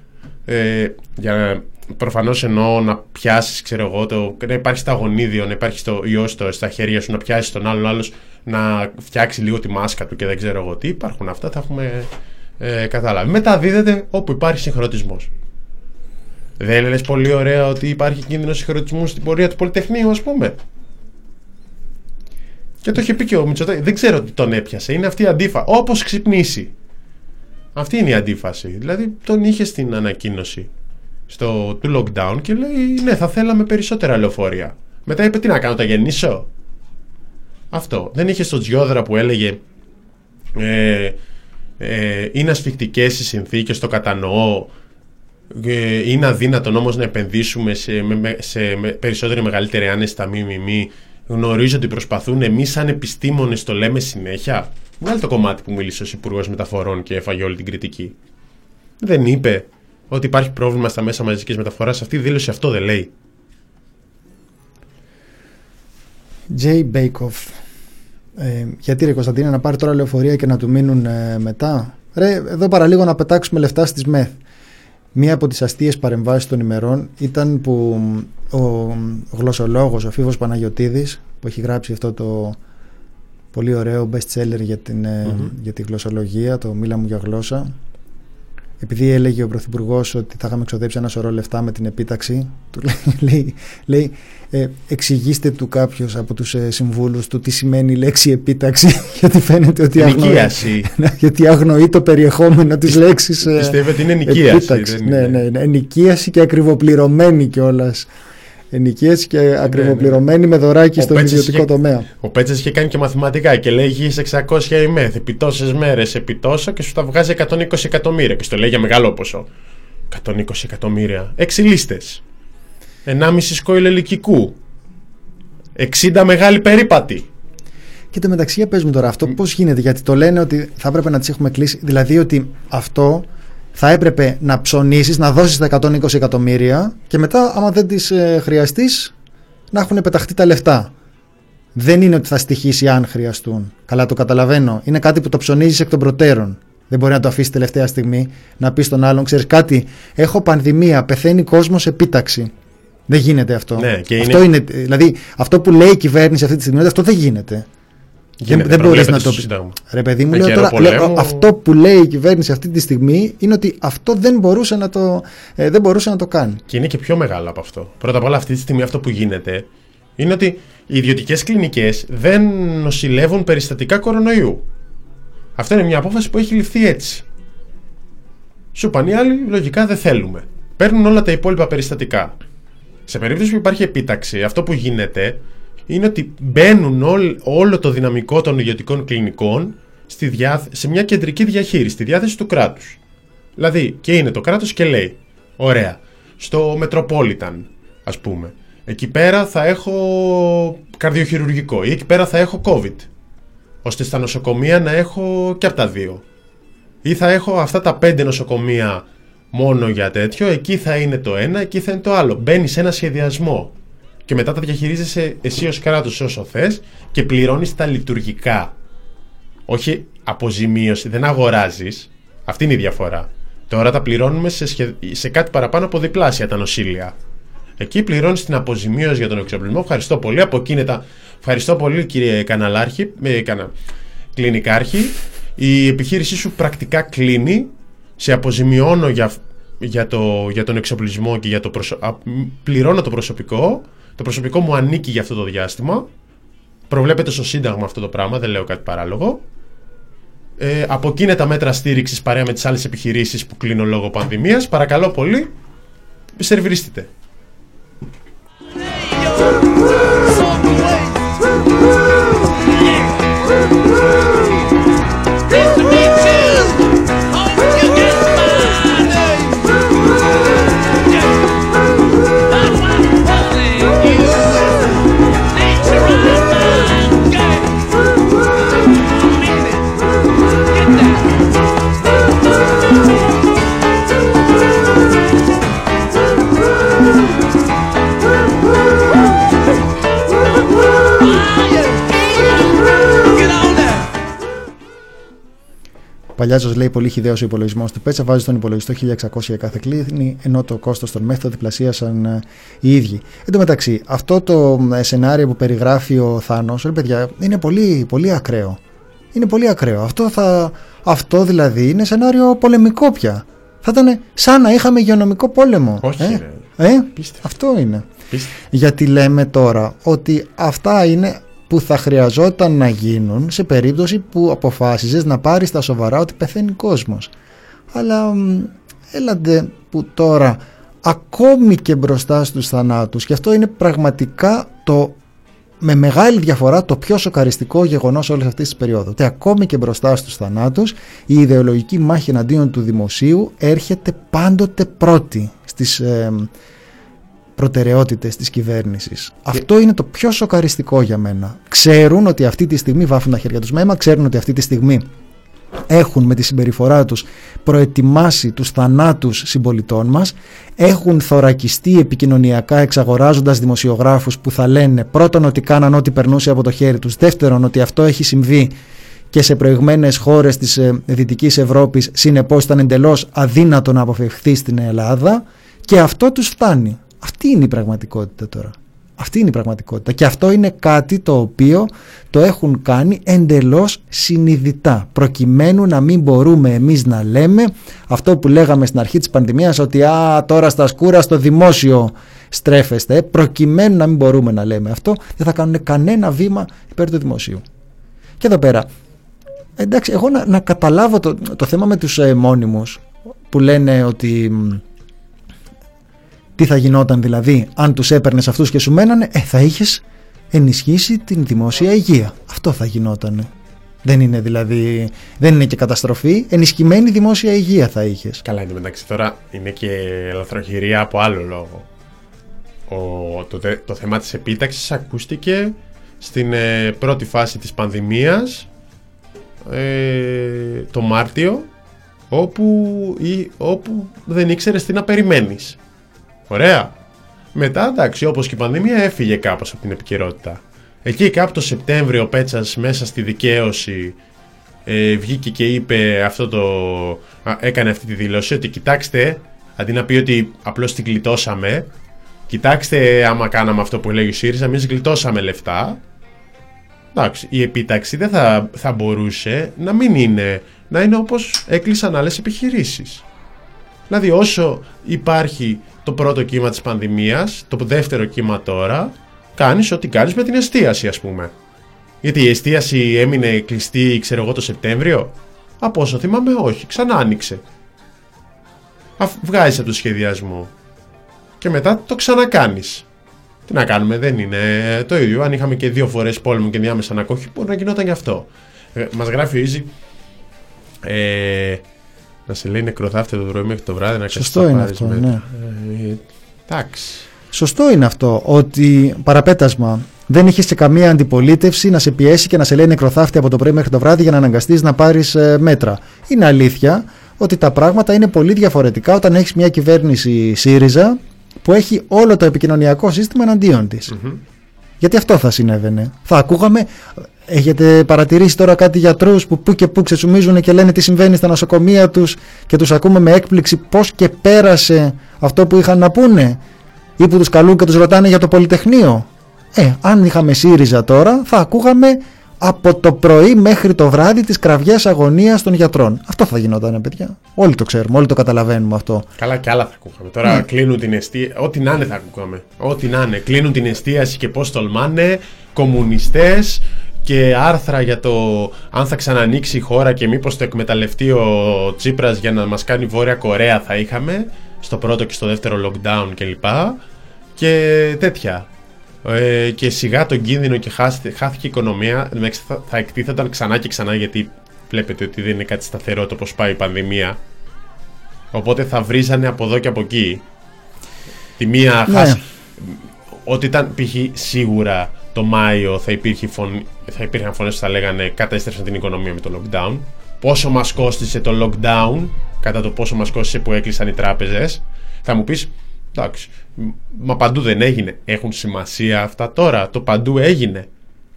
Προφανώς εννοώ να πιάσεις, ξέρω εγώ, να υπάρχει σταγονίδιο, να υπάρχει το ιός στα χέρια σου, να πιάσεις τον άλλον, άλλος να φτιάξει λίγο τη μάσκα του και δεν ξέρω εγώ τι. Υπάρχουν αυτά, τα έχουμε καταλάβει. Μεταδίδεται όπου υπάρχει συγχρονισμός. Δεν λες πολύ ωραία ότι υπάρχει κίνδυνος συγχρονισμού στην πορεία του Πολυτεχνείου, ας πούμε? Και το είχε πει και ο Μητσοτάκης. Δεν ξέρω τι τον έπιασε. Είναι αυτή η αντίφαση. Όπως ξυπνήσει. Αυτή είναι η αντίφαση. Δηλαδή τον είχε στην ανακοίνωση του lockdown και λέει ναι, θα θέλαμε περισσότερα λεωφορεία. Μετά είπε τι να κάνω, τα γεννήσω? Αυτό. Δεν είχε στο Τζιόδρα που έλεγε είναι ασφικτικές οι συνθήκες, το κατανοώ. Είναι αδύνατον όμως να επενδύσουμε σε περισσότερη μεγαλύτερη άνεση στα ΜΜΜ. Γνωρίζω ότι προσπαθούν, εμείς σαν επιστήμονες το λέμε συνέχεια. Βγάλει το κομμάτι που μίλησε ο Υπουργός Μεταφορών και έφαγε όλη την κριτική. Δεν είπε ότι υπάρχει πρόβλημα στα μέσα μαζικής μεταφοράς? Αυτή η δήλωση αυτό δεν λέει? Τζέι Μπέικοφ. Γιατί ρε Κωνσταντίνε, να πάρει τώρα λεωφορεία και να του μείνουν μετά? Ρε, εδώ παραλίγο να πετάξουμε λεφτά στις ΜΕΘ. Μία από τις αστείες παρεμβάσεις των ημερών ήταν που ο γλωσσολόγος, ο Φίβος Παναγιωτίδης, που έχει γράψει αυτό το πολύ ωραίο best seller για τη γλωσσολογία, το «Μίλα μου για γλώσσα», επειδή έλεγε ο Πρωθυπουργός ότι θα είχαμε εξοδέψει ένα σωρό λεφτά με την επίταξη, του λέει εξηγήστε του κάποιος από τους συμβούλους του τι σημαίνει η λέξη επίταξη, γιατί φαίνεται ότι γιατί αγνοεί το περιεχόμενο της λέξης. Πιστεύω ότι είναι ενοικίαση. Ναι, ενοικίαση και ακριβοπληρωμένη κιόλας. Ενοικίαση και ακριβοπληρωμένη με δωράκι στον ιδιωτικό τομέα. Ο Πέτσας είχε κάνει και μαθηματικά και λέει γης 600 η ΜΕΘ, επί τόσες μέρες, επί τόσο, και σου τα βγάζει 120 εκατομμύρια. Και στο λέει για μεγάλο ποσό. 120 εκατομμύρια. 6 λίστες. 1,5 σκόιλ ελικικού. 60 μεγάλη περίπατη. Και το μεταξύ, για πες μου τώρα, αυτό πώς γίνεται? Γιατί το λένε ότι θα έπρεπε να τις έχουμε κλείσει. Δηλαδή ότι αυτό θα έπρεπε να ψωνίσεις, να δώσεις τα 120 εκατομμύρια και μετά άμα δεν τις χρειαστείς να έχουν πεταχτεί τα λεφτά. Δεν είναι ότι θα στοιχήσει αν χρειαστούν. Καλά, το καταλαβαίνω. Είναι κάτι που το ψωνίζεις εκ των προτέρων. Δεν μπορεί να το αφήσει τελευταία στιγμή να πει στον άλλον, ξέρεις κάτι, έχω πανδημία, πεθαίνει κόσμος επίταξη. Δεν γίνεται αυτό. Ναι, και αυτό είναι, δηλαδή αυτό που λέει η κυβέρνηση αυτή τη στιγμή, αυτό δεν γίνεται. Δεν μπορείς να το πεις. Ρε παιδί μου, λέω τώρα, αυτό που λέει η κυβέρνηση αυτή τη στιγμή είναι ότι αυτό δεν μπορούσε να το κάνει. Και είναι και πιο μεγάλο από αυτό. Πρώτα απ' όλα, αυτή τη στιγμή αυτό που γίνεται είναι ότι οι ιδιωτικές κλινικές δεν νοσηλεύουν περιστατικά κορονοϊού. Αυτό είναι μια απόφαση που έχει ληφθεί έτσι. Σου πάνε οι άλλοι, λογικά δεν θέλουμε. Παίρνουν όλα τα υπόλοιπα περιστατικά. Σε περίπτωση που υπάρχει επίταξη, αυτό που γίνεται είναι ότι μπαίνουν όλο το δυναμικό των ιδιωτικών κλινικών σε μια κεντρική διαχείριση, στη διάθεση του κράτους. Δηλαδή, και είναι το κράτος και λέει, ωραία, στο Metropolitan, ας πούμε, εκεί πέρα θα έχω καρδιοχειρουργικό ή εκεί πέρα θα έχω COVID, ώστε στα νοσοκομεία να έχω και από τα δύο. Ή θα έχω αυτά τα 5 νοσοκομεία μόνο για τέτοιο, εκεί θα είναι το ένα, εκεί θα είναι το άλλο. Μπαίνεις σε ένα σχεδιασμό και μετά τα διαχειρίζεσαι εσύ ως κράτος όσο θες και πληρώνεις τα λειτουργικά. Όχι αποζημίωση, δεν αγοράζεις. Αυτή είναι η διαφορά. Τώρα τα πληρώνουμε σε κάτι παραπάνω από διπλάσια τα νοσήλια. Εκεί πληρώνεις την αποζημίωση για τον εξοπλισμό. Ευχαριστώ πολύ. Από εκεί ευχαριστώ πολύ, κύριε καναλάρχη, κλινικάρχη. Η επιχείρησή σου πρακτικά κλείνει. Σε αποζημιώνω για τον εξοπλισμό και πληρώνω το προσωπικό. Το προσωπικό μου ανήκει για αυτό το διάστημα. Προβλέπεται στο Σύνταγμα αυτό το πράγμα, δεν λέω κάτι παράλογο. από εκεί είναι τα μέτρα στήριξης παρέα με τις άλλες επιχειρήσεις που κλείνουν λόγω πανδημίας. Παρακαλώ πολύ, σερβιριστείτε. Παλιάζος λέει πολύ χυδαίος ο υπολογισμός του Πέτσα, βάζει στον υπολογιστό 1.600 για κάθε κλίνη, ενώ το κόστος των ΜΕΘ το διπλασίασαν οι ίδιοι. Εν τω μεταξύ, αυτό το σενάριο που περιγράφει ο Θάνος, παιδιά, είναι πολύ, πολύ ακραίο. Είναι πολύ ακραίο. Αυτό δηλαδή είναι σενάριο πολεμικό πια. Θα ήταν σαν να είχαμε υγειονομικό πόλεμο. Όχι, αυτό είναι. Γιατί λέμε τώρα ότι αυτά είναι που θα χρειαζόταν να γίνουν σε περίπτωση που αποφάσιζες να πάρεις τα σοβαρά ότι πεθαίνει κόσμος. Αλλά έλατε που τώρα ακόμη και μπροστά στους θανάτους, και αυτό είναι πραγματικά με μεγάλη διαφορά το πιο σοκαριστικό γεγονός όλης αυτής της περίοδου, ότι ακόμη και μπροστά στους θανάτους η ιδεολογική μάχη εναντίον του δημοσίου έρχεται πάντοτε πρώτη στις προτεραιότητες της κυβέρνησης. Αυτό είναι το πιο σοκαριστικό για μένα. Ξέρουν ότι αυτή τη στιγμή βάφουν τα χέρια τους με αίμα, ξέρουν ότι αυτή τη στιγμή έχουν με τη συμπεριφορά τους προετοιμάσει τους θανάτους συμπολιτών μας, έχουν θωρακιστεί επικοινωνιακά εξαγοράζοντας δημοσιογράφους που θα λένε πρώτον ότι κάναν ό,τι περνούσε από το χέρι τους, δεύτερον ότι αυτό έχει συμβεί και σε προηγμένες χώρες της Δυτικής Ευρώπης, συνεπώς ήταν εντελώς αδύνατο να αποφευχθεί στην Ελλάδα, και αυτό τους φτάνει. Αυτή είναι η πραγματικότητα τώρα. Αυτή είναι η πραγματικότητα. Και αυτό είναι κάτι το οποίο το έχουν κάνει εντελώς συνειδητά, προκειμένου να μην μπορούμε εμείς να λέμε αυτό που λέγαμε στην αρχή της πανδημίας, ότι τώρα στα σκούρα στο δημόσιο στρέφεστε, προκειμένου να μην μπορούμε να λέμε αυτό, δεν θα κάνουν κανένα βήμα υπέρ του δημοσίου. Και εδώ πέρα, εντάξει, εγώ να καταλάβω το θέμα με τους μόνιμους που λένε ότι τι θα γινόταν δηλαδή αν τους έπαιρνες αυτούς και σου μένανε, θα είχες ενισχύσει την δημόσια υγεία. Αυτό θα γινότανε. Δεν είναι δηλαδή, δεν είναι και καταστροφή, ενισχυμένη δημόσια υγεία θα είχες. Καλά, είναι μεταξύ τώρα είναι και ελαφροχειρία από άλλο λόγο. Το θέμα της επίταξης ακούστηκε στην πρώτη φάση της πανδημίας, το Μάρτιο, όπου δεν ήξερες τι να περιμένεις. Ωραία. Μετά, εντάξει, όπως και η πανδημία, έφυγε κάπως από την επικαιρότητα. Εκεί κάπου το Σεπτέμβριο ο Πέτσας μέσα στη δικαίωση βγήκε και είπε έκανε αυτή τη δήλωση, ότι κοιτάξτε, αντί να πει ότι απλώς την γλιτώσαμε, κοιτάξτε άμα κάναμε αυτό που έλεγε ο ΣΥΡΙΖΑ, εμείς γλιτώσαμε λεφτά. Εντάξει, η επίταξη δεν θα μπορούσε να είναι όπως έκλεισαν άλλες επιχειρήσεις. Δηλαδή όσο υπάρχει το πρώτο κύμα της πανδημίας, το δεύτερο κύμα τώρα, κάνεις ό,τι κάνεις με την εστίαση, ας πούμε. Γιατί η εστίαση έμεινε κλειστή, ξέρω εγώ, το Σεπτέμβριο. Από όσο θυμάμαι, όχι, ξανά άνοιξε. Βγάζεις από το σχεδιασμό και μετά το ξανακάνεις. Τι να κάνουμε, δεν είναι το ίδιο. Αν είχαμε και 2 φορές πόλεμο και διάμεσα ανακόχη, μπορεί να γινόταν γι' αυτό. Μας γράφει ο Ίζη, να σε λέει νεκροθάφτε το πρωί μέχρι το βράδυ να σωστό είναι αυτό, ναι. Εντάξει. Σωστό είναι αυτό, ότι παραπέτασμα δεν είχες και καμία αντιπολίτευση να σε πιέσει και να σε λέει νεκροθάφτη από το πρωί μέχρι το βράδυ για να αναγκαστείς να πάρεις μέτρα. Είναι αλήθεια ότι τα πράγματα είναι πολύ διαφορετικά όταν έχεις μια κυβέρνηση ΣΥΡΙΖΑ που έχει όλο το επικοινωνιακό σύστημα εναντίον της. Γιατί αυτό θα συνέβαινε. Θα ακούγαμε. Έχετε παρατηρήσει τώρα κάτι γιατρούς που και που ξεσουμίζουν και λένε τι συμβαίνει στα νοσοκομεία τους και τους ακούμε με έκπληξη πώς και πέρασε αυτό που είχαν να πούνε, ή που τους καλούν και τους ρωτάνε για το Πολυτεχνείο. Αν είχαμε ΣΥΡΙΖΑ τώρα θα ακούγαμε από το πρωί μέχρι το βράδυ τις κραυγές αγωνίας των γιατρών. Αυτό θα γινόταν, παιδιά. Όλοι το ξέρουμε, όλοι το καταλαβαίνουμε αυτό. Καλά, και άλλα θα ακούγαμε. Τώρα κλείνουν την εστίαση. Ό,τι να είναι θα ακούγαμε. Ό,τι να είναι. Κλείνουν την εστίαση και πώς τολμάνε. Κομμουνιστές. και άρθρα για το αν θα ξανανοίξει η χώρα και μήπως το εκμεταλλευτεί ο Τσίπρας για να μας κάνει Βόρεια Κορέα θα είχαμε στο πρώτο και στο δεύτερο lockdown κλπ. Και τέτοια. Και σιγά τον κίνδυνο και χάθηκε η οικονομία. Θα εκτίθεταν ξανά και ξανά, γιατί βλέπετε ότι δεν είναι κάτι σταθερό το πως πάει η πανδημία. Οπότε θα βρίζανε από εδώ και από εκεί. Τη μία ότι ήταν π.χ. σίγουρα το Μάιο θα υπήρχαν φωνές που θα λέγανε κατέστρεψαν την οικονομία με το lockdown. Πόσο μας κόστισε το lockdown κατά το πόσο μας κόστισε που έκλεισαν οι τράπεζες. Θα μου πεις, εντάξει, μα παντού δεν έγινε. Έχουν σημασία αυτά τώρα? Το παντού έγινε.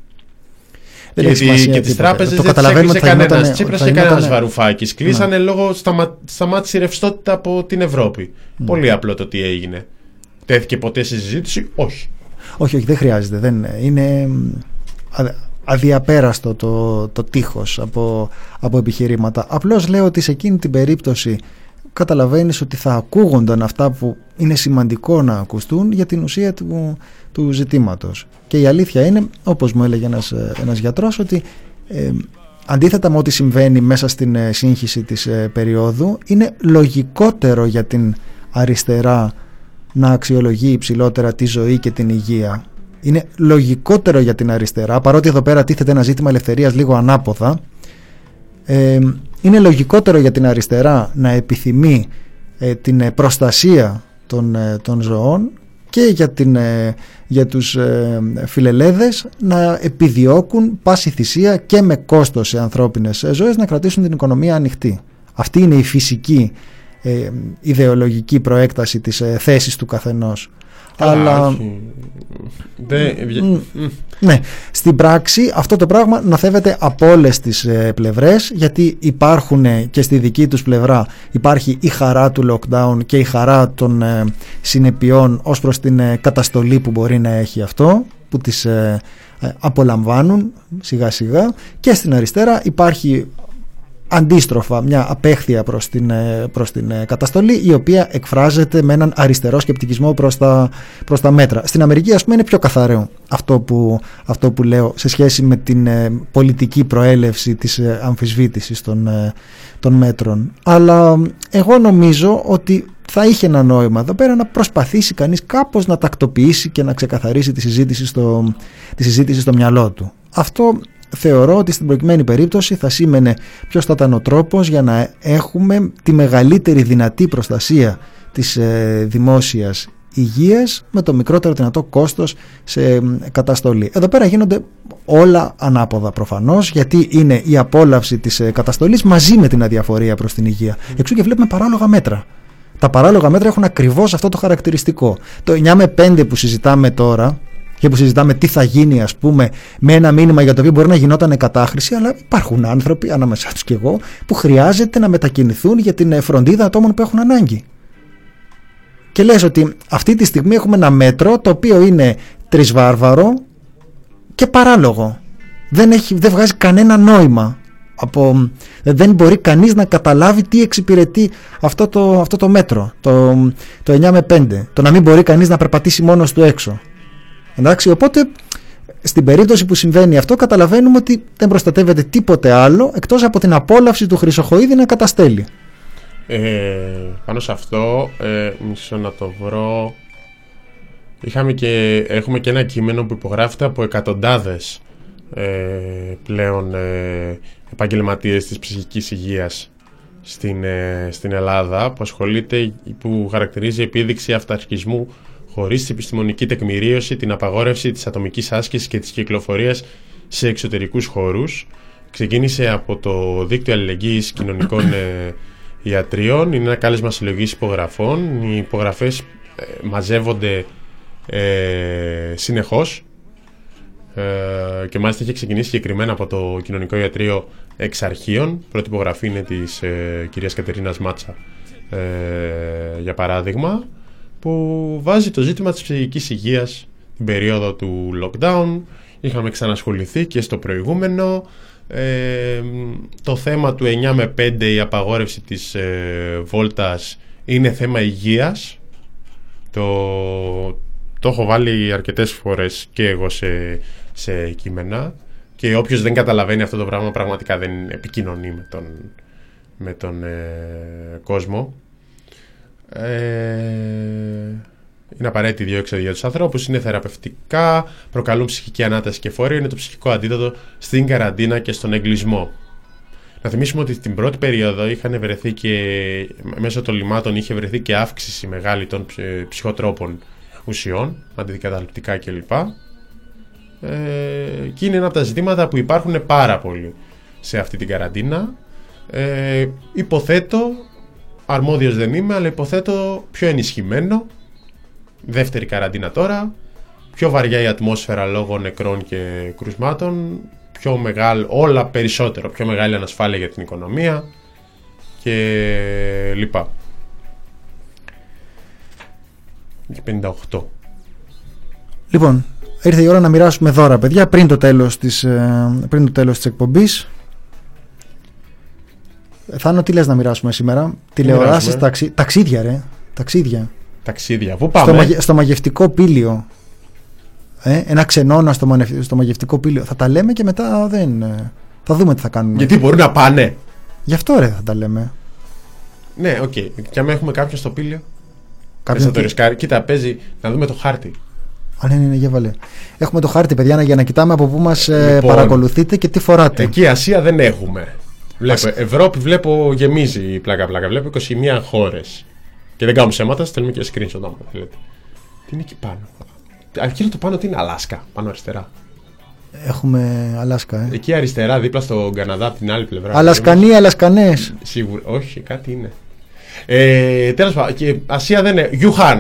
Και τις τράπεζες δεν τις έκλεισε κανένας. Τσίπρας και κανένας Βαρουφάκης. Κλείσανε λόγω σταμάτησε η ρευστότητα από την Ευρώπη. Πολύ απλό το τι έγινε. Τέθηκε ποτέ σε συζήτηση? Όχι. Όχι, δεν χρειάζεται. Είναι αδιαπέραστο το τείχος από επιχειρήματα. Απλώς λέω ότι σε εκείνη την περίπτωση καταλαβαίνεις ότι θα ακούγονταν αυτά που είναι σημαντικό να ακουστούν για την ουσία του ζητήματος. Και η αλήθεια είναι, όπως μου έλεγε ένας γιατρός, ότι αντίθετα με ό,τι συμβαίνει μέσα στην σύγχυση της περίοδου, είναι λογικότερο για την αριστερά να αξιολογεί υψηλότερα τη ζωή και την υγεία. Είναι λογικότερο για την αριστερά, παρότι εδώ πέρα τίθεται ένα ζήτημα ελευθερίας λίγο ανάποδα. Είναι λογικότερο για την αριστερά να επιθυμεί την προστασία των ζωών και για τους φιλελέδες να επιδιώκουν πάση θυσία και με κόστος σε ανθρώπινες ζωές να κρατήσουν την οικονομία ανοιχτή. Αυτή είναι η φυσική ιδεολογική προέκταση της θέσης του καθενός. Αλλά ναι, στην πράξη αυτό το πράγμα νοθεύεται από όλες τις πλευρές, γιατί υπάρχουν και στη δική τους πλευρά υπάρχει η χαρά του lockdown και η χαρά των συνεπειών ως προς την καταστολή που μπορεί να έχει αυτό, που τις απολαμβάνουν σιγά σιγά, και στην αριστερά υπάρχει αντίστροφα μια απέχθεια προς την καταστολή, η οποία εκφράζεται με έναν αριστερό σκεπτικισμό προς τα μέτρα. Στην Αμερική, ας πούμε, είναι πιο καθαρό αυτό που λέω σε σχέση με την πολιτική προέλευση της αμφισβήτησης των μέτρων. Αλλά εγώ νομίζω ότι θα είχε ένα νόημα εδώ πέρα να προσπαθήσει κανείς κάπως να τακτοποιήσει και να ξεκαθαρίσει τη συζήτηση στο μυαλό του. Αυτό θεωρώ ότι στην προκειμένη περίπτωση θα σήμαινε ποιος θα ήταν ο τρόπος για να έχουμε τη μεγαλύτερη δυνατή προστασία της δημόσιας υγείας με το μικρότερο δυνατό κόστος σε καταστολή. Εδώ πέρα γίνονται όλα ανάποδα προφανώς, γιατί είναι η απόλαυση της καταστολής μαζί με την αδιαφορία προς την υγεία. Εξού και βλέπουμε παράλογα μέτρα. Τα παράλογα μέτρα έχουν ακριβώς αυτό το χαρακτηριστικό. Το 9 με 5 που συζητάμε τώρα και που συζητάμε τι θα γίνει, ας πούμε, με ένα μήνυμα για το οποίο μπορεί να γινόταν κατάχρηση, αλλά υπάρχουν άνθρωποι, ανάμεσά τους και εγώ, που χρειάζεται να μετακινηθούν για την φροντίδα ατόμων που έχουν ανάγκη. Και λες ότι αυτή τη στιγμή έχουμε ένα μέτρο το οποίο είναι τρισβάρβαρο και παράλογο. Δεν βγάζει κανένα νόημα. Δεν μπορεί κανείς να καταλάβει τι εξυπηρετεί αυτό το μέτρο, το 9 με 5. Το να μην μπορεί κανείς να περπατήσει μόνος του έξω. Εντάξει, οπότε στην περίπτωση που συμβαίνει αυτό καταλαβαίνουμε ότι δεν προστατεύεται τίποτε άλλο εκτός από την απόλαυση του Χρυσοχοΐδη να καταστέλει. Πάνω σε αυτό, μισό να το βρω. Έχουμε και ένα κείμενο που υπογράφεται από εκατοντάδες πλέον επαγγελματίες της ψυχικής υγείας στην Ελλάδα, που χαρακτηρίζει επίδειξη αυταρχισμού χωρίς επιστημονική τεκμηρίωση, την απαγόρευση της ατομικής άσκησης και της κυκλοφορίας σε εξωτερικούς χώρους. Ξεκίνησε από το Δίκτυο Αλληλεγγύης Κοινωνικών Ιατρίων. Είναι ένα κάλεσμα συλλογής υπογραφών. Οι υπογραφές μαζεύονται συνεχώς και μάλιστα έχει ξεκινήσει συγκεκριμένα από το Κοινωνικό Ιατρείο εξ αρχείων. Πρώτη υπογραφή είναι της κυρίας Κατερίνας Μάτσα, για παράδειγμα, που βάζει το ζήτημα της ψυχικής υγείας την περίοδο του lockdown. Είχαμε ξανασχοληθεί και στο προηγούμενο. Το θέμα του 9 με 5, η απαγόρευση της βόλτας, είναι θέμα υγείας. Το έχω βάλει αρκετές φορές και εγώ σε κείμενα. Και όποιος δεν καταλαβαίνει αυτό το πράγμα πραγματικά δεν επικοινωνεί με τον κόσμο. Είναι απαραίτητη δίωξη για τους ανθρώπους, είναι θεραπευτικά, προκαλούν ψυχική ανάταση και φόριο, είναι το ψυχικό αντίδοτο στην καραντίνα και στον εγκλισμό. Να θυμίσουμε ότι την πρώτη περίοδο είχαν βρεθεί και μέσω των λιμάτων είχε βρεθεί και αύξηση μεγάλη των ψυχοτρόπων ουσιών, αντιδικαταληπτικά κλπ. Και είναι ένα από τα ζητήματα που υπάρχουν πάρα πολύ σε αυτή την καραντίνα. Υποθέτω, αρμόδιος δεν είμαι, αλλά υποθέτω πιο ενισχυμένο. Δεύτερη καραντίνα τώρα, πιο βαριά η ατμόσφαιρα λόγω νεκρών και κρουσμάτων, πιο μεγάλο, όλα περισσότερο, πιο μεγάλη ανασφάλεια για την οικονομία και λοιπά. Και 58. Λοιπόν, ήρθε η ώρα να μοιράσουμε δώρα, παιδιά, πριν το τέλος της εκπομπής. Θάνο, τι λες να μοιράσουμε σήμερα? Τηλεοράσεις, ταξίδια ρε. Ταξίδια, πού πάμε? Στο μαγευτικό πήλιο. Ένα ξενώνα στο μαγευτικό πήλιο. Θα τα λέμε και μετά θα δούμε τι θα κάνουμε. Γιατί μπορεί να πάνε. Γι' αυτό ρε θα τα λέμε. Ναι, οκ. Και άμα έχουμε κάποιον στο πήλιο, θα το ρισκάρει. Κοίτα, παίζει να δούμε το χάρτη. Α, ναι, για βάλε. Έχουμε το χάρτη, παιδιά, για να κοιτάμε από πού μας παρακολουθείτε και τι φοράτε. Εκεί Ασία δεν έχουμε. Ευρώπη βλέπω γεμίζει πλάκα-πλάκα. Βλέπω 21 χώρες. Και δεν κάνουμε ψέματα, στέλνουμε και screenshot άμα θέλετε. Τι είναι εκεί πάνω? Εκείνο το πάνω τι είναι? Αλάσκα, πάνω αριστερά. Έχουμε Αλάσκα, Εκεί αριστερά, δίπλα στον Καναδά, από την άλλη πλευρά. Αλασκανοί, Αλασκανές. Σίγουρα, όχι, κάτι είναι. Τέλος πάντων, και Ασία δεν είναι. Γιουχάν.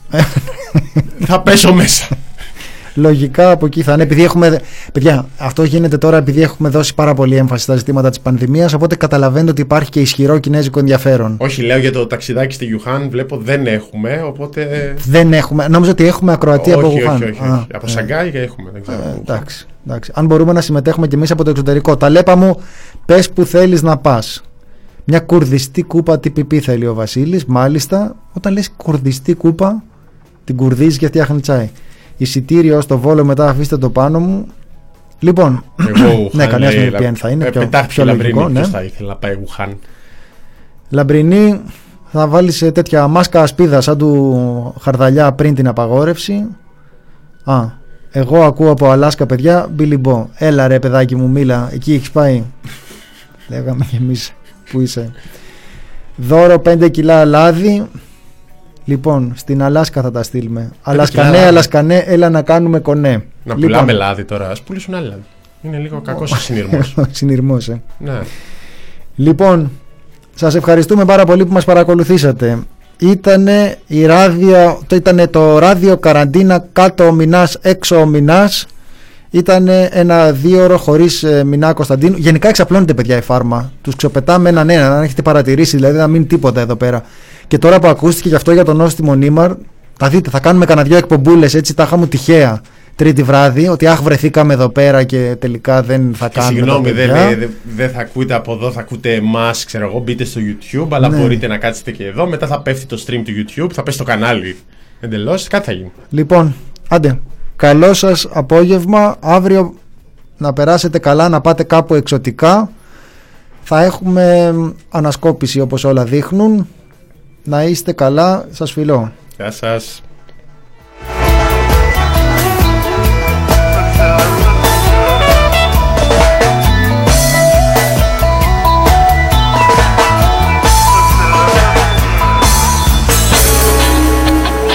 Θα πέσω μέσα. Λογικά από εκεί θα είναι. Επειδή έχουμε. Παιδιά, αυτό γίνεται τώρα επειδή έχουμε δώσει πάρα πολύ έμφαση στα ζητήματα της πανδημίας. Οπότε καταλαβαίνετε ότι υπάρχει και ισχυρό κινέζικο ενδιαφέρον. Όχι, λέω για το ταξιδάκι στη Γιουχάν. Βλέπω δεν έχουμε. Οπότε. Δεν έχουμε. Νόμιζα ότι έχουμε ακροατή από Γιουχάν. Όχι. Από Σαγκάη έχουμε. Δεν ξέρω. Εντάξει. Αν μπορούμε να συμμετέχουμε κι εμείς από το εξωτερικό. Ταλέπα μου, πες που θέλεις να πας. Μια κουρδιστή κούπα TPP θέλει ο Βασίλης. Μάλιστα, όταν λες κουρδιστή κούπα, την κουρδίζεις και φτιάχνει τσάι. Εισιτήριο στο Βόλο, μετά αφήστε το πάνω μου. Λοιπόν, ναι, κανένας με VPN θα είναι πιο λογικό. Ναι. Θα ήθελα να πάει Ουχάν. Λαμπρινή, θα βάλεις τέτοια μάσκα ασπίδα σαν του Χαρδαλιά πριν την απαγόρευση. Εγώ ακούω από Αλάσκα, παιδιά, Billy Bo. Έλα ρε παιδάκι μου, μίλα, εκεί έχεις πάει. Λέγαμε κι εμείς που είσαι. Δώρο 5 κιλά λάδι. Λοιπόν, στην Αλάσκα θα τα στείλουμε. Αλασκανέ, έλα να κάνουμε κονέ. Να πουλάμε λάδι τώρα, ας πουλήσουν άλλα λάδι. Είναι λίγο κακός ο συνειρμός. Συνειρμός, Ναι. Λοιπόν, σας ευχαριστούμε πάρα πολύ που μας παρακολουθήσατε. Ήτανε το ράδιο καραντίνα, κάτω ο Μινάς, έξω ο Μινάς. Ήτανε ένα 2ωρο χωρίς Μινά Κωνσταντίνου. Γενικά εξαπλώνεται, παιδιά, η φάρμα. Τους ξοπετάμε έναν, αν έχετε παρατηρήσει, δηλαδή να μην τίποτα εδώ πέρα. Και τώρα που ακούστηκε γι' αυτό για τον νόστιμο Νίμαρ, θα δείτε, θα κάνουμε κανένα 2 εκπομπούλες έτσι, τα είχαμε τυχαία Τρίτη βράδυ, ότι βρεθήκαμε εδώ πέρα και τελικά δεν θα κάνουμε. Συγγνώμη, δεν θα ακούτε από εδώ, θα ακούτε εμάς, ξέρω εγώ, μπείτε στο YouTube, αλλά μπορείτε να κάτσετε και εδώ, μετά θα πέφτει το stream του YouTube, θα πέσει το κανάλι εντελώς, κάτι θα γίνει. Λοιπόν, άντε, καλό σας απόγευμα, αύριο να περάσετε καλά, να πάτε κάπου εξωτικά, θα έχουμε ανασκόπηση όπως όλα δείχνουν. Να είστε καλά, σας φιλώ. Γεια σας.